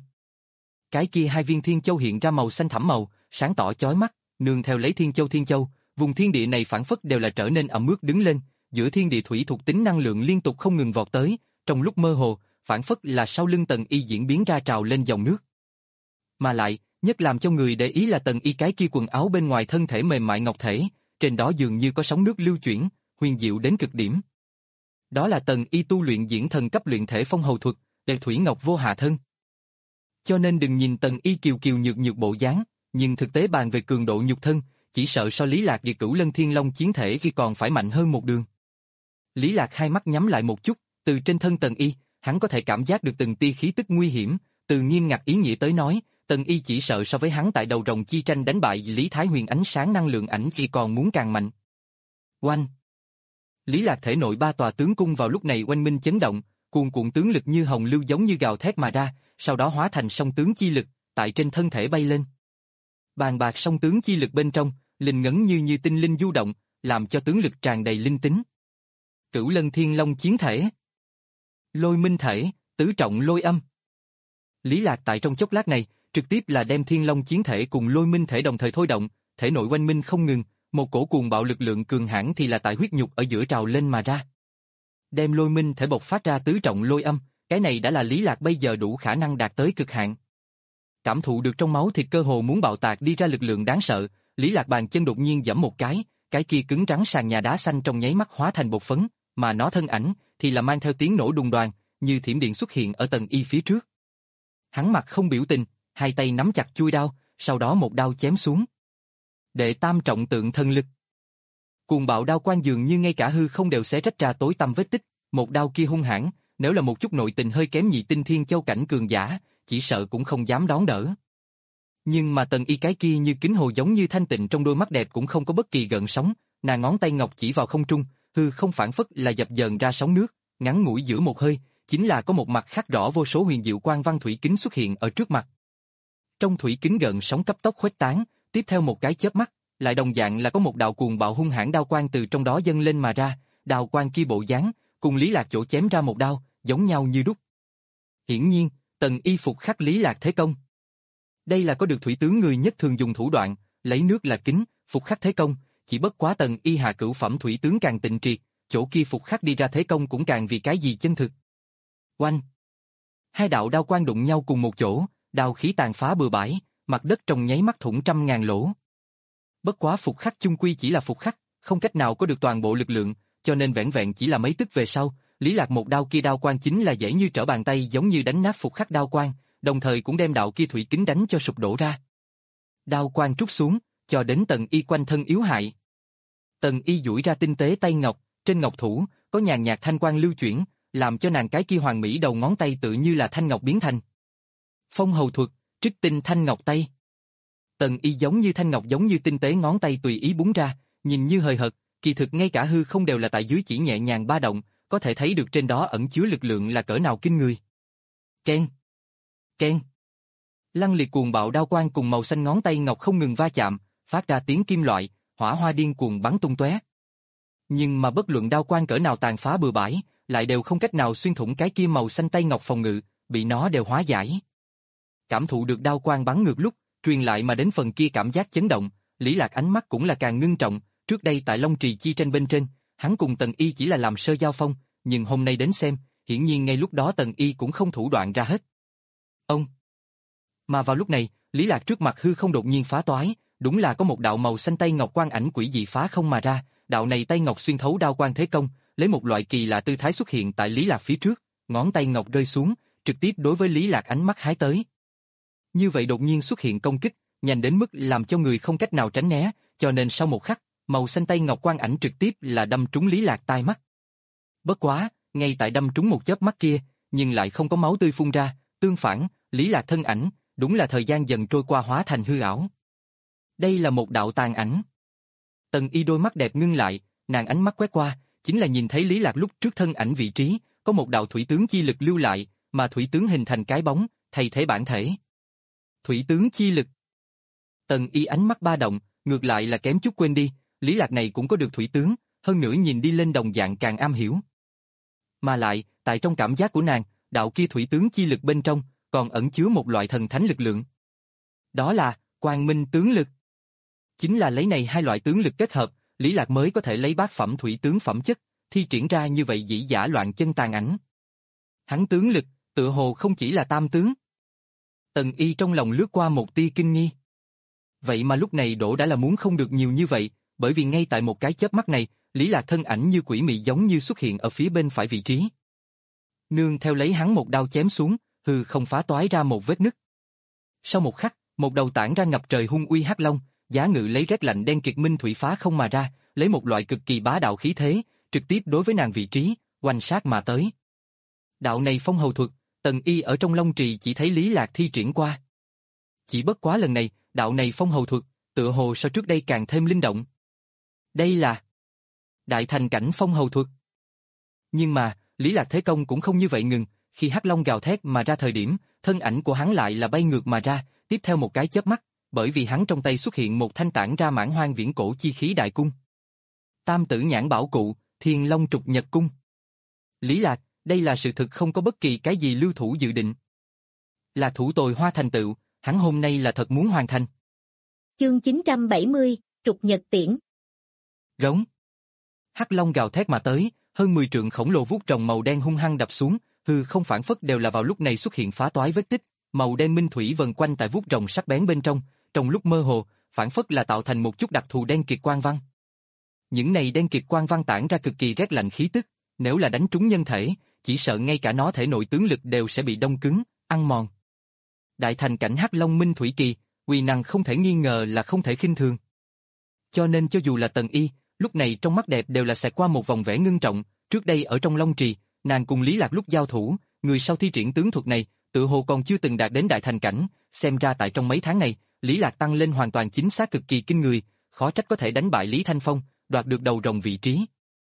Cái kia hai viên thiên châu hiện ra màu xanh thẳm màu, sáng tỏ chói mắt, nương theo lấy thiên châu thiên châu, vùng thiên địa này phản phất đều là trở nên ẩm ướt đứng lên, giữa thiên địa thủy thuộc tính năng lượng liên tục không ngừng vọt tới, trong lúc mơ hồ, phản phất là sau lưng Tần Y diễn biến ra trào lên dòng nước. Mà lại, nhất làm cho người để ý là Tần Y cái kia quần áo bên ngoài thân thể mềm mại ngọc thể, trên đó dường như có sóng nước lưu chuyển, huyền diệu đến cực điểm. Đó là Tần Y tu luyện diễn thần cấp luyện thể phong hầu thuật, đệ thủy ngọc vô hạ thân. Cho nên đừng nhìn Tần Y kiều kiều nhược nhược bộ dáng, nhưng thực tế bàn về cường độ nhục thân, chỉ sợ so Lý Lạc và Cửu Lân Thiên Long chiến thể khi còn phải mạnh hơn một đường. Lý Lạc hai mắt nhắm lại một chút, từ trên thân Tần Y, hắn có thể cảm giác được từng tia khí tức nguy hiểm, từ nghiêm ngặt ý nghĩa tới nói, Tần Y chỉ sợ so với hắn tại đầu rồng chi tranh đánh bại Lý Thái Huyền ánh sáng năng lượng ảnh khi còn muốn càng mạnh. Oanh! Lý Lạc thể nội ba tòa tướng cung vào lúc này oanh minh chấn động, cuồn cuộn tướng lực như hồng lưu giống như gào thét mà ra, sau đó hóa thành song tướng chi lực, tại trên thân thể bay lên. Bàn bạc song tướng chi lực bên trong, linh ngấn như như tinh linh du động, làm cho tướng lực tràn đầy linh tính. Cửu Lân Thiên Long chiến thể, Lôi Minh thể, tứ trọng lôi âm. Lý Lạc tại trong chốc lát này, trực tiếp là đem Thiên Long chiến thể cùng Lôi Minh thể đồng thời thôi động, thể nội oanh minh không ngừng, một cổ cuồng bạo lực lượng cường hãn thì là tại huyết nhục ở giữa trào lên mà ra. Đem Lôi Minh thể bộc phát ra tứ trọng lôi âm, cái này đã là Lý Lạc bây giờ đủ khả năng đạt tới cực hạn. Cảm thụ được trong máu thịt cơ hồ muốn bạo tạc đi ra lực lượng đáng sợ, Lý Lạc bàn chân đột nhiên giẫm một cái, cái kia cứng rắn sàn nhà đá xanh trong nháy mắt hóa thành bột phấn, mà nó thân ảnh thì là mang theo tiếng nổ đùng đoàng, như thiểm điện xuất hiện ở Tần Y phía trước. Hắn mặt không biểu tình, hai tay nắm chặt chuôi đao, sau đó một đao chém xuống. Đệ tam trọng tượng thần lực. Cuồng bạo đao quang dường như ngay cả hư không đều xé rách ra tối tăm vết tích, một đao kia hung hãn, nếu là một chút nội tình hơi kém nhị tinh thiên châu cảnh cường giả, chỉ sợ cũng không dám đón đỡ. Nhưng mà Tần Y cái kia như kính hồ giống như thanh tịnh trong đôi mắt đẹp cũng không có bất kỳ gợn sóng, nàng ngón tay ngọc chỉ vào không trung, hư không phản phất là dập dờn ra sóng nước, ngắn ngủi giữa một hơi, chính là có một mặt khắc rõ vô số huyền diệu quang văn thủy kính xuất hiện ở trước mặt. Trong thủy kính gợn sóng cấp tốc khuếch tán, tiếp theo một cái chớp mắt, lại đồng dạng là có một đạo cuồng bạo hung hãn đao quang từ trong đó dâng lên mà ra, đao quang kia bộ dáng, cùng Lý Lạc chỗ chém ra một đao, giống nhau như đúc. Hiển nhiên, Tần Y phục khắc Lý Lạc thế công. Đây là có được thủy tướng người nhất thường dùng thủ đoạn, lấy nước là kính, phục khắc thế công, chỉ bất quá Tần Y hạ cửu phẩm thủy tướng càng tịnh triệt, chỗ kia phục khắc đi ra thế công cũng càng vì cái gì chân thực. Oanh! Hai đạo đao quang đụng nhau cùng một chỗ, đao khí tàn phá bừa bãi, mặt đất trong nháy mắt thủng trăm ngàn lỗ. Bất quá phục khắc chung quy chỉ là phục khắc, không cách nào có được toàn bộ lực lượng, cho nên vẻn vẹn chỉ là mấy tức về sau, Lý Lạc một đao kia đao quang chính là dễ như trở bàn tay, giống như đánh nát phục khắc đao quang, đồng thời cũng đem đạo kia thủy kính đánh cho sụp đổ ra. Đao quang trút xuống, cho đến Tần Y quanh thân yếu hại. Tần Y duỗi ra tinh tế tay ngọc, trên ngọc thủ có nhàn nhạt thanh quang lưu chuyển, làm cho nàng cái kia hoàn mỹ đầu ngón tay tự như là thanh ngọc biến thành. Phong hầu thuật, trích tinh thanh ngọc tay. Tần Y giống như thanh ngọc, giống như tinh tế ngón tay tùy ý búng ra, nhìn như hời hợt, kỳ thực ngay cả hư không đều là tại dưới chỉ nhẹ nhàng ba động, có thể thấy được trên đó ẩn chứa lực lượng là cỡ nào kinh người. Ken, ken. Lăng liệt cuồng bạo đao quang cùng màu xanh ngón tay ngọc không ngừng va chạm, phát ra tiếng kim loại, hỏa hoa điên cuồng bắn tung tóe. Nhưng mà bất luận đao quang cỡ nào tàn phá bừa bãi, lại đều không cách nào xuyên thủng cái kia màu xanh tay ngọc phòng ngự, bị nó đều hóa giải. Cảm thụ được đao quang bắn ngược lúc, truyền lại mà đến phần kia cảm giác chấn động, Lý Lạc ánh mắt cũng là càng ngưng trọng, trước đây tại Long Trì chi tranh bên trên, hắn cùng Tần Y chỉ là làm sơ giao phong, nhưng hôm nay đến xem, hiển nhiên ngay lúc đó Tần Y cũng không thủ đoạn ra hết. Ông. Mà vào lúc này, Lý Lạc trước mặt hư không đột nhiên phá toái, đúng là có một đạo màu xanh tay ngọc quang ảnh quỷ dị phá không mà ra, đạo này tay ngọc xuyên thấu đao quang thế công, lấy một loại kỳ lạ tư thái xuất hiện tại Lý Lạc phía trước, ngón tay ngọc rơi xuống, trực tiếp đối với Lý Lạc ánh mắt hái tới. Như vậy đột nhiên xuất hiện công kích, nhanh đến mức làm cho người không cách nào tránh né, cho nên sau một khắc, màu xanh tay ngọc quang ảnh trực tiếp là đâm trúng Lý Lạc tai mắt. Bất quá, ngay tại đâm trúng một chớp mắt kia, nhưng lại không có máu tươi phun ra, tương phản, Lý Lạc thân ảnh, đúng là thời gian dần trôi qua hóa thành hư ảo. Đây là một đạo tàn ảnh. Tần Y đôi mắt đẹp ngưng lại, nàng ánh mắt quét qua, chính là nhìn thấy Lý Lạc lúc trước thân ảnh vị trí, có một đạo thủy tướng chi lực lưu lại, mà thủy tướng hình thành cái bóng, thay thế bản thể. Thủy tướng chi lực. Tần Y ánh mắt ba động, ngược lại là kém chút quên đi, Lý Lạc này cũng có được thủy tướng, hơn nữa nhìn đi lên đồng dạng càng am hiểu. Mà lại, tại trong cảm giác của nàng, đạo kia thủy tướng chi lực bên trong, còn ẩn chứa một loại thần thánh lực lượng. Đó là Quang Minh tướng lực. Chính là lấy này hai loại tướng lực kết hợp, Lý Lạc mới có thể lấy bát phẩm thủy tướng phẩm chất, thi triển ra như vậy dĩ dã loạn chân tàn ảnh. Hắn tướng lực, tựa hồ không chỉ là tam tướng. Tần Y trong lòng lướt qua một tia kinh nghi. Vậy mà lúc này đổ đã là muốn không được nhiều như vậy, bởi vì ngay tại một cái chớp mắt này, Lý Lạc thân ảnh như quỷ mị giống như xuất hiện ở phía bên phải vị trí. Nương theo lấy hắn một đao chém xuống, hư không phá toái ra một vết nứt. Sau một khắc, một đầu tản ra ngập trời hung uy hắc long, giá ngự lấy rét lạnh đen kiệt minh thủy phá không mà ra, lấy một loại cực kỳ bá đạo khí thế, trực tiếp đối với nàng vị trí, oanh sát mà tới. Đạo này phong hầu thuật, Tần Y ở trong Long Trì chỉ thấy Lý Lạc thi triển qua. Chỉ bất quá lần này, đạo này phong hầu thuật, tựa hồ so trước đây càng thêm linh động. Đây là đại thành cảnh phong hầu thuật. Nhưng mà, Lý Lạc thế công cũng không như vậy ngừng, khi hắc long gào thét mà ra thời điểm, thân ảnh của hắn lại là bay ngược mà ra, tiếp theo một cái chớp mắt, bởi vì hắn trong tay xuất hiện một thanh tản ra mãn hoang viễn cổ chi khí đại cung. Tam tử nhãn bảo cụ, Thiên Long trục nhật cung. Lý Lạc, đây là sự thực, không có bất kỳ cái gì lưu thủ dự định. Là thủ tồi hoa thành tựu, hắn hôm nay là thật muốn hoàn thành. Chương chín trăm bảy mươi, trục nhật tiễn. Rống. Hắc long gào thét mà tới, hơn mười trượng khổng lồ vuốt rồng màu đen hung hăng đập xuống, hư không phản phất đều là vào lúc này xuất hiện phá toái vết tích, màu đen minh thủy vần quanh tại vuốt rồng sắc bén bên trong, trong lúc mơ hồ, phản phất là tạo thành một chút đặc thù đen kiệt quang văn. Những này đen kiệt quang văn tản ra cực kỳ rét lạnh khí tức, nếu là đánh trúng nhân thể, chỉ sợ ngay cả nó thể nội tướng lực đều sẽ bị đông cứng, ăn mòn. Đại thành cảnh hắc long minh thủy kỳ, uy năng không thể nghi ngờ là không thể khinh thường. Cho nên cho dù là Tần Y, lúc này trong mắt đẹp đều là xẹt qua một vòng vẻ ngưng trọng, trước đây ở trong Long Trì, nàng cùng Lý Lạc lúc giao thủ, người sau thi triển tướng thuật này, tự hồ còn chưa từng đạt đến đại thành cảnh, xem ra tại trong mấy tháng này, Lý Lạc tăng lên hoàn toàn chính xác cực kỳ kinh người, khó trách có thể đánh bại Lý Thanh Phong, đoạt được đầu rồng vị trí.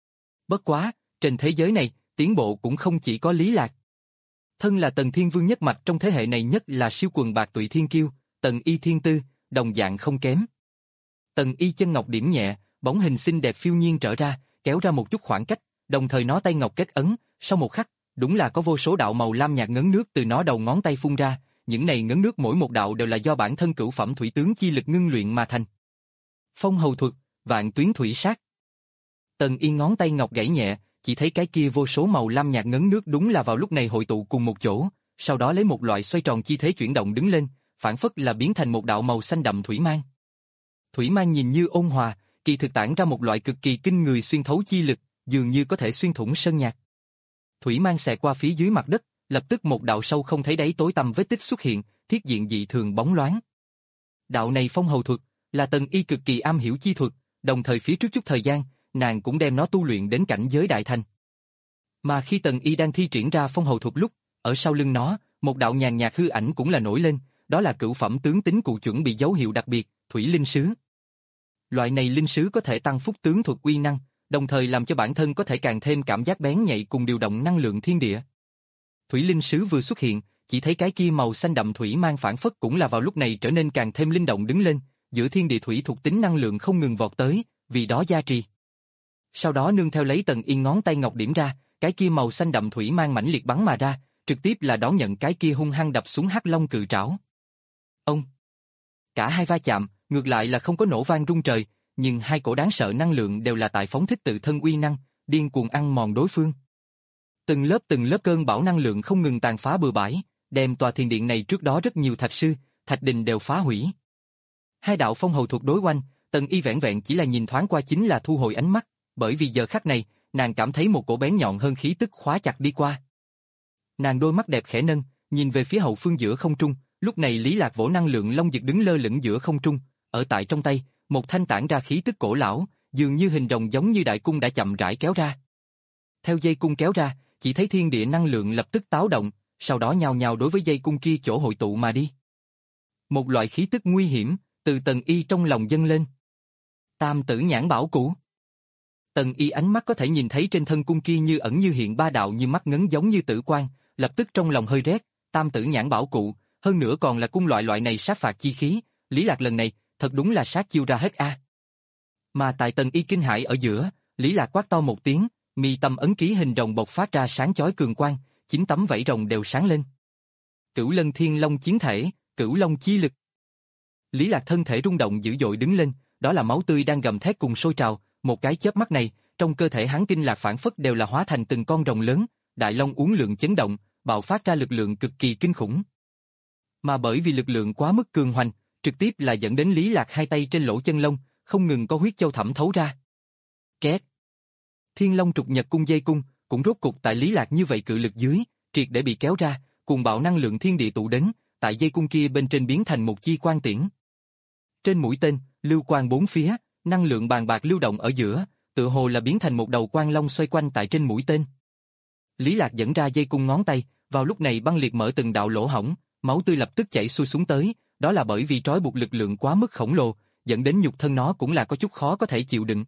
Bất quá, trên thế giới này, tiến bộ cũng không chỉ có Lý Lạc. Thân là Tần Thiên Vương nhất mạch trong thế hệ này, nhất là siêu quần bạc tụy thiên kiêu, Tần Y Thiên Tư, đồng dạng không kém. Tần Y chân ngọc điểm nhẹ, bóng hình xinh đẹp phiêu nhiên trở ra, kéo ra một chút khoảng cách, đồng thời nó tay ngọc kết ấn, sau một khắc, đúng là có vô số đạo màu lam nhạt ngấn nước từ nó đầu ngón tay phun ra, những này ngấn nước mỗi một đạo đều là do bản thân cửu phẩm thủy tướng chi lực ngưng luyện mà thành. Phong hầu thuật, vạn tuyến thủy sát. Tần Y ngón tay ngọc gãy nhẹ, chỉ thấy cái kia vô số màu lam nhạt ngấn nước đúng là vào lúc này hội tụ cùng một chỗ, sau đó lấy một loại xoay tròn chi thế chuyển động đứng lên, phản phất là biến thành một đạo màu xanh đậm thủy mang. Thủy mang nhìn như ôn hòa, kỳ thực tản ra một loại cực kỳ kinh người xuyên thấu chi lực, dường như có thể xuyên thủng sơn nhạc. Thủy mang xẹt qua phía dưới mặt đất, lập tức một đạo sâu không thấy đáy tối tăm vết tích xuất hiện, thiết diện dị thường bóng loáng. Đạo này phong hầu thuật, là Tần Y cực kỳ am hiểu chi thuật, đồng thời phía trước chút thời gian, nàng cũng đem nó tu luyện đến cảnh giới đại thành. Mà khi Tần Y đang thi triển ra phong hầu thuật lúc, ở sau lưng nó, một đạo nhàn nhạt hư ảnh cũng là nổi lên, đó là cửu phẩm tướng tính cụ chuẩn bị dấu hiệu đặc biệt, Thủy Linh Sứ. Loại này linh sứ có thể tăng phúc tướng thuật uy năng, đồng thời làm cho bản thân có thể càng thêm cảm giác bén nhạy cùng điều động năng lượng thiên địa. Thủy Linh Sứ vừa xuất hiện, chỉ thấy cái kia màu xanh đậm thủy mang phản phất cũng là vào lúc này trở nên càng thêm linh động đứng lên, giữa thiên địa thủy thuộc tính năng lượng không ngừng vọt tới, vì đó gia trì. Sau đó nương theo lấy Tần Y ngón tay ngọc điểm ra, cái kia màu xanh đậm thủy mang mãnh liệt bắn mà ra, trực tiếp là đón nhận cái kia hung hăng đập xuống hắc long cự trảo. Ông! Cả hai va chạm, ngược lại là không có nổ vang rung trời, nhưng hai cổ đáng sợ năng lượng đều là tại phóng thích tự thân uy năng, điên cuồng ăn mòn đối phương. Từng lớp từng lớp cơn bão năng lượng không ngừng tàn phá bừa bãi, đem tòa thiền điện này trước đó rất nhiều thạch sư, thạch đình đều phá hủy. Hai đạo phong hầu thuật đối oanh, Tần Y vẹn vẹn chỉ là nhìn thoáng qua chính là thu hồi ánh mắt, bởi vì giờ khắc này, nàng cảm thấy một cổ bén nhọn hơn khí tức khóa chặt đi qua. Nàng đôi mắt đẹp khẽ nâng, nhìn về phía hậu phương giữa không trung, lúc này Lý Lạc vỗ năng lượng long dực đứng lơ lửng giữa không trung, ở tại trong tay, một thanh tản ra khí tức cổ lão, dường như hình rồng giống như đại cung đã chậm rãi kéo ra. Theo dây cung kéo ra, chỉ thấy thiên địa năng lượng lập tức táo động, sau đó nhào nhào đối với dây cung kia chỗ hội tụ mà đi. Một loại khí tức nguy hiểm, từ Tần Y trong lòng dâng lên. Tam tử nhãn bảo cụ. Tần Y ánh mắt có thể nhìn thấy trên thân cung kia như ẩn như hiện ba đạo như mắt ngấn giống như tử quang, lập tức trong lòng hơi rét, tam tử nhãn bảo cụ, hơn nữa còn là cung loại loại này sát phạt chi khí, Lý Lạc lần này, thật đúng là sát chiêu ra hết a. Mà tại Tần Y kinh hãi ở giữa, Lý Lạc quát to một tiếng, mi tâm ấn ký hình rồng bộc phát ra sáng chói cường quang, chín tấm vảy rồng đều sáng lên. Cửu Lân Thiên Long chiến thể, Cửu Long chi lực. Lý Lạc thân thể rung động dữ dội đứng lên, đó là máu tươi đang gầm thét cùng sôi trào, một cái chớp mắt này, trong cơ thể hắn kinh lạc phản phất đều là hóa thành từng con rồng lớn, đại long uốn lượn chấn động, bạo phát ra lực lượng cực kỳ kinh khủng. Mà bởi vì lực lượng quá mức cường hoành, trực tiếp là dẫn đến Lý Lạc hai tay trên lỗ chân lông, không ngừng có huyết châu thẩm thấu ra. Két. Thiên Long trục nhật cung dây cung, cũng rốt cục tại Lý Lạc như vậy cự lực dưới, triệt để bị kéo ra, cùng bạo năng lượng thiên địa tụ đến, tại dây cung kia bên trên biến thành một chi quang tiễn. Trên mũi tên, lưu quang bốn phía, năng lượng bàn bạc lưu động ở giữa, tựa hồ là biến thành một đầu quang long xoay quanh tại trên mũi tên. Lý Lạc dẫn ra dây cung ngón tay, vào lúc này băng liệt mở từng đạo lỗ hổng, máu tươi lập tức chảy xuôi xuống tới, đó là bởi vì trói buộc lực lượng quá mức khổng lồ, dẫn đến nhục thân nó cũng là có chút khó có thể chịu đựng.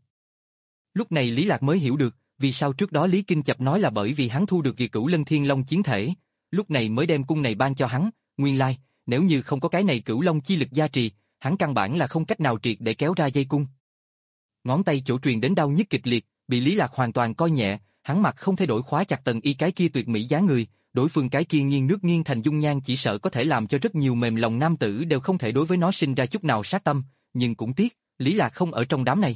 Lúc này Lý Lạc mới hiểu được, vì sao trước đó Lý Kinh Chập nói là bởi vì hắn thu được kỳ Cửu Lân Thiên Long chiến thể, lúc này mới đem cung này ban cho hắn, nguyên lai, nếu như không có cái này Cửu Long chi lực gia trì, hắn căn bản là không cách nào triệt để kéo ra dây cung. Ngón tay chỗ truyền đến đau nhức kịch liệt, bị Lý Lạc hoàn toàn coi nhẹ, hắn mặt không thay đổi khóa chặt Tần Y cái kia tuyệt mỹ dáng người, đối phương cái kia nghiêng nước nghiêng thành dung nhan chỉ sợ có thể làm cho rất nhiều mềm lòng nam tử đều không thể đối với nó sinh ra chút nào sát tâm, nhưng cũng tiếc, Lý Lạc không ở trong đám này.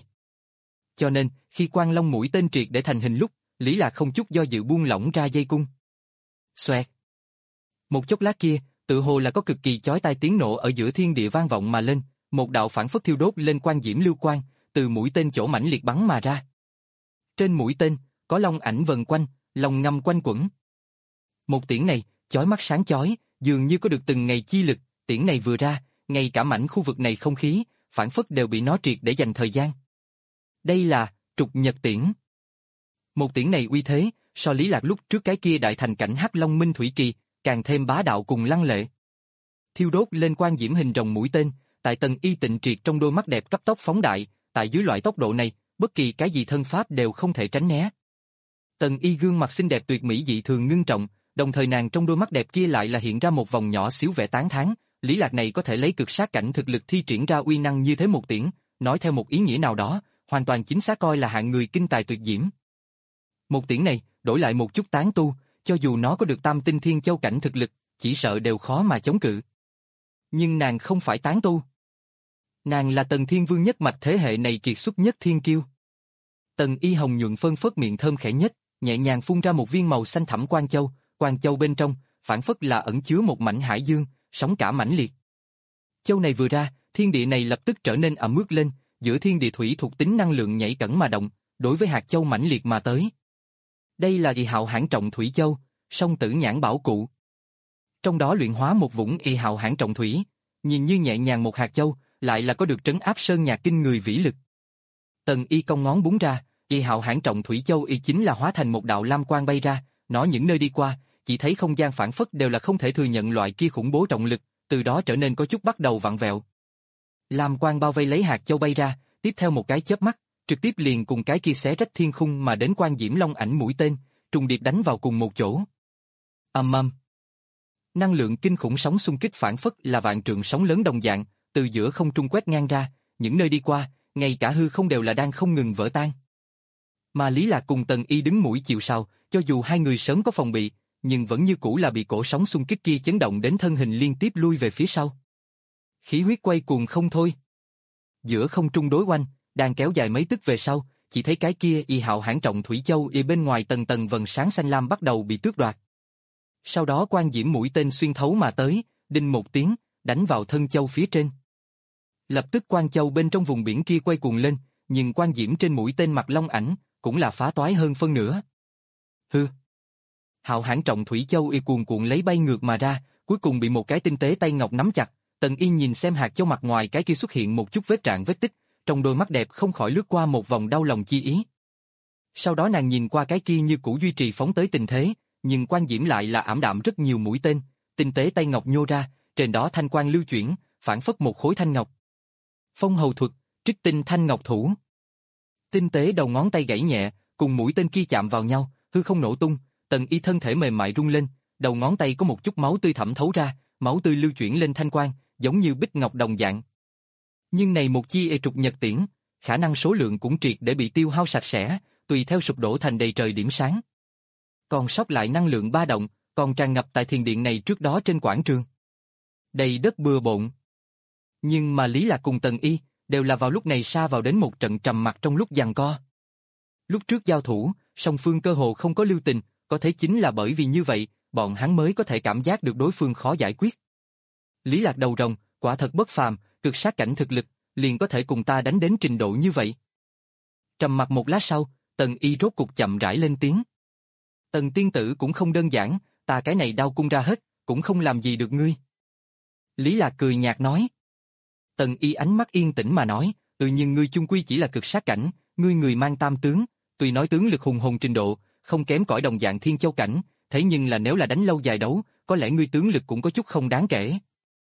Cho nên, khi Quang Long mũi tên triệt để thành hình lúc, Lý Lạc không chút do dự buông lỏng ra dây cung. Xoẹt. Một chốc lát kia, tự hồ là có cực kỳ chói tai tiếng nổ ở giữa thiên địa vang vọng mà lên, một đạo phản phất thiêu đốt lên quang diễm lưu quang, từ mũi tên chỗ mãnh liệt bắn mà ra. Trên mũi tên, có long ảnh vần quanh, long ngâm quanh quẩn. Một tiễn này, chói mắt sáng chói, dường như có được từng ngày chi lực, tiễn này vừa ra, ngay cả mảnh khu vực này không khí, phản phất đều bị nó triệt để dành thời gian. Đây là trục nhật tiễn. Một tiễn này uy thế, so Lý Lạc lúc trước cái kia đại thành cảnh Hắc Long Minh Thủy Kỳ, càng thêm bá đạo cùng lăng lệ. Thiêu đốt lên quang diễm hình rồng mũi tên, tại Tần Y tịnh triệt trong đôi mắt đẹp cấp tốc phóng đại, tại dưới loại tốc độ này, bất kỳ cái gì thân pháp đều không thể tránh né. Tần Y gương mặt xinh đẹp tuyệt mỹ dị thường ngưng trọng, đồng thời nàng trong đôi mắt đẹp kia lại là hiện ra một vòng nhỏ xíu vẻ tán thán, Lý Lạc này có thể lấy cực sát cảnh thực lực thi triển ra uy năng như thế một tiễn, nói theo một ý nghĩa nào đó, hoàn toàn chính xác coi là hạng người kinh tài tuyệt diễm. Một tiễn này, đổi lại một chút tán tu, cho dù nó có được tam tinh thiên châu cảnh thực lực, chỉ sợ đều khó mà chống cự. Nhưng nàng không phải tán tu. Nàng là Tần Thiên Vương nhất mạch thế hệ này kiệt xuất nhất thiên kiêu. Tần Y hồng nhuận phân phớt miệng thơm khẽ nhất, nhẹ nhàng phun ra một viên màu xanh thẳm quang châu, quang châu bên trong, phản phất là ẩn chứa một mảnh hải dương, sóng cả mãnh liệt. Châu này vừa ra, thiên địa này lập tức trở nên ẩm ướt lên, giữa thiên địa thủy thuộc tính năng lượng nhảy cẫng mà động, đối với hạt châu mãnh liệt mà tới. Đây là Y Hạo Hãn Trọng Thủy Châu, song tử nhãn bảo cụ. Trong đó luyện hóa một vũng Y Hạo Hãn Trọng Thủy, nhìn như nhẹ nhàng một hạt châu, lại là có được trấn áp sơn nhạc kinh người vĩ lực. Tần Y cong ngón búng ra, Y Hạo Hãn Trọng Thủy Châu y chính là hóa thành một đạo lam quang bay ra, nó những nơi đi qua, chỉ thấy không gian phản phất đều là không thể thừa nhận loại kia khủng bố trọng lực, từ đó trở nên có chút bắt đầu vặn vẹo. Lam quang bao vây lấy hạt châu bay ra, tiếp theo một cái chớp mắt, trực tiếp liền cùng cái kia xé rách thiên khung mà đến Quan Diễm Long ảnh mũi tên, trùng điệp đánh vào cùng một chỗ. Ầm ầm. Năng lượng kinh khủng sóng xung kích phản phất là vạn trượng sóng lớn đồng dạng, từ giữa không trung quét ngang ra, những nơi đi qua, ngay cả hư không đều là đang không ngừng vỡ tan. Mà Lý Lạc cùng Tần Y đứng mũi chịu sào, cho dù hai người sớm có phòng bị, nhưng vẫn như cũ là bị cổ sóng xung kích kia chấn động đến thân hình liên tiếp lui về phía sau. Khí huyết quay cuồng không thôi. Giữa không trung đối oanh, đang kéo dài mấy tức về sau, chỉ thấy cái kia Y Hạo Hãn Trọng Thủy Châu y bên ngoài tầng tầng vầng sáng xanh lam bắt đầu bị tước đoạt. Sau đó Quan Diễm mũi tên xuyên thấu mà tới, đinh một tiếng, đánh vào thân châu phía trên. Lập tức Quan Châu bên trong vùng biển kia quay cuồng lên, nhưng Quan Diễm trên mũi tên mặt long ảnh cũng là phá toái hơn phân nửa. Hư. Hạo Hãn Trọng Thủy Châu y cuồn cuộn lấy bay ngược mà ra, cuối cùng bị một cái tinh tế tay ngọc nắm chặt. Tần Y nhìn xem hạt châu mặt ngoài cái kia xuất hiện một chút vết rạn vết tích, trong đôi mắt đẹp không khỏi lướt qua một vòng đau lòng chi ý. Sau đó nàng nhìn qua cái kia như cũ duy trì phóng tới tình thế, nhưng Quan Diễm lại là ảm đạm rất nhiều mũi tên, tinh tế tay ngọc nhô ra, trên đó thanh quang lưu chuyển, phản phất một khối thanh ngọc. Phong hầu thuật, trích tinh thanh ngọc thủ. Tinh tế đầu ngón tay gãy nhẹ, cùng mũi tên kia chạm vào nhau, hư không nổ tung, Tần Y thân thể mềm mại rung lên, đầu ngón tay có một chút máu tươi thẩm thấu ra, máu tươi lưu chuyển lên thanh quang, giống như bích ngọc đồng dạng. Nhưng này một chi e trục nhật tiễn, khả năng số lượng cũng triệt để bị tiêu hao sạch sẽ, tùy theo sụp đổ thành đầy trời điểm sáng. Còn sót lại năng lượng ba động, còn tràn ngập tại thiền điện này trước đó trên quảng trường. Đầy đất bừa bộn. Nhưng mà Lý Lạc cùng Tần Y đều là vào lúc này sa vào đến một trận trầm mặc trong lúc giằng co. Lúc trước giao thủ, song phương cơ hồ không có lưu tình, có thể chính là bởi vì như vậy, bọn hắn mới có thể cảm giác được đối phương khó giải quyết. Lý Lạc đầu rồng, quả thật bất phàm, cực sát cảnh thực lực, liền có thể cùng ta đánh đến trình độ như vậy. Trầm mặc một lát sau, Tần Y rốt cục chậm rãi lên tiếng. Tần tiên tử cũng không đơn giản, ta cái này đau cung ra hết, cũng không làm gì được ngươi. Lý Lạc cười nhạt nói. Tần Y ánh mắt yên tĩnh mà nói, tự nhiên ngươi chung quy chỉ là cực sát cảnh, ngươi người mang tam tướng, tuy nói tướng lực hùng hồn trình độ, không kém cỏi đồng dạng thiên châu cảnh, thế nhưng là nếu là đánh lâu dài đấu, có lẽ ngươi tướng lực cũng có chút không đáng kể.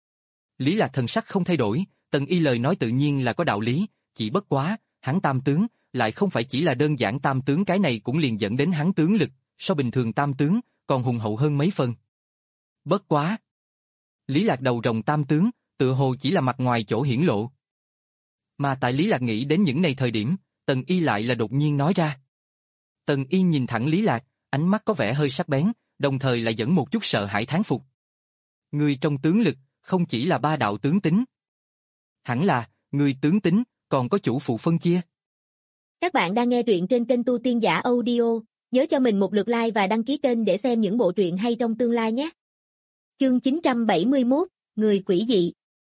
Lý Lạc thần sắc không thay đổi, Tần Y lời nói tự nhiên là có đạo lý, chỉ bất quá, hắn tam tướng, lại không phải chỉ là đơn giản tam tướng, cái này cũng liền dẫn đến hắn tướng lực, so bình thường tam tướng, còn hùng hậu hơn mấy phần. Bất quá. Lý Lạc đầu rồng tam tướng, tựa hồ chỉ là mặt ngoài chỗ hiển lộ. Mà tại Lý Lạc nghĩ đến những này thời điểm, Tần Y lại là đột nhiên nói ra. Tần Y nhìn thẳng Lý Lạc, ánh mắt có vẻ hơi sắc bén, đồng thời lại dẫn một chút sợ hãi thán phục. Người trong tướng lực, không chỉ là ba đạo tướng tính. Hẳn là, người tướng tính, còn có chủ phụ phân chia. Các bạn đang nghe truyện trên kênh Tu Tiên Giả Audio, nhớ cho mình một lượt like và đăng ký kênh để xem những bộ truyện hay trong tương lai nhé. Chương chín trăm bảy mươi mốt, Người quỷ dị.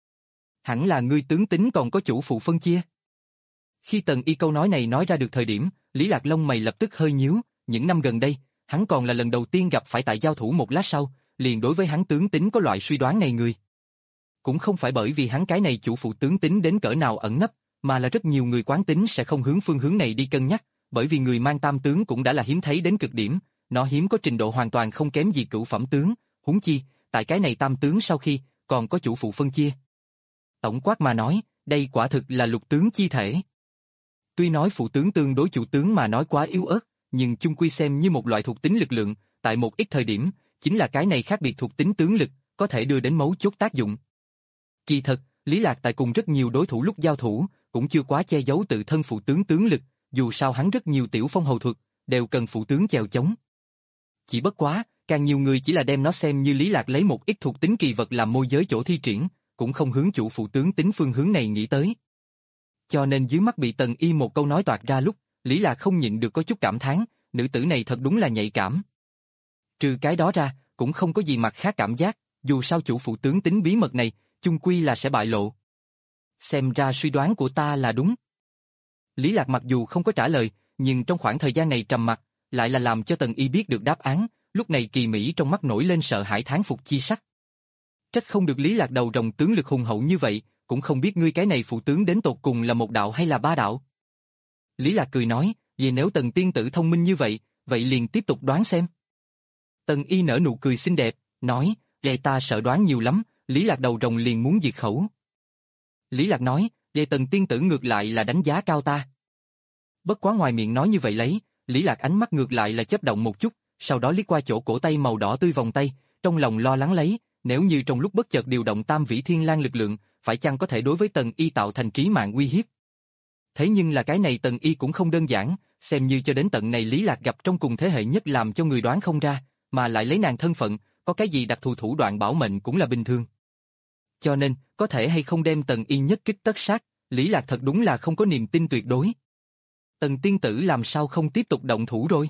Hẳn là người tướng tính còn có chủ phụ phân chia. Khi Tần Y câu nói này nói ra được thời điểm, Lý Lạc lông mày lập tức hơi nhíu, những năm gần đây, hắn còn là lần đầu tiên gặp phải tại giao thủ một lát sau, liền đối với hắn tướng tính có loại suy đoán này người. Cũng không phải bởi vì hắn cái này chủ phụ tướng tính đến cỡ nào ẩn nấp, mà là rất nhiều người quán tính sẽ không hướng phương hướng này đi cân nhắc, bởi vì người mang tam tướng cũng đã là hiếm thấy đến cực điểm, nó hiếm có trình độ hoàn toàn không kém gì cửu phẩm tướng, huống chi, tại cái này tam tướng sau khi, còn có chủ phụ phân chia. Tổng quát mà nói, đây quả thực là lục tướng chi thể. Tuy nói phụ tướng tương đối chủ tướng mà nói quá yếu ớt, nhưng chung quy xem như một loại thuộc tính lực lượng, tại một ít thời điểm, chính là cái này khác biệt thuộc tính tướng lực, có thể đưa đến mấu chốt tác dụng. Kỳ thật, Lý Lạc tại cùng rất nhiều đối thủ lúc giao thủ, cũng chưa quá che giấu tự thân phụ tướng tướng lực, dù sao hắn rất nhiều tiểu phong hầu thuật, đều cần phụ tướng chèo chống. Chỉ bất quá, càng nhiều người chỉ là đem nó xem như Lý Lạc lấy một ít thuộc tính kỳ vật làm môi giới chỗ thi triển, cũng không hướng chủ phụ tướng tính phương hướng này nghĩ tới. Cho nên dưới mắt bị Tần Y một câu nói toạc ra lúc, Lý Lạc không nhịn được có chút cảm thán, nữ tử này thật đúng là nhạy cảm. Trừ cái đó ra, cũng không có gì mặt khác cảm giác, dù sao chủ phụ tướng tính bí mật này, chung quy là sẽ bại lộ. Xem ra suy đoán của ta là đúng. Lý Lạc mặc dù không có trả lời, nhưng trong khoảng thời gian này trầm mặc, lại là làm cho Tần Y biết được đáp án, lúc này Kỳ Mỹ trong mắt nổi lên sợ hãi thán phục chi sắc. Trách không được Lý Lạc đầu rồng tướng lực hùng hậu như vậy, cũng không biết ngươi cái này phụ tướng đến tột cùng là một đạo hay là ba đạo. Lý Lạc cười nói, vì nếu Tần tiên tử thông minh như vậy, vậy liền tiếp tục đoán xem. Tần Y nở nụ cười xinh đẹp, nói, vậy ta sợ đoán nhiều lắm, Lý Lạc đầu rồng liền muốn diệt khẩu. Lý Lạc nói, vậy Tần tiên tử ngược lại là đánh giá cao ta. Bất quá ngoài miệng nói như vậy lấy, Lý Lạc ánh mắt ngược lại là chớp động một chút, sau đó liếc qua chỗ cổ tay màu đỏ tươi vòng tay, trong lòng lo lắng lấy, nếu như trong lúc bất chợt điều động tam vĩ thiên lang lực lượng, phải chăng có thể đối với Tần Y tạo thành trí mạng uy hiếp. Thế nhưng là cái này Tần Y cũng không đơn giản, xem như cho đến tận này Lý Lạc gặp trong cùng thế hệ nhất làm cho người đoán không ra, mà lại lấy nàng thân phận, có cái gì đặc thù thủ đoạn bảo mệnh cũng là bình thường. Cho nên, có thể hay không đem Tần Y nhất kích tất sát, Lý Lạc thật đúng là không có niềm tin tuyệt đối. Tần tiên tử làm sao không tiếp tục động thủ rồi?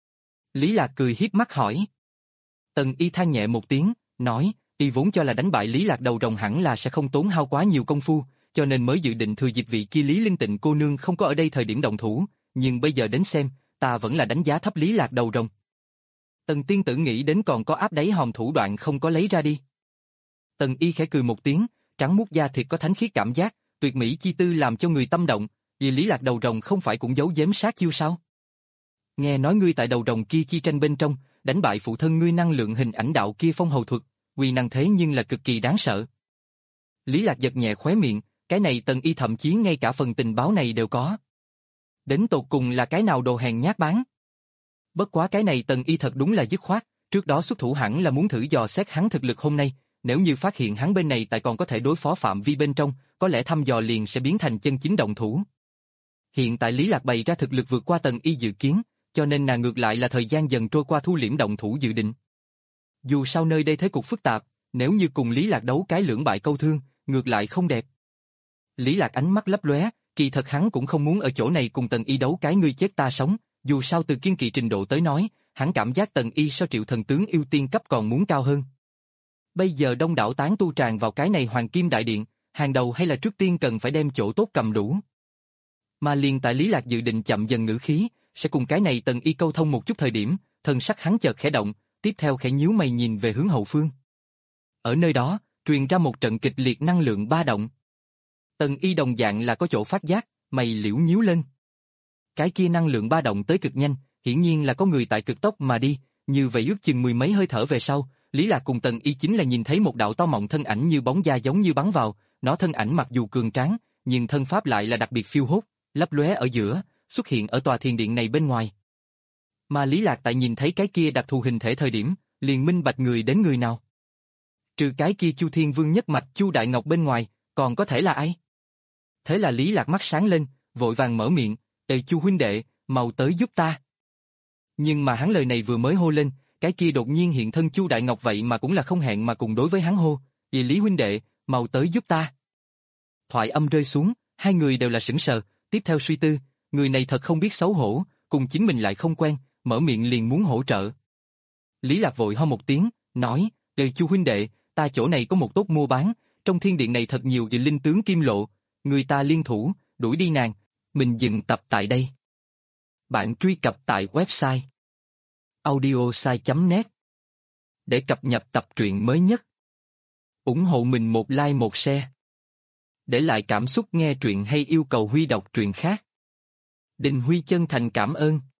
Lý Lạc cười hiếp mắt hỏi. Tần Y than nhẹ một tiếng, nói, Y vốn cho là đánh bại Lý Lạc đầu rồng hẳn là sẽ không tốn hao quá nhiều công phu, cho nên mới dự định thừa dịp vị kia Lý Linh Tịnh cô nương không có ở đây thời điểm động thủ, nhưng bây giờ đến xem, ta vẫn là đánh giá thấp Lý Lạc đầu rồng. Tần tiên tử nghĩ đến còn có áp đáy hòm thủ đoạn không có lấy ra đi. Tần Y khẽ cười một tiếng, trắng muốt da thịt có thánh khiết cảm giác, tuyệt mỹ chi tư làm cho người tâm động, vì Lý Lạc đầu rồng không phải cũng giấu giếm sát chiêu sao? Nghe nói ngươi tại đầu rồng kia chi tranh bên trong, đánh bại phụ thân ngươi năng lượng hình ảnh đạo kia phong hầu thuật, uy năng thế nhưng là cực kỳ đáng sợ. Lý Lạc giật nhẹ khóe miệng, cái này Tần Y thậm chí ngay cả phần tình báo này đều có. Đến tột cùng là cái nào đồ hèn nhát bán? Bất quá cái này Tần Y thật đúng là dứt khoát, trước đó xuất thủ hẳn là muốn thử dò xét hắn thực lực hôm nay, nếu như phát hiện hắn bên này tại còn có thể đối phó phạm vi bên trong, có lẽ thăm dò liền sẽ biến thành chân chính động thủ. Hiện tại Lý Lạc bày ra thực lực vượt qua Tần Y dự kiến, cho nên nàng ngược lại là thời gian dần trôi qua thu liễm động thủ dự định. Dù sao nơi đây thế cục phức tạp, nếu như cùng Lý Lạc đấu cái lưỡng bại câu thương, ngược lại không đẹp. Lý Lạc ánh mắt lấp lóe, kỳ thật hắn cũng không muốn ở chỗ này cùng Tần Y đấu cái ngươi chết ta sống, dù sao từ kiên kỵ trình độ tới nói, hắn cảm giác Tần Y so Triệu thần tướng yêu tiên cấp còn muốn cao hơn. Bây giờ đông đảo tán tu tràn vào cái này Hoàng Kim Đại Điện, hàng đầu hay là trước tiên cần phải đem chỗ tốt cầm đủ. Mà liền tại Lý Lạc dự định chậm dần ngữ khí, sẽ cùng cái này Tần Y câu thông một chút thời điểm, thần sắc hắn chợt khẽ động, tiếp theo khẽ nhíu mày nhìn về hướng hậu phương. Ở nơi đó, truyền ra một trận kịch liệt năng lượng ba động. Tần Y đồng dạng là có chỗ phát giác, mày liễu nhíu lên. Cái kia năng lượng ba động tới cực nhanh, hiển nhiên là có người tại cực tốc mà đi, như vậy ước chừng mười mấy hơi thở về sau, Lý Lạc cùng Tần Y chính là nhìn thấy một đạo to mọng thân ảnh như bóng da giống như bắn vào, nó thân ảnh mặc dù cường tráng, nhưng thân pháp lại là đặc biệt phiêu hốt, lấp lóe ở giữa, xuất hiện ở tòa thiền điện này bên ngoài. Mà Lý Lạc tại nhìn thấy cái kia đặc thù hình thể thời điểm, liền minh bạch người đến người nào. Trừ cái kia Chu Thiên Vương nhất mạch Chu Đại Ngọc bên ngoài, còn có thể là ai? Thế là Lý Lạc mắt sáng lên, vội vàng mở miệng, "Ê Chu huynh đệ, mau tới giúp ta." Nhưng mà hắn lời này vừa mới hô lên, cái kia đột nhiên hiện thân Chu Đại Ngọc vậy mà cũng là không hẹn mà cùng đối với hắn hô, "Vì Lý huynh đệ, mau tới giúp ta." Thoại âm rơi xuống, hai người đều là sững sờ, tiếp theo suy tư, người này thật không biết xấu hổ, cùng chính mình lại không quen, mở miệng liền muốn hỗ trợ. Lý Lạc vội ho một tiếng, nói, "Ê Chu huynh đệ, ta chỗ này có một tốt mua bán, trong thiên điện này thật nhiều địa linh tướng kim lộ, người ta liên thủ, đuổi đi nàng, mình dừng tập tại đây." Bạn truy cập tại website audiosai chấm net để cập nhật tập truyện mới nhất. Ủng hộ mình một like một share. Để lại cảm xúc nghe truyện hay yêu cầu Huy đọc truyện khác. Đình Huy chân thành cảm ơn.